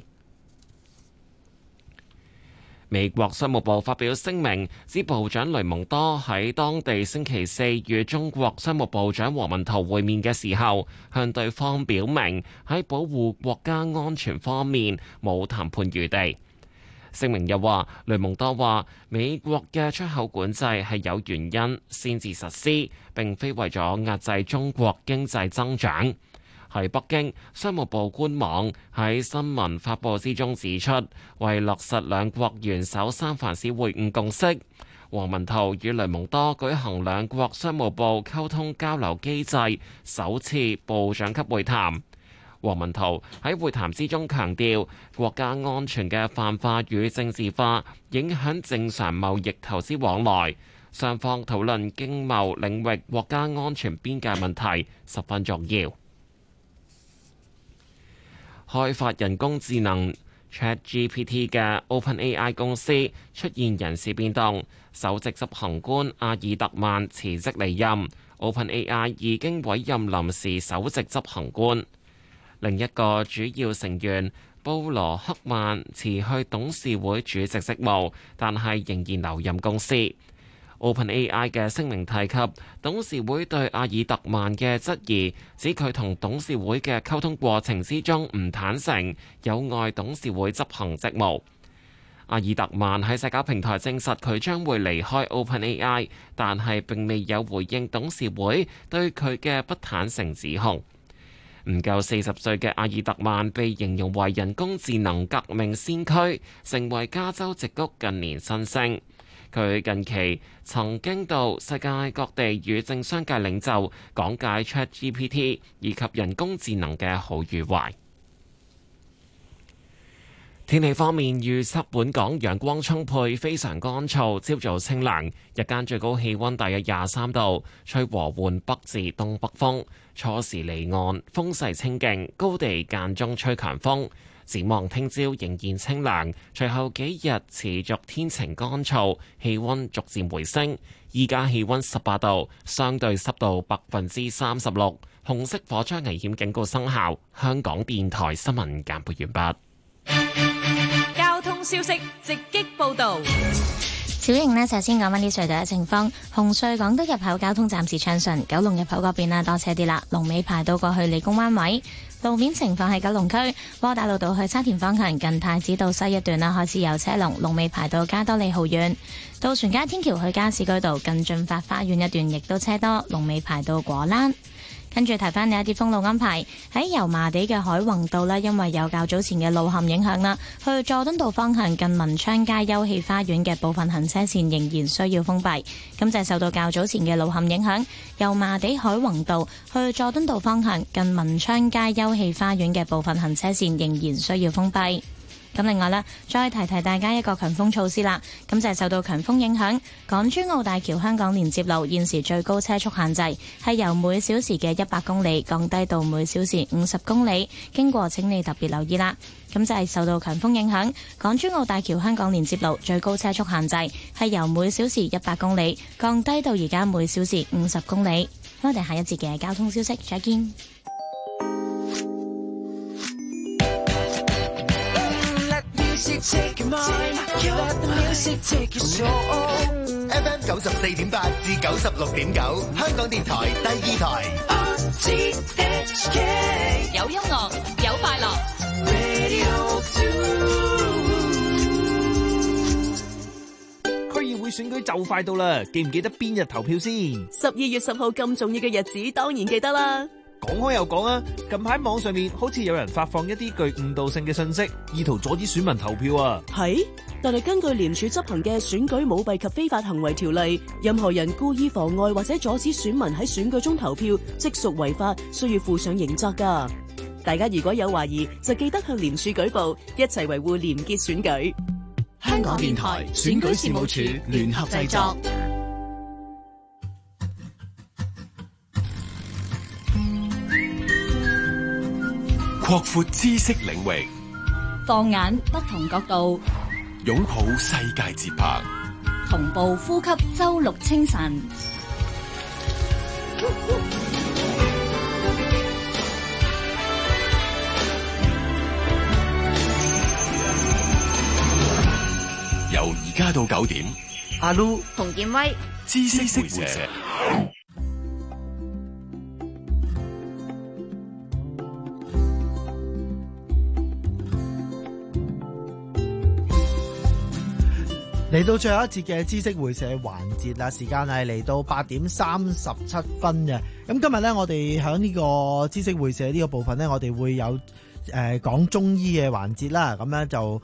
美國商務部發表聲明，指部長雷蒙多喺當地星期四與中國商務部長王文濤會面嘅時候，向對方表明喺保護國家安全方面冇談判餘地。聲明又話，雷蒙多話美國嘅出口管制係有原因先至實施，並非為咗壓制中國經濟增長。喺北京，商務部官網喺新聞發佈之中指出，為落實兩國元首三藩市會晤共識， 王文濤與雷蒙多舉行兩國商務部溝通交流機制首次部長級會談。王文濤喺會談之中強調，國家安全嘅泛化與政治化影響正常貿易投資往來，雙方討論經貿領域國家安全邊界問題十分重要。開發人工智能 ChatGPT 嘅 OpenAI 公司出現人事變動，首席執行官阿爾特曼辭職離任 ，OpenAI 已經委任臨時首席執行官。另一個主要成員布羅克曼辭去董事會主席職務，但係仍然留任公司。OpenAI 嘅聲明提及董事會對阿爾特曼嘅質疑，指佢同董事會嘅溝通過程之中唔坦誠，有礙董事會執行職務。阿爾特曼喺社交平台證實佢將會離開 OpenAI， 但係並未有回應董事會對佢嘅不坦誠指控。唔夠四十歲嘅阿爾特曼被形容為人工智能革命先驅，成為加州矽谷近年新星。佢近期曾經到世界各地與政商界領袖講解 ChatGPT 以及人工智能嘅好與壞。天氣方面，預測本港陽光充沛，非常乾燥，朝早清涼，日間最高氣溫大約廿三度，吹和緩北至東北風，初時離岸，風勢清勁，高地間中吹強風。展望聽朝仍然清涼，隨後幾日持續天晴乾燥，氣溫逐漸回升。依家氣溫十八度，相對濕度百分之三十六，紅色火災危險警告生效。香港電台新聞簡報完畢。 交通消息直擊報道。 小瑩呢，首先講返啲隧道嘅情況。紅隧港島入口交通暫時暢順，九龍入口嗰邊啊多車啲啦，龍尾排到過去理工灣位。路面情況喺九龍區窩打老道去沙田方向近太子道西一段啦，開始有車龍，龍尾排到加多利豪苑。渡船街天橋去加士居道近駿發花園一段亦都車多，龍尾排到果欄。跟住提翻你一啲封路安排，喺油麻地嘅海泓道呢，因為有較早前嘅路陷影響啦，去佐敦道方向近文昌街休憩花園嘅部分行車線仍然需要封閉。咁就係受到較早前嘅路陷影響，油麻地海泓道去佐敦道方向近文昌街休憩花園嘅部分行車線仍然需要封閉。咁另外呢，再提提大家一個強風措施啦。咁就係受到強風影響，港珠澳大橋香港連接路現時最高車速限制係由每小時嘅一百公里降低到每小時五十公里，經過請你特別留意啦。咁就係受到強風影響，港珠澳大橋香港連接路最高車速限制係由每小時一百公里降低到而家每小時五十公里。我哋下一節嘅交通消息再見。 Take your mind, let the music take your soul. F M 九十四點八至九十六點九，香港電台第二台。R T H K 有音樂，有快樂。 Radio two。 區議會選舉就快到啦，記唔記得邊日投票先？ 十二月十號咁重要嘅日子，當然記得啦。 講開又講啊，近排網上面好似有人發放一啲具誤導性嘅信息，意圖阻止選民投票啊。 係，但係根據廉署執行嘅選舉舞弊及非法行為條例，任何人故意妨礙或者阻止選民喺選舉中投票，即屬違法，需要負上刑責噶。大家如果有懷疑，就記得向廉署舉報，一齊維護廉潔選舉。 香港電台選舉事務處聯合製作。 擴闊知識領域， 放眼不同角度， 擁抱世界節拍， 同步呼吸周六清晨。 由而家到九點， 阿 Lu 洪建威， 知識會社。 嚟到最後一節嘅知識會社環節啦，時間係嚟到八點三十七分嘅。咁今日呢，我哋喺呢個知識會社呢個部分呢，我哋會有誒講、呃、中醫嘅環節啦。咁呢就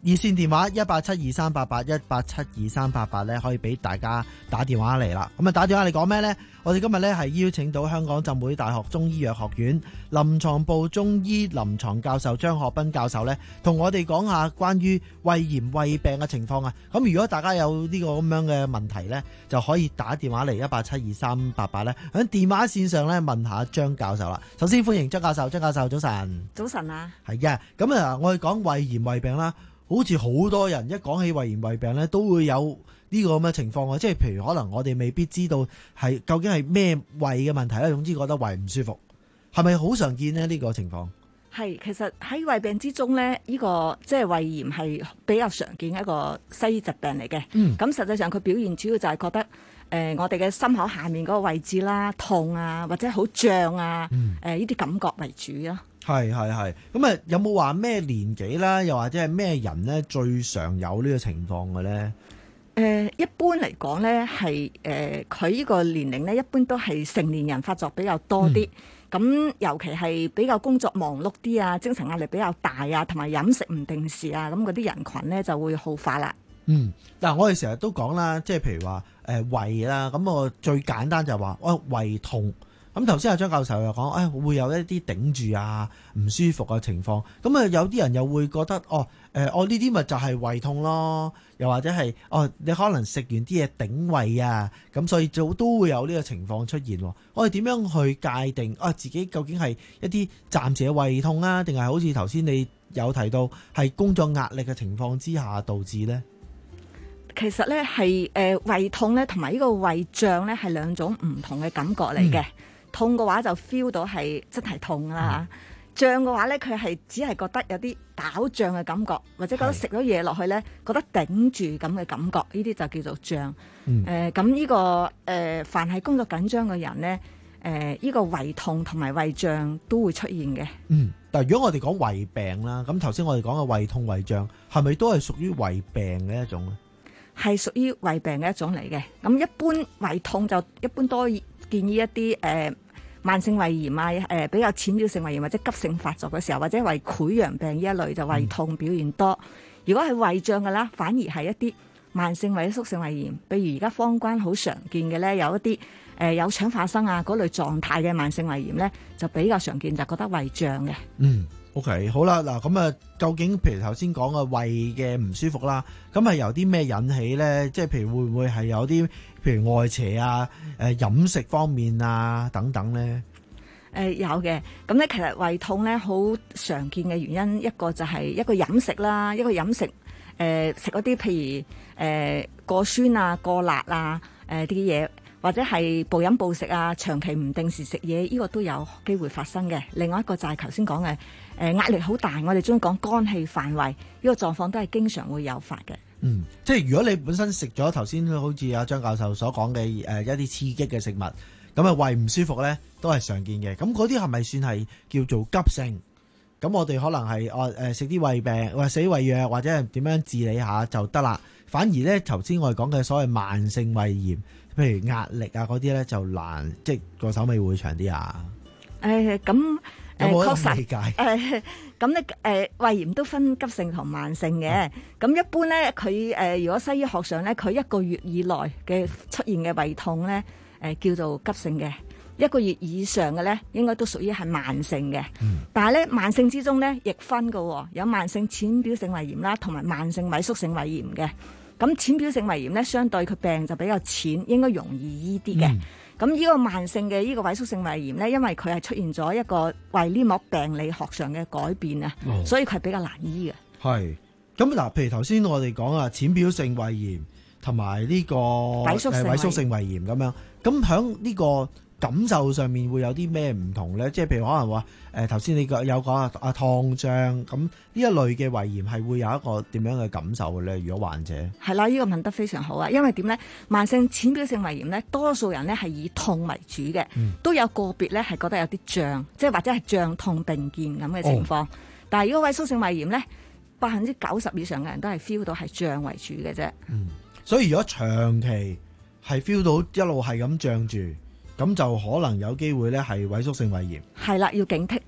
熱線電話一八七二三八八一八七二三八八咧，可以俾大家打電話嚟啦。咁啊，打電話嚟講咩呢？我哋今日咧係邀請到香港浸會大學中醫藥學院臨床部中醫臨床教授張學斌教授咧，同我哋講下關於胃炎胃病嘅情況啊。咁如果大家有呢個咁樣嘅問題咧，就可以打電話嚟一八七二三八八咧，喺電話線上咧問下張教授啦。首先歡迎張教授，張教授早晨。 早晨啊。係嘅。咁啊，我哋講胃炎胃病啦。好似好多人一講起胃炎胃病咧，都會有呢個咁嘅情況啊！即係譬如可能我哋未必知道係究竟係咩胃嘅問題咧，總之覺得胃唔舒服，係咪好常見呢？呢個情況係其實喺胃病之中咧，呢個即係胃炎係比較常見嘅一個西醫疾病嚟嘅。嗯，咁實際上佢表現主要就係覺得誒、呃、我哋嘅心口下面嗰個位置啦，痛啊，或者好脹啊，誒呢啲感覺為主咯。 係係係，咁啊有冇話咩年紀啦，又或者係咩人咧最常有呢個情況嘅咧？ 誒、呃、一般嚟講咧，係誒佢呢個年齡咧，一般都係成年人發作比較多啲。咁、嗯、尤其係比較工作忙碌啲啊，精神壓力比較大啊，同埋飲食唔定時啊，咁嗰啲人群咧就會好發啦。 嗯，嗱我哋成日都講啦，即係譬如話誒、呃、胃啦，咁我最簡單就係話，哦胃痛。咁頭先阿張教授又講，誒、哎、會有一啲頂住啊、唔舒服嘅情況。咁啊，有啲人又會覺得，哦，誒、呃，我呢啲咪就係胃痛咯，又或者係，哦，你可能食完啲嘢頂胃啊，咁所以就都會有呢個情況出現。我哋點樣去界定啊？自己究竟係一啲暫時嘅胃痛啊，定係好似頭先你有提到係工作壓力嘅情況之下導致呢？ 其實咧係誒胃痛咧，同埋呢個胃脹咧係兩種唔同嘅感覺嚟嘅。嗯痛嘅話就 feel 到係真係痛啦，脹嘅話咧佢係只係覺得有啲飽脹嘅感覺，或者覺得食咗嘢落去咧覺得頂住咁嘅感覺，呢啲就叫做脹。誒咁呢個誒、呃、凡係工作緊張嘅人咧，誒、呃、呢、呢個胃痛同埋胃脹都會出現嘅。嗯， 但係如果我哋講胃病啦，咁頭先我哋講嘅胃痛胃脹係咪都係屬於胃病嘅一種咧？ 係屬於胃病嘅一種嚟嘅。咁一般胃痛就一般多建議一啲誒。呃慢性胃炎啊，誒、呃、比較淺表性胃炎或者急性發作嘅時候，或者胃潰瘍病呢一類就胃痛表現多。嗯、如果係胃脹嘅啦，反而係一啲慢性萎縮性胃炎，譬如而家坊間好常見嘅咧，有一啲誒、呃、有腸化生啊嗰類狀態嘅慢性胃炎咧，就比較常見，就覺得胃脹嘅。嗯。 OK， 好啦，嗱咁啊，究竟譬如頭先講嘅胃嘅唔舒服啦，咁係由啲咩引起咧？即係譬如會唔會係有啲譬如外邪啊、誒飲食方面啊等等咧？誒、 呃、有嘅，咁咧其實胃痛咧好常見嘅原因，一個就係一個飲食啦，一個飲食誒食嗰啲譬如誒、呃、過酸啊、過辣啊誒啲嘢。或者係暴飲暴食啊，長期唔定時食嘢，呢、這個都有機會發生嘅。另外一個就係頭先講嘅，誒、呃、壓力好大，我哋中意講肝氣犯胃，呢、這個狀況都係經常會有發嘅。 嗯，即係如果你本身食咗頭先好似阿張教授所講嘅誒一啲刺激嘅食物，咁啊胃唔舒服咧，都係常見嘅。咁嗰啲係咪算係叫做急性？咁我哋可能係哦誒食啲胃病或者食胃藥或者係點樣治理下就得啦。反而咧頭先我哋講嘅所謂慢性胃炎，譬如壓力啊嗰啲咧就難，即係個手尾會長啲啊。 誒咁誒確實理解誒咁咧誒胃炎都分急性同慢性嘅。咁、嗯、一般咧佢誒如果西醫學上咧佢一個月以內嘅出現嘅胃痛咧誒、呃、叫做急性嘅，一個月以上嘅咧應該都屬於係慢性嘅。嗯、但係咧慢性之中咧亦分嘅，有慢性淺表性胃炎啦，同埋慢性萎縮性胃炎嘅。咁淺表性胃炎咧，相對佢病就比較淺，應該容易醫啲嘅。咁呢、嗯、個慢性嘅呢個萎縮性胃炎咧，因為佢係出現咗一個胃黏膜病理學上嘅改變啊，哦、所以佢係比較難醫嘅。係咁嗱，譬如頭先我哋講啊，淺表性胃炎同埋呢個萎縮性、萎縮性胃炎咁樣，咁響呢個感受上面會有啲咩唔同咧？即係譬如可能話誒頭先你個有講啊啊燙脹咁呢一類嘅胃炎係會有一個點樣嘅感受嘅咧？如果患者係啦，呢、這個問得非常好啊！因為點咧？慢性淺表性胃炎咧，多數人咧係以痛為主嘅，嗯、都有個別咧係覺得有啲脹，即係或者係脹痛並見咁嘅情況。哦、但係如果萎縮性胃炎咧，百分之九十以上嘅人都係 feel 到係脹為主嘅啫。 嗯，所以如果長期係 feel 到一路係咁脹住，咁就可能有機會咧係萎縮性胃炎。 係啦，要警惕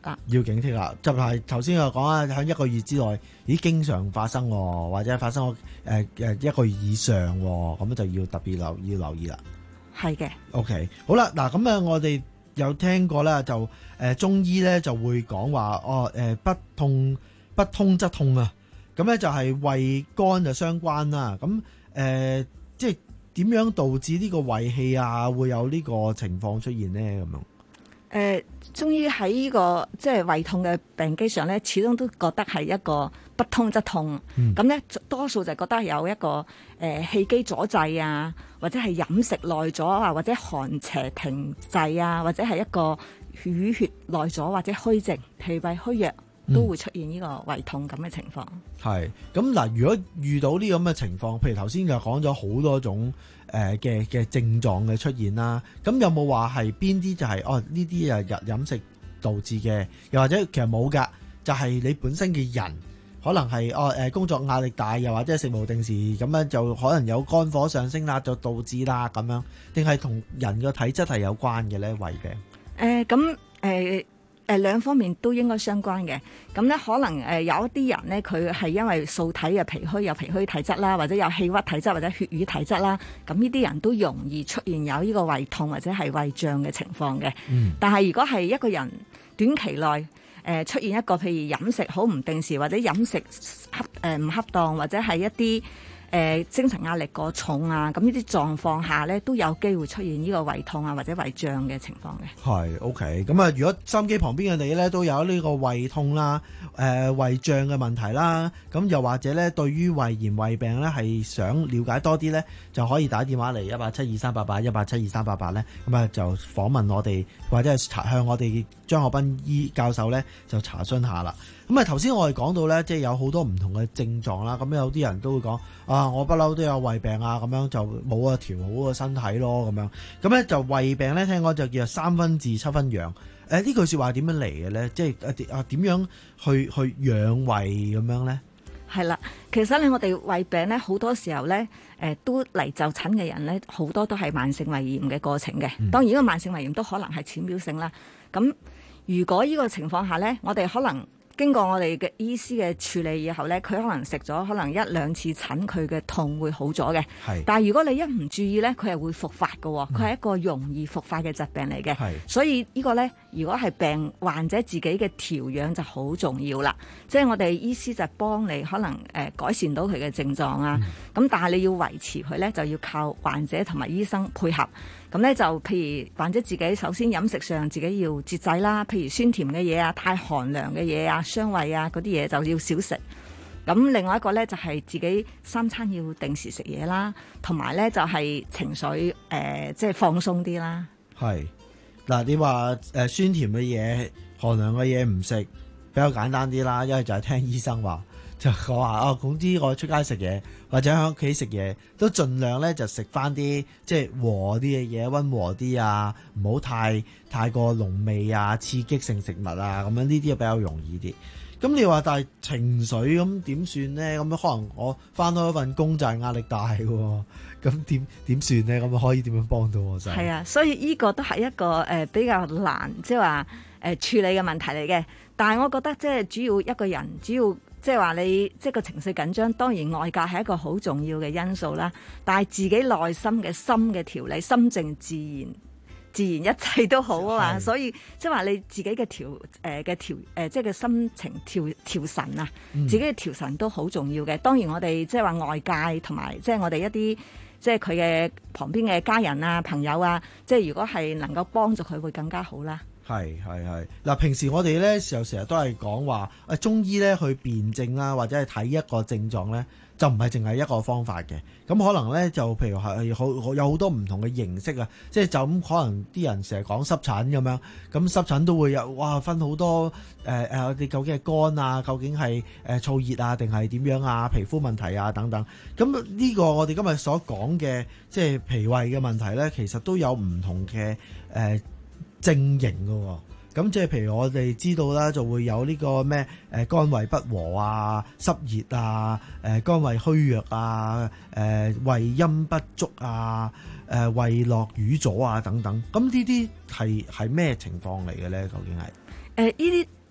啦。 要警惕啦，就係頭先我講啊，喺一個月之內，咦經常發生喎，或者發生咗誒誒一個月以上喎，咁就要特別留要留意啦。 係嘅。 OK， 好啦，嗱咁啊，我哋有聽過咧，就誒、呃、中醫咧就會講話哦誒、呃、不痛不通則痛啊，咁咧就係胃肝就相關啦。咁誒、呃、即係點樣導致呢個胃氣啊會有呢個情況出現呢？咁樣？ 誒、呃，中醫喺呢、這個即係胃痛嘅病機上咧，始終都覺得係一個不通則痛。咁咧、嗯，多數就覺得有一個誒、呃、氣機阻滯啊，或者係飲食耐咗啊，或者寒邪停滯啊，或者係一個淤血耐咗，或者虛靜、脾胃虛弱，都會出現呢個胃痛咁嘅情況。係咁嗱，如果遇到呢咁嘅情況，譬如頭先就講咗好多種誒嘅嘅症狀嘅出現啦，咁有冇話係邊啲就係、是、哦呢啲啊日飲食導致嘅，又或者其實冇㗎，就係、是、你本身嘅人可能係哦誒工作壓力大，又或者食無定時咁樣就可能有肝火上升啦，就導致啦咁樣，定係同人嘅體質係有關嘅咧胃病？誒咁誒。誒兩方面都應該相關嘅，咁咧可能誒有一啲人咧，佢係因為素體嘅脾虛，有脾虛體質啦，或者有氣鬱體質或者血瘀體質啦，咁呢啲人都容易出現有呢個胃痛或者係胃脹嘅情況嘅。嗯。但係如果係一個人短期內誒、呃、出現一個譬如飲食好唔定時，或者飲食恰誒唔恰當，或者係一啲誒、呃、精神壓力過重啊，咁呢啲狀況下咧，都有機會出現呢個胃痛啊或者胃脹嘅情況嘅。係 OK， 咁啊，如果收音機旁邊嘅你咧都有呢個胃痛啦、誒、呃、胃脹嘅問題啦，咁又或者咧對於胃炎胃病咧係想了解多啲咧，就可以打電話嚟一八七二三八八一八七二三八八咧，咁啊就訪問我哋或者係向我哋張學斌醫教授咧就查詢下啦。咁啊頭先我哋講到咧，即係有好多唔同嘅症狀啦，咁有啲人都會講啊，我不嬲都有胃病啊，咁樣就冇啊調好個身體咯，咁樣咁咧就胃病咧，聽講就叫做三分治七分養。誒、呃、呢句説話點樣嚟嘅咧？即係啊點樣去去養胃咁樣咧？係啦，其實咧我哋胃病咧好多時候咧誒、呃、都嚟就診嘅人咧好多都係慢性胃炎嘅過程嘅。嗯、當然呢個慢性胃炎都可能係淺表性啦。咁如果呢個情況下咧，我哋可能經過我哋嘅醫師嘅處理以後咧，佢可能食咗可能一兩次診，佢嘅痛會好咗嘅。係，但係如果你一唔注意咧，佢係會復發嘅。佢係、嗯、一個容易復發嘅疾病嚟嘅。係，所以個呢個咧，如果係病患者自己嘅調養就好重要啦。即係我哋醫師就幫你可能誒、呃、改善到佢嘅症狀啊。咁、嗯、但係你要維持佢咧，就要靠患者同埋醫生配合。咁咧就譬如患者自己首先飲食上自己要節制啦，譬如酸甜嘅嘢啊、太寒涼嘅嘢啊、傷胃啊嗰啲嘢就要少食。咁另外一個咧就係自己三餐要定時食嘢啦，同埋咧就係情緒誒即係放鬆啲啦。係嗱，你話誒酸甜嘅嘢、寒涼嘅嘢唔食，比較簡單啲啦，因為就係聽醫生話。就講話哦，總之我出街食嘢或者喺屋企食嘢，都盡量咧就食翻啲即係和啲嘅嘢，溫和啲啊，唔好太太過濃味啊、刺激性食物啊，咁樣呢啲比較容易啲。咁你話但係情緒咁點算咧？咁可能我翻多一份工就係壓力大喎，咁點點算咧？咁可以點樣幫到我？就係啊，所以呢個都係一個誒、呃、比較難即係話誒處理嘅問題嚟嘅。但係我覺得即係主要一個人主要。即係話你即係個情緒緊張，當然外界係一個好重要嘅因素啦。但係自己內心嘅心嘅調理，心靜自然，自然一切都好啊嘛。所以即係話你自己嘅調誒嘅調誒，即係嘅心情調調神啊，嗯、自己嘅調神都好重要嘅。當然我哋即係話外界同埋即係我哋一啲即係佢嘅旁邊嘅家人啊、朋友啊，即係如果係能夠幫助佢，會更加好啦。係係係嗱，平時我哋咧時候成日都係講話誒中醫咧去辨證啦，或者係睇一個症狀咧，就唔係淨係一個方法嘅。咁可能咧就譬如係好有好多唔同嘅形式啊，即係就咁可能啲人成日講濕疹咁樣，咁濕疹都會有哇分好多誒誒，我哋究竟係肝啊，究竟係誒燥熱啊，定係點樣啊，皮膚問題啊等等。咁呢個我哋今日所講嘅即係脾胃嘅問題咧，其實都有唔同嘅誒。呃症型嘅，咁即係譬如我哋知道啦，就會有呢個咩誒肝胃不和啊、濕熱啊、誒肝胃虛弱啊、誒胃陰不足啊、誒胃絡瘀阻啊等等。咁呢啲係係咩情況嚟嘅咧？究竟係誒呢啲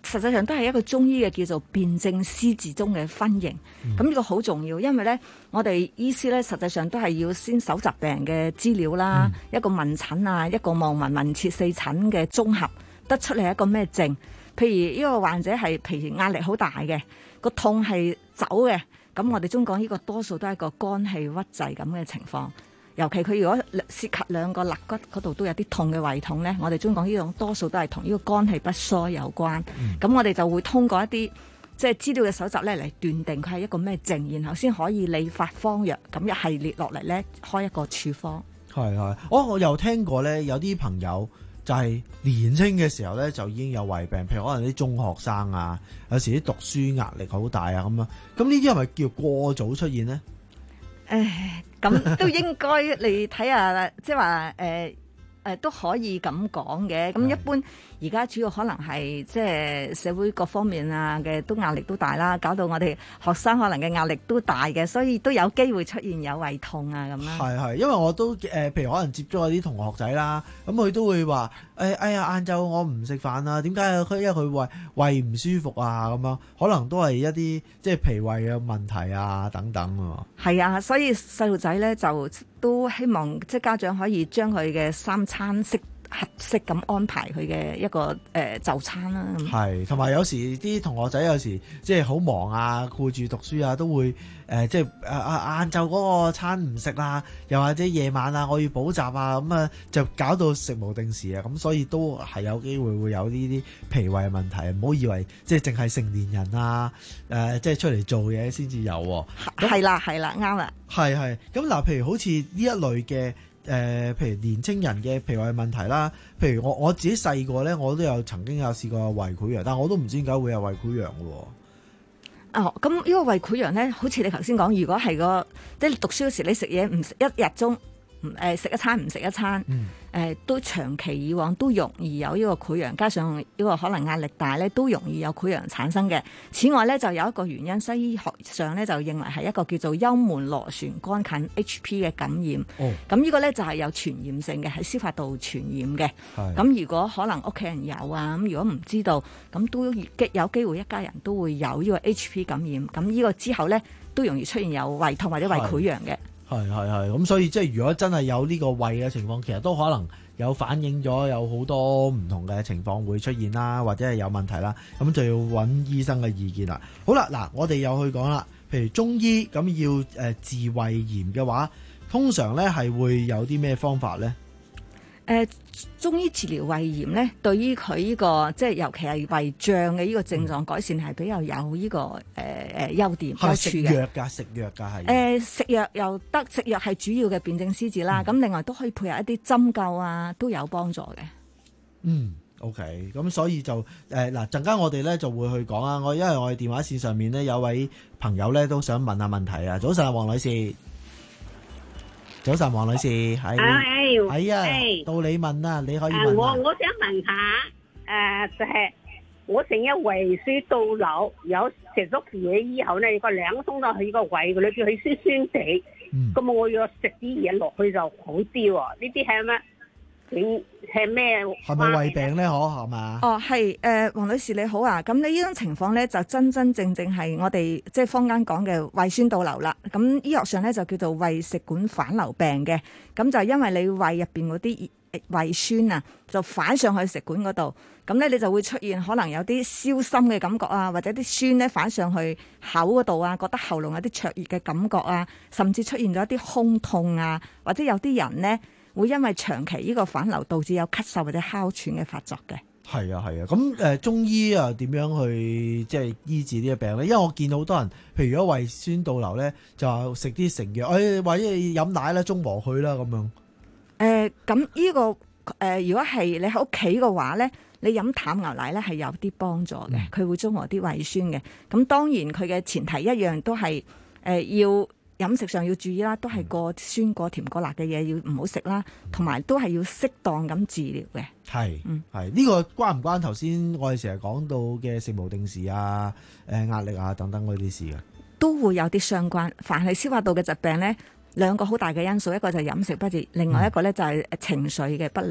實際上都係一個中醫嘅叫做辨證施治中嘅分型。咁呢、嗯、個好重要，因為咧我哋醫師咧實際上都係要先搜集病人嘅資料啦，嗯、一個問診啊，一個望聞問切四診嘅綜合，得出嚟一個咩症？譬如呢個患者係譬如壓力好大嘅，個痛係走嘅，咁我哋中講呢個多數都係一個肝氣鬱滯咁嘅情況。尤其佢如果涉及兩個肋骨嗰度都有啲痛嘅胃痛咧，我哋中講呢種多數都係同呢個肝氣不疏有關。咁、嗯、我哋就會通過一啲即係資料嘅搜集咧嚟斷定佢係一個咩症，然後先可以理法方藥，咁一系列落嚟咧開一個處方。係係，我我又聽過咧，有啲朋友就係年輕嘅時候咧就已經有胃病，譬如可能啲中學生啊，有時啲讀書壓力好大啊咁樣，咁呢啲係咪叫過早出現咧？誒，咁都應該你睇下，即係話誒誒都可以咁講嘅。咁一般而家主要可能係即係社會各方面啊嘅都壓力都大啦，搞到我哋學生可能嘅壓力都大嘅，所以都有機會出現有胃痛啊咁啦。係係，因為我都誒、呃，譬如可能接觸嗰啲同學仔啦，咁佢都會話誒、哎，哎呀，晏晝我唔食飯啊，點解？佢因為佢胃胃唔舒服啊，咁樣可能都係一啲即係脾胃嘅問題啊等等啊。係啊，所以細路仔咧就都希望即係家長可以將佢嘅三餐適合適咁安排佢嘅一個誒、呃、就餐啦。係，同埋有時啲同學仔有時即係好忙啊，顧住讀書啊，都會誒、呃、即係誒啊晏晝嗰個餐唔食啦，又或者夜晚啊我要補習啊，咁啊就搞到食無定時啊，咁所以都係有機會會有呢啲脾胃問題。唔好以為即係淨係成年人啊誒、呃、即係出嚟做嘢先至有。係啦係啦，啱啦。係係，咁嗱，譬如好似呢一類嘅。誒、呃，譬如年青人嘅脾胃問題啦，譬如我我自己細個咧，我都有曾經有試過胃潰瘍，但係我都唔知點解會有胃潰瘍嘅喎。哦，咁呢個胃潰瘍咧，好似你頭先講，如果係個即係讀書嗰時，你食嘢唔食一日中，誒食一餐唔食一餐，誒、嗯呃、都長期以往都容易有呢個潰瘍，加上呢個可能壓力大咧，都容易有潰瘍產生嘅。此外咧，就有一個原因，西醫學上咧就認為係一個叫做幽門螺旋桿菌 H P 嘅感染。哦，咁呢個咧就係有傳染性嘅，喺消化道傳染嘅。係。咁如果可能屋企人有啊，咁如果唔知道，咁都有機會一家人都會有呢個 H P 感染。咁呢個之後咧都容易出現有胃痛或者胃潰瘍嘅。係係係，咁所以即係如果真係有呢個胃嘅情況，其實都可能有反映咗有好多唔同嘅情況會出現啦，或者係有問題啦，咁就要揾醫生嘅意見啦。好啦，嗱，我哋又去講啦，譬如中醫咁要誒、呃、治胃炎嘅話，通常咧係會有啲咩方法咧？誒、呃、中醫治療胃炎咧，對於佢呢個即係尤其係胃脹嘅呢個症狀改善係比較有呢、這個誒誒、呃、優點優處嘅。食藥㗎，食藥㗎係。誒、呃、食藥又得，食藥係主要嘅辨證施治啦。咁、嗯、另外都可以配合一啲針灸啊，都有幫助嘅。嗯 ，OK，咁所以就誒嗱陣間我哋咧就會去講啊。我因為我哋電話線上面咧有位朋友咧都想問下問題啊。早晨，黃女士。早晨，黃女士，係係啊，到你問啦，你可以問。我我想問下，誒、呃，就係、是、我成日胃酸倒流，有食咗嘢以後咧，個兩個鐘頭喺個胃嗰裏邊，佢酸酸地，咁、嗯、我要食啲嘢落去就好啲喎。呢啲係咩？係咩？係咪胃病咧？可係嘛？哦，係誒，黃、呃、女士你好啊，咁你呢種情況咧就真真正正係我哋即係坊間講嘅胃酸倒流啦。咁醫學上咧就叫做胃食管反流病嘅。咁就因為你胃入邊嗰啲胃酸啊，就反上去食管嗰度，咁咧你就會出現可能有啲燒心嘅感覺啊，或者啲酸咧反上去口嗰度啊，覺得喉嚨有啲灼熱嘅感覺啊，甚至出現咗一啲胸痛啊，或者有啲人咧。會因為長期呢個反流導致有咳嗽或者哮喘嘅發作嘅。係啊係啊，咁誒、呃、中醫啊點樣去即係醫治呢個病咧？因為我見到好多人，譬如如果胃酸倒流咧，就食啲成藥，誒、哎、或者飲奶啦、中和佢啦咁樣。誒咁呢個誒、呃，如果係你喺屋企嘅話咧，你飲淡牛奶咧係有啲幫助嘅，佢、嗯、會中和啲胃酸嘅。咁當然佢嘅前提一樣都係誒、呃、要。飲食上要注意啦，都係過酸、過甜、過辣嘅嘢要唔好食啦，同埋都係要適當咁治療嘅。係，嗯，係呢、這個關唔關頭先我哋成日講到嘅食無定時啊、誒、呃、壓力啊等等嗰啲事嘅？都會有啲相關。凡係消化道嘅疾病咧，兩個好大嘅因素，一個就係飲食不節，另外一個咧就係情緒嘅不良。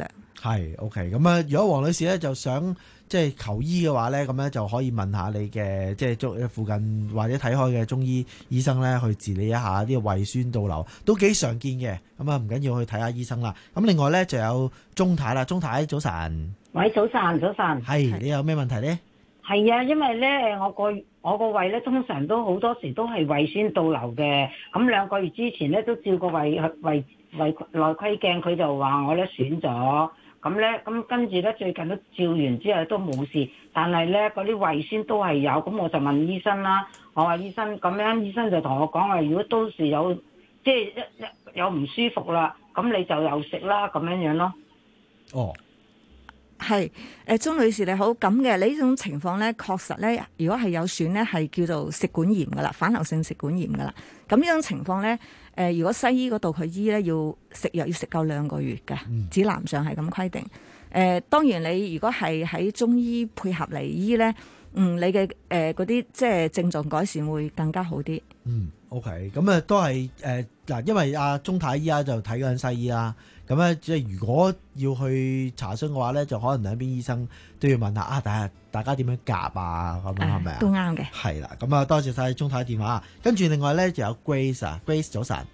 係 OK，咁啊，如果黃女士咧就想即係求醫嘅話咧，咁咧就可以問下你嘅即係中附近或者睇開嘅中醫醫生咧，去治理一下呢個胃酸倒流，都幾常見嘅。咁啊，唔緊要去睇下醫生啦。咁另外咧就有鍾太啦，鍾太早晨。 喂，早晨，早晨。 係，你有咩問題咧？ 係啊，因為咧我個我個胃咧通常都好多時都係胃酸倒流嘅。咁兩個月之前咧都照過胃胃胃內窺鏡，佢就話我咧損咗。咁咧，咁跟住咧，最近都照完之後都冇事，但係咧嗰啲胃酸都係有，咁我就問醫生啦。我話醫生，咁樣醫生就同我講話，如果到時有即係一一有唔舒服啦，咁你就又食啦，咁樣樣咯。 哦， 係誒，鍾女士你好，咁嘅你呢種情況咧，確實咧，如果係有損咧，係叫做食管炎噶啦，反流性食管炎噶啦。咁呢種情況咧。誒、呃，如果西醫嗰度佢醫咧，要食藥要食夠兩個月嘅，嗯、指南上係咁規定。誒、呃，當然你如果係喺中醫配合嚟醫咧，嗯，你嘅誒嗰啲即係症狀改善會更加好啲。 嗯 ，OK，咁啊都係誒嗱，因為阿鍾太醫啊就睇緊西醫啦。咁咧即係如果要去查詢嘅話咧，就可能兩邊醫生都要問下啊，大家大家點樣夾啊，咁樣係咪啊？ 都啱嘅。係啦，咁啊多謝晒鍾太電話。跟住另外咧就有 Grace 啊 ，Grace 早晨。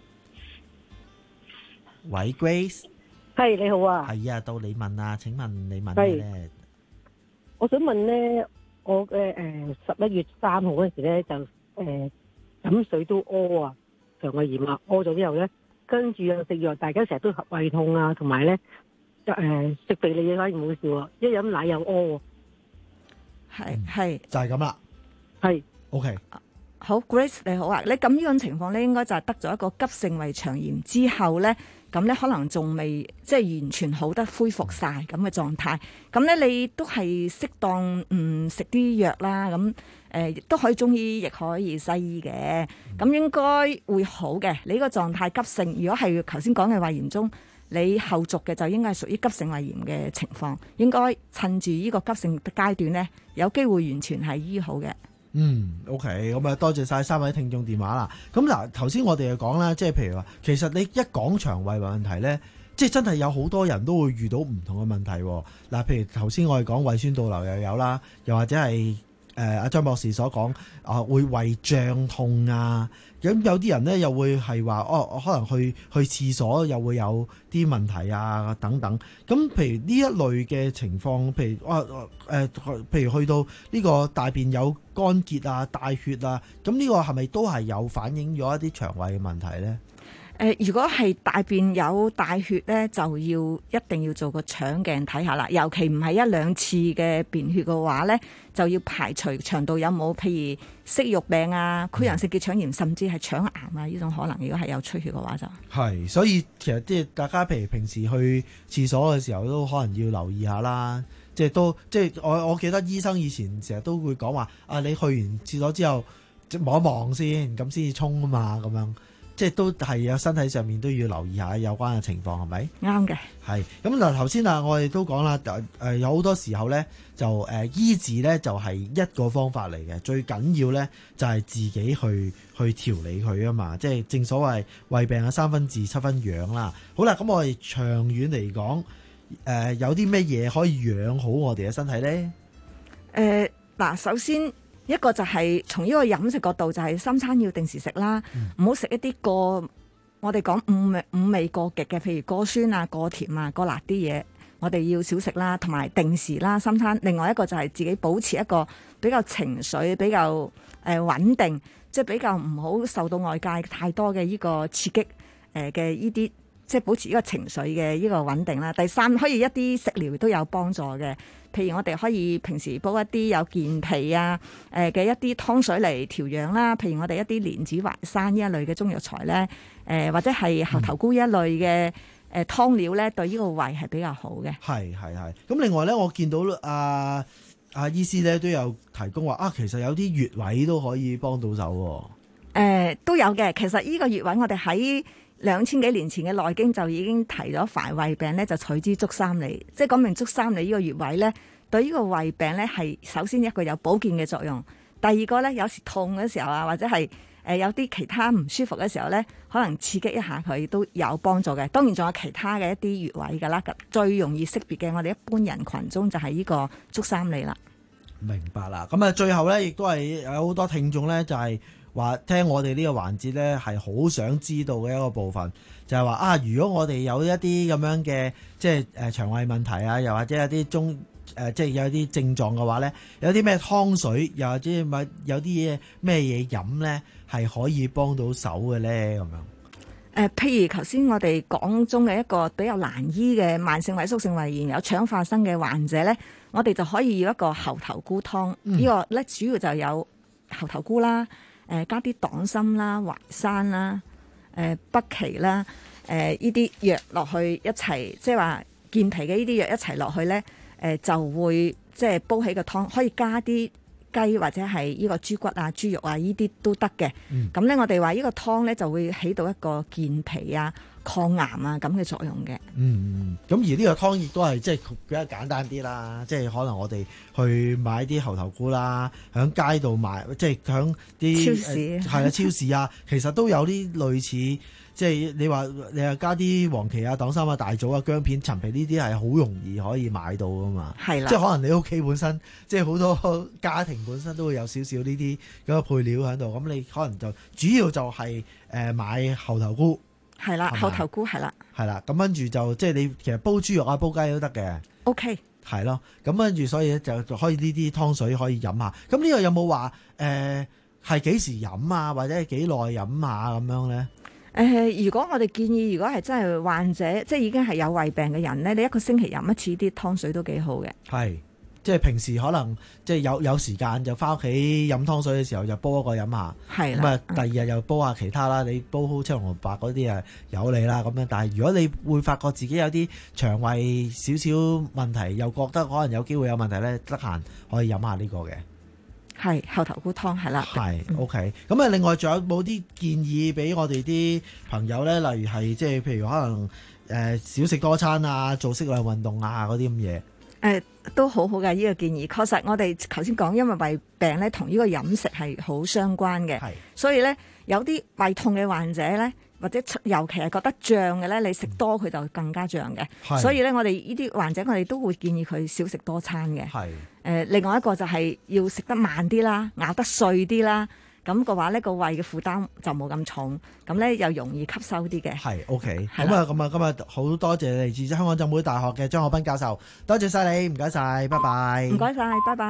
喂 ，Grace。 係你好啊。 係啊，到你問啊，請問你問咩咧？ 我想問咧，我嘅誒十一月三號嗰陣時咧就誒飲、呃、水都屙啊，腸胃炎啊，屙咗之後咧。跟住又食藥，大家成日都胃痛啊，同埋咧，誒食肥膩嘢反而冇事喎，一飲奶又屙喎。 係係就係咁啦。 係 OK。 好 ，Grace 你好啊，你咁呢種情況咧，應該就係得咗一個急性胃腸炎之後咧，咁咧可能仲未即係完全好得恢復晒咁嘅狀態。咁咧你都係適當唔食啲藥啦，咁誒亦都可以中醫，亦可以西醫嘅，咁應該會好嘅。你呢個狀態急性，如果係頭先講嘅胃炎中，你後續嘅就應該係屬於急性胃炎嘅情況，應該趁住呢個急性階段咧，有機會完全係醫好嘅。 嗯 ，OK， 咁啊，多謝晒三位聽眾電話啦。咁嗱，頭先我哋就講啦，即係譬如話，其實你一講腸胃問題咧，即係真係有好多人都會遇到唔同嘅問題。嗱，譬如頭先我哋講胃酸倒流又有啦，又或者係誒阿張博士所講啊，會胃脹痛啊。咁有啲人咧又會係話哦，可能去去廁所又會有啲問題啊等等。咁譬如呢一類嘅情況，譬如啊誒、呃，譬如去到呢個大便有乾結啊、帶血啊，咁呢個係咪都係有反映咗一啲腸胃嘅問題咧？ 誒、呃，如果係大便有帶血咧，就要一定要做個腸鏡睇下啦。尤其唔係一兩次嘅便血嘅話咧，就要排除腸道有冇譬如息肉病啊、潰瘍性結腸炎，甚至係腸癌啊呢種可能。如果係有出血嘅話就係，所以其實即係大家譬如平時去廁所嘅時候都可能要留意下啦。即係都即係我我記得醫生以前成日都會講話啊，你去完廁所之後望一望先，咁先至沖啊嘛，咁樣。即係都係有身體上面都要留意下有關嘅情況，係咪？ 啱嘅。 係咁嗱，頭先啊，我哋都講啦，誒有好多時候咧，就誒、呃、醫治咧就係一個方法嚟嘅，最緊要咧就係自己去去調理佢啊嘛，即係正所謂胃病啊三分治七分養啦。好啦，咁我哋長遠嚟講，誒、呃、有啲咩嘢可以養好我哋嘅身體咧？ 誒嗱，首先。一個就係從呢個飲食角度，就係三餐要定時食啦，唔好食一啲過我哋講五味五味過極嘅，譬如過酸啊、過甜啊、過辣啲嘢，我哋要少食啦，同埋定時啦三餐。另外一個就係自己保持一個比較情緒比較誒、呃、穩定，即係比較唔好受到外界太多嘅呢個刺激誒嘅呢啲，即係保持呢個情緒嘅呢個穩定啦。第三，可以一啲食療都有幫助嘅。譬如我哋可以平時煲一啲有健脾啊誒嘅一啲湯水嚟調養啦，譬如我哋一啲蓮子、淮山呢一類嘅中藥材咧，誒、呃、或者係猴頭菇一類嘅誒湯料咧，對呢個胃係比較好嘅。係係係。咁另外咧，我見到阿阿醫師咧都有提供話啊，其實有啲穴位都可以幫到手。誒、呃、都有嘅，其實呢個穴位我哋喺兩千幾年前嘅《內經》就已經提咗，凡胃病咧就取之足三里，即係講明足三里呢個穴位咧，對呢個胃病咧係首先一個有保健嘅作用，第二個咧有時痛嘅時候啊，或者係呃、有啲其他唔舒服嘅時候咧，可能刺激一下佢都有幫助嘅。當然仲有其他嘅一啲穴位㗎啦，最容易識別嘅我哋一般人群中就係呢個足三里啦。 明白啦，咁啊最後咧亦都係有好多聽眾咧就係、是。話聽我哋呢個環節呢，係好想知道嘅一個部分，就係話啊，如果我哋有一啲咁樣嘅即係誒腸胃問題啊，又或者有啲中誒即係有啲症狀嘅話呢，有啲咩湯水，又或者有啲嘢咩嘢飲呢，係可以幫到手嘅呢？咁樣。誒、 呃，譬如頭先我哋講中嘅一個比較難醫嘅慢性萎縮性胃炎有腸化生嘅患者呢，我哋就可以要一個猴頭菇湯。嗯、呢個呢主要就有猴頭菇啦。誒加啲黨參啦、淮山啦、誒、呃、北芪啦、誒呢啲藥落去一齊，即係話健脾嘅呢啲藥一齊落去咧，誒、呃、就會即係煲起個湯，可以加啲雞或者係呢個豬骨啊、豬肉啊呢啲都得嘅。咁咧、嗯，我哋話呢個湯咧就會起到一個健脾啊、抗癌啊咁嘅作用嘅。嗯， 咁而呢個湯亦都係即係比較簡單啲啦，即係可能我哋去買啲猴頭菇啦，喺街度買，即係喺啲超市係啊、呃、超市啊，其實都有啲類似，即係你話你話加啲黃芪啊、黨參啊、大棗啊、薑片、陳皮呢啲係好容易可以買到噶嘛。係啦，即係可能你屋企本身即係好多家庭本身都會有少少呢啲咁嘅配料喺度，咁你可能就主要就係、是、誒、呃、買猴頭菇。 係啦，猴頭菇係啦， 係啦，咁跟住就即係你其實煲豬肉啊、煲雞都得嘅。 O K， 係咯，咁跟住所以咧就可以呢啲湯水可以飲下。咁呢個有冇話誒係幾時飲啊，或者係幾耐飲下咁樣咧？誒、 呃，如果我哋建議，如果係真係患者，即係已經係有胃病嘅人咧，你一個星期飲一次啲湯水都幾好嘅。係。 即係平時可能即係有有時間就翻屋企飲湯水嘅時候就煲一個飲下，咁啊第二日又煲下其他啦。你煲好青紅蘿蔔嗰啲啊有你啦咁樣。但係如果你會發覺自己有啲腸胃少少問題，又覺得可能有機會有問題咧，得閒可以飲下呢個嘅。 係猴頭菇湯係啦。 係 OK。咁啊，另外仲有冇啲建議俾我哋啲朋友咧？例如係即係譬如可能誒、呃、少食多餐啊，做適量運動啊嗰啲咁嘢。 誒、呃、都好好嘅呢個建議，確實我哋頭先講，因為胃病咧同呢個飲食係好相關嘅，所以咧有啲胃痛嘅患者咧，或者尤其係覺得脹嘅咧，你食多佢就更加脹嘅，所以咧我哋呢啲患者我哋都會建議佢少食多餐嘅。誒、呃，另外一個就係要食得慢啲啦，咬得碎啲啦。咁嘅話呢個胃嘅負擔就冇咁重，咁咧又容易吸收啲嘅。 係 OK，咁啊咁啊，今日好多謝嚟自香港浸會大學嘅張學斌教授，多謝晒你，唔該晒，拜拜。 唔該晒，拜拜。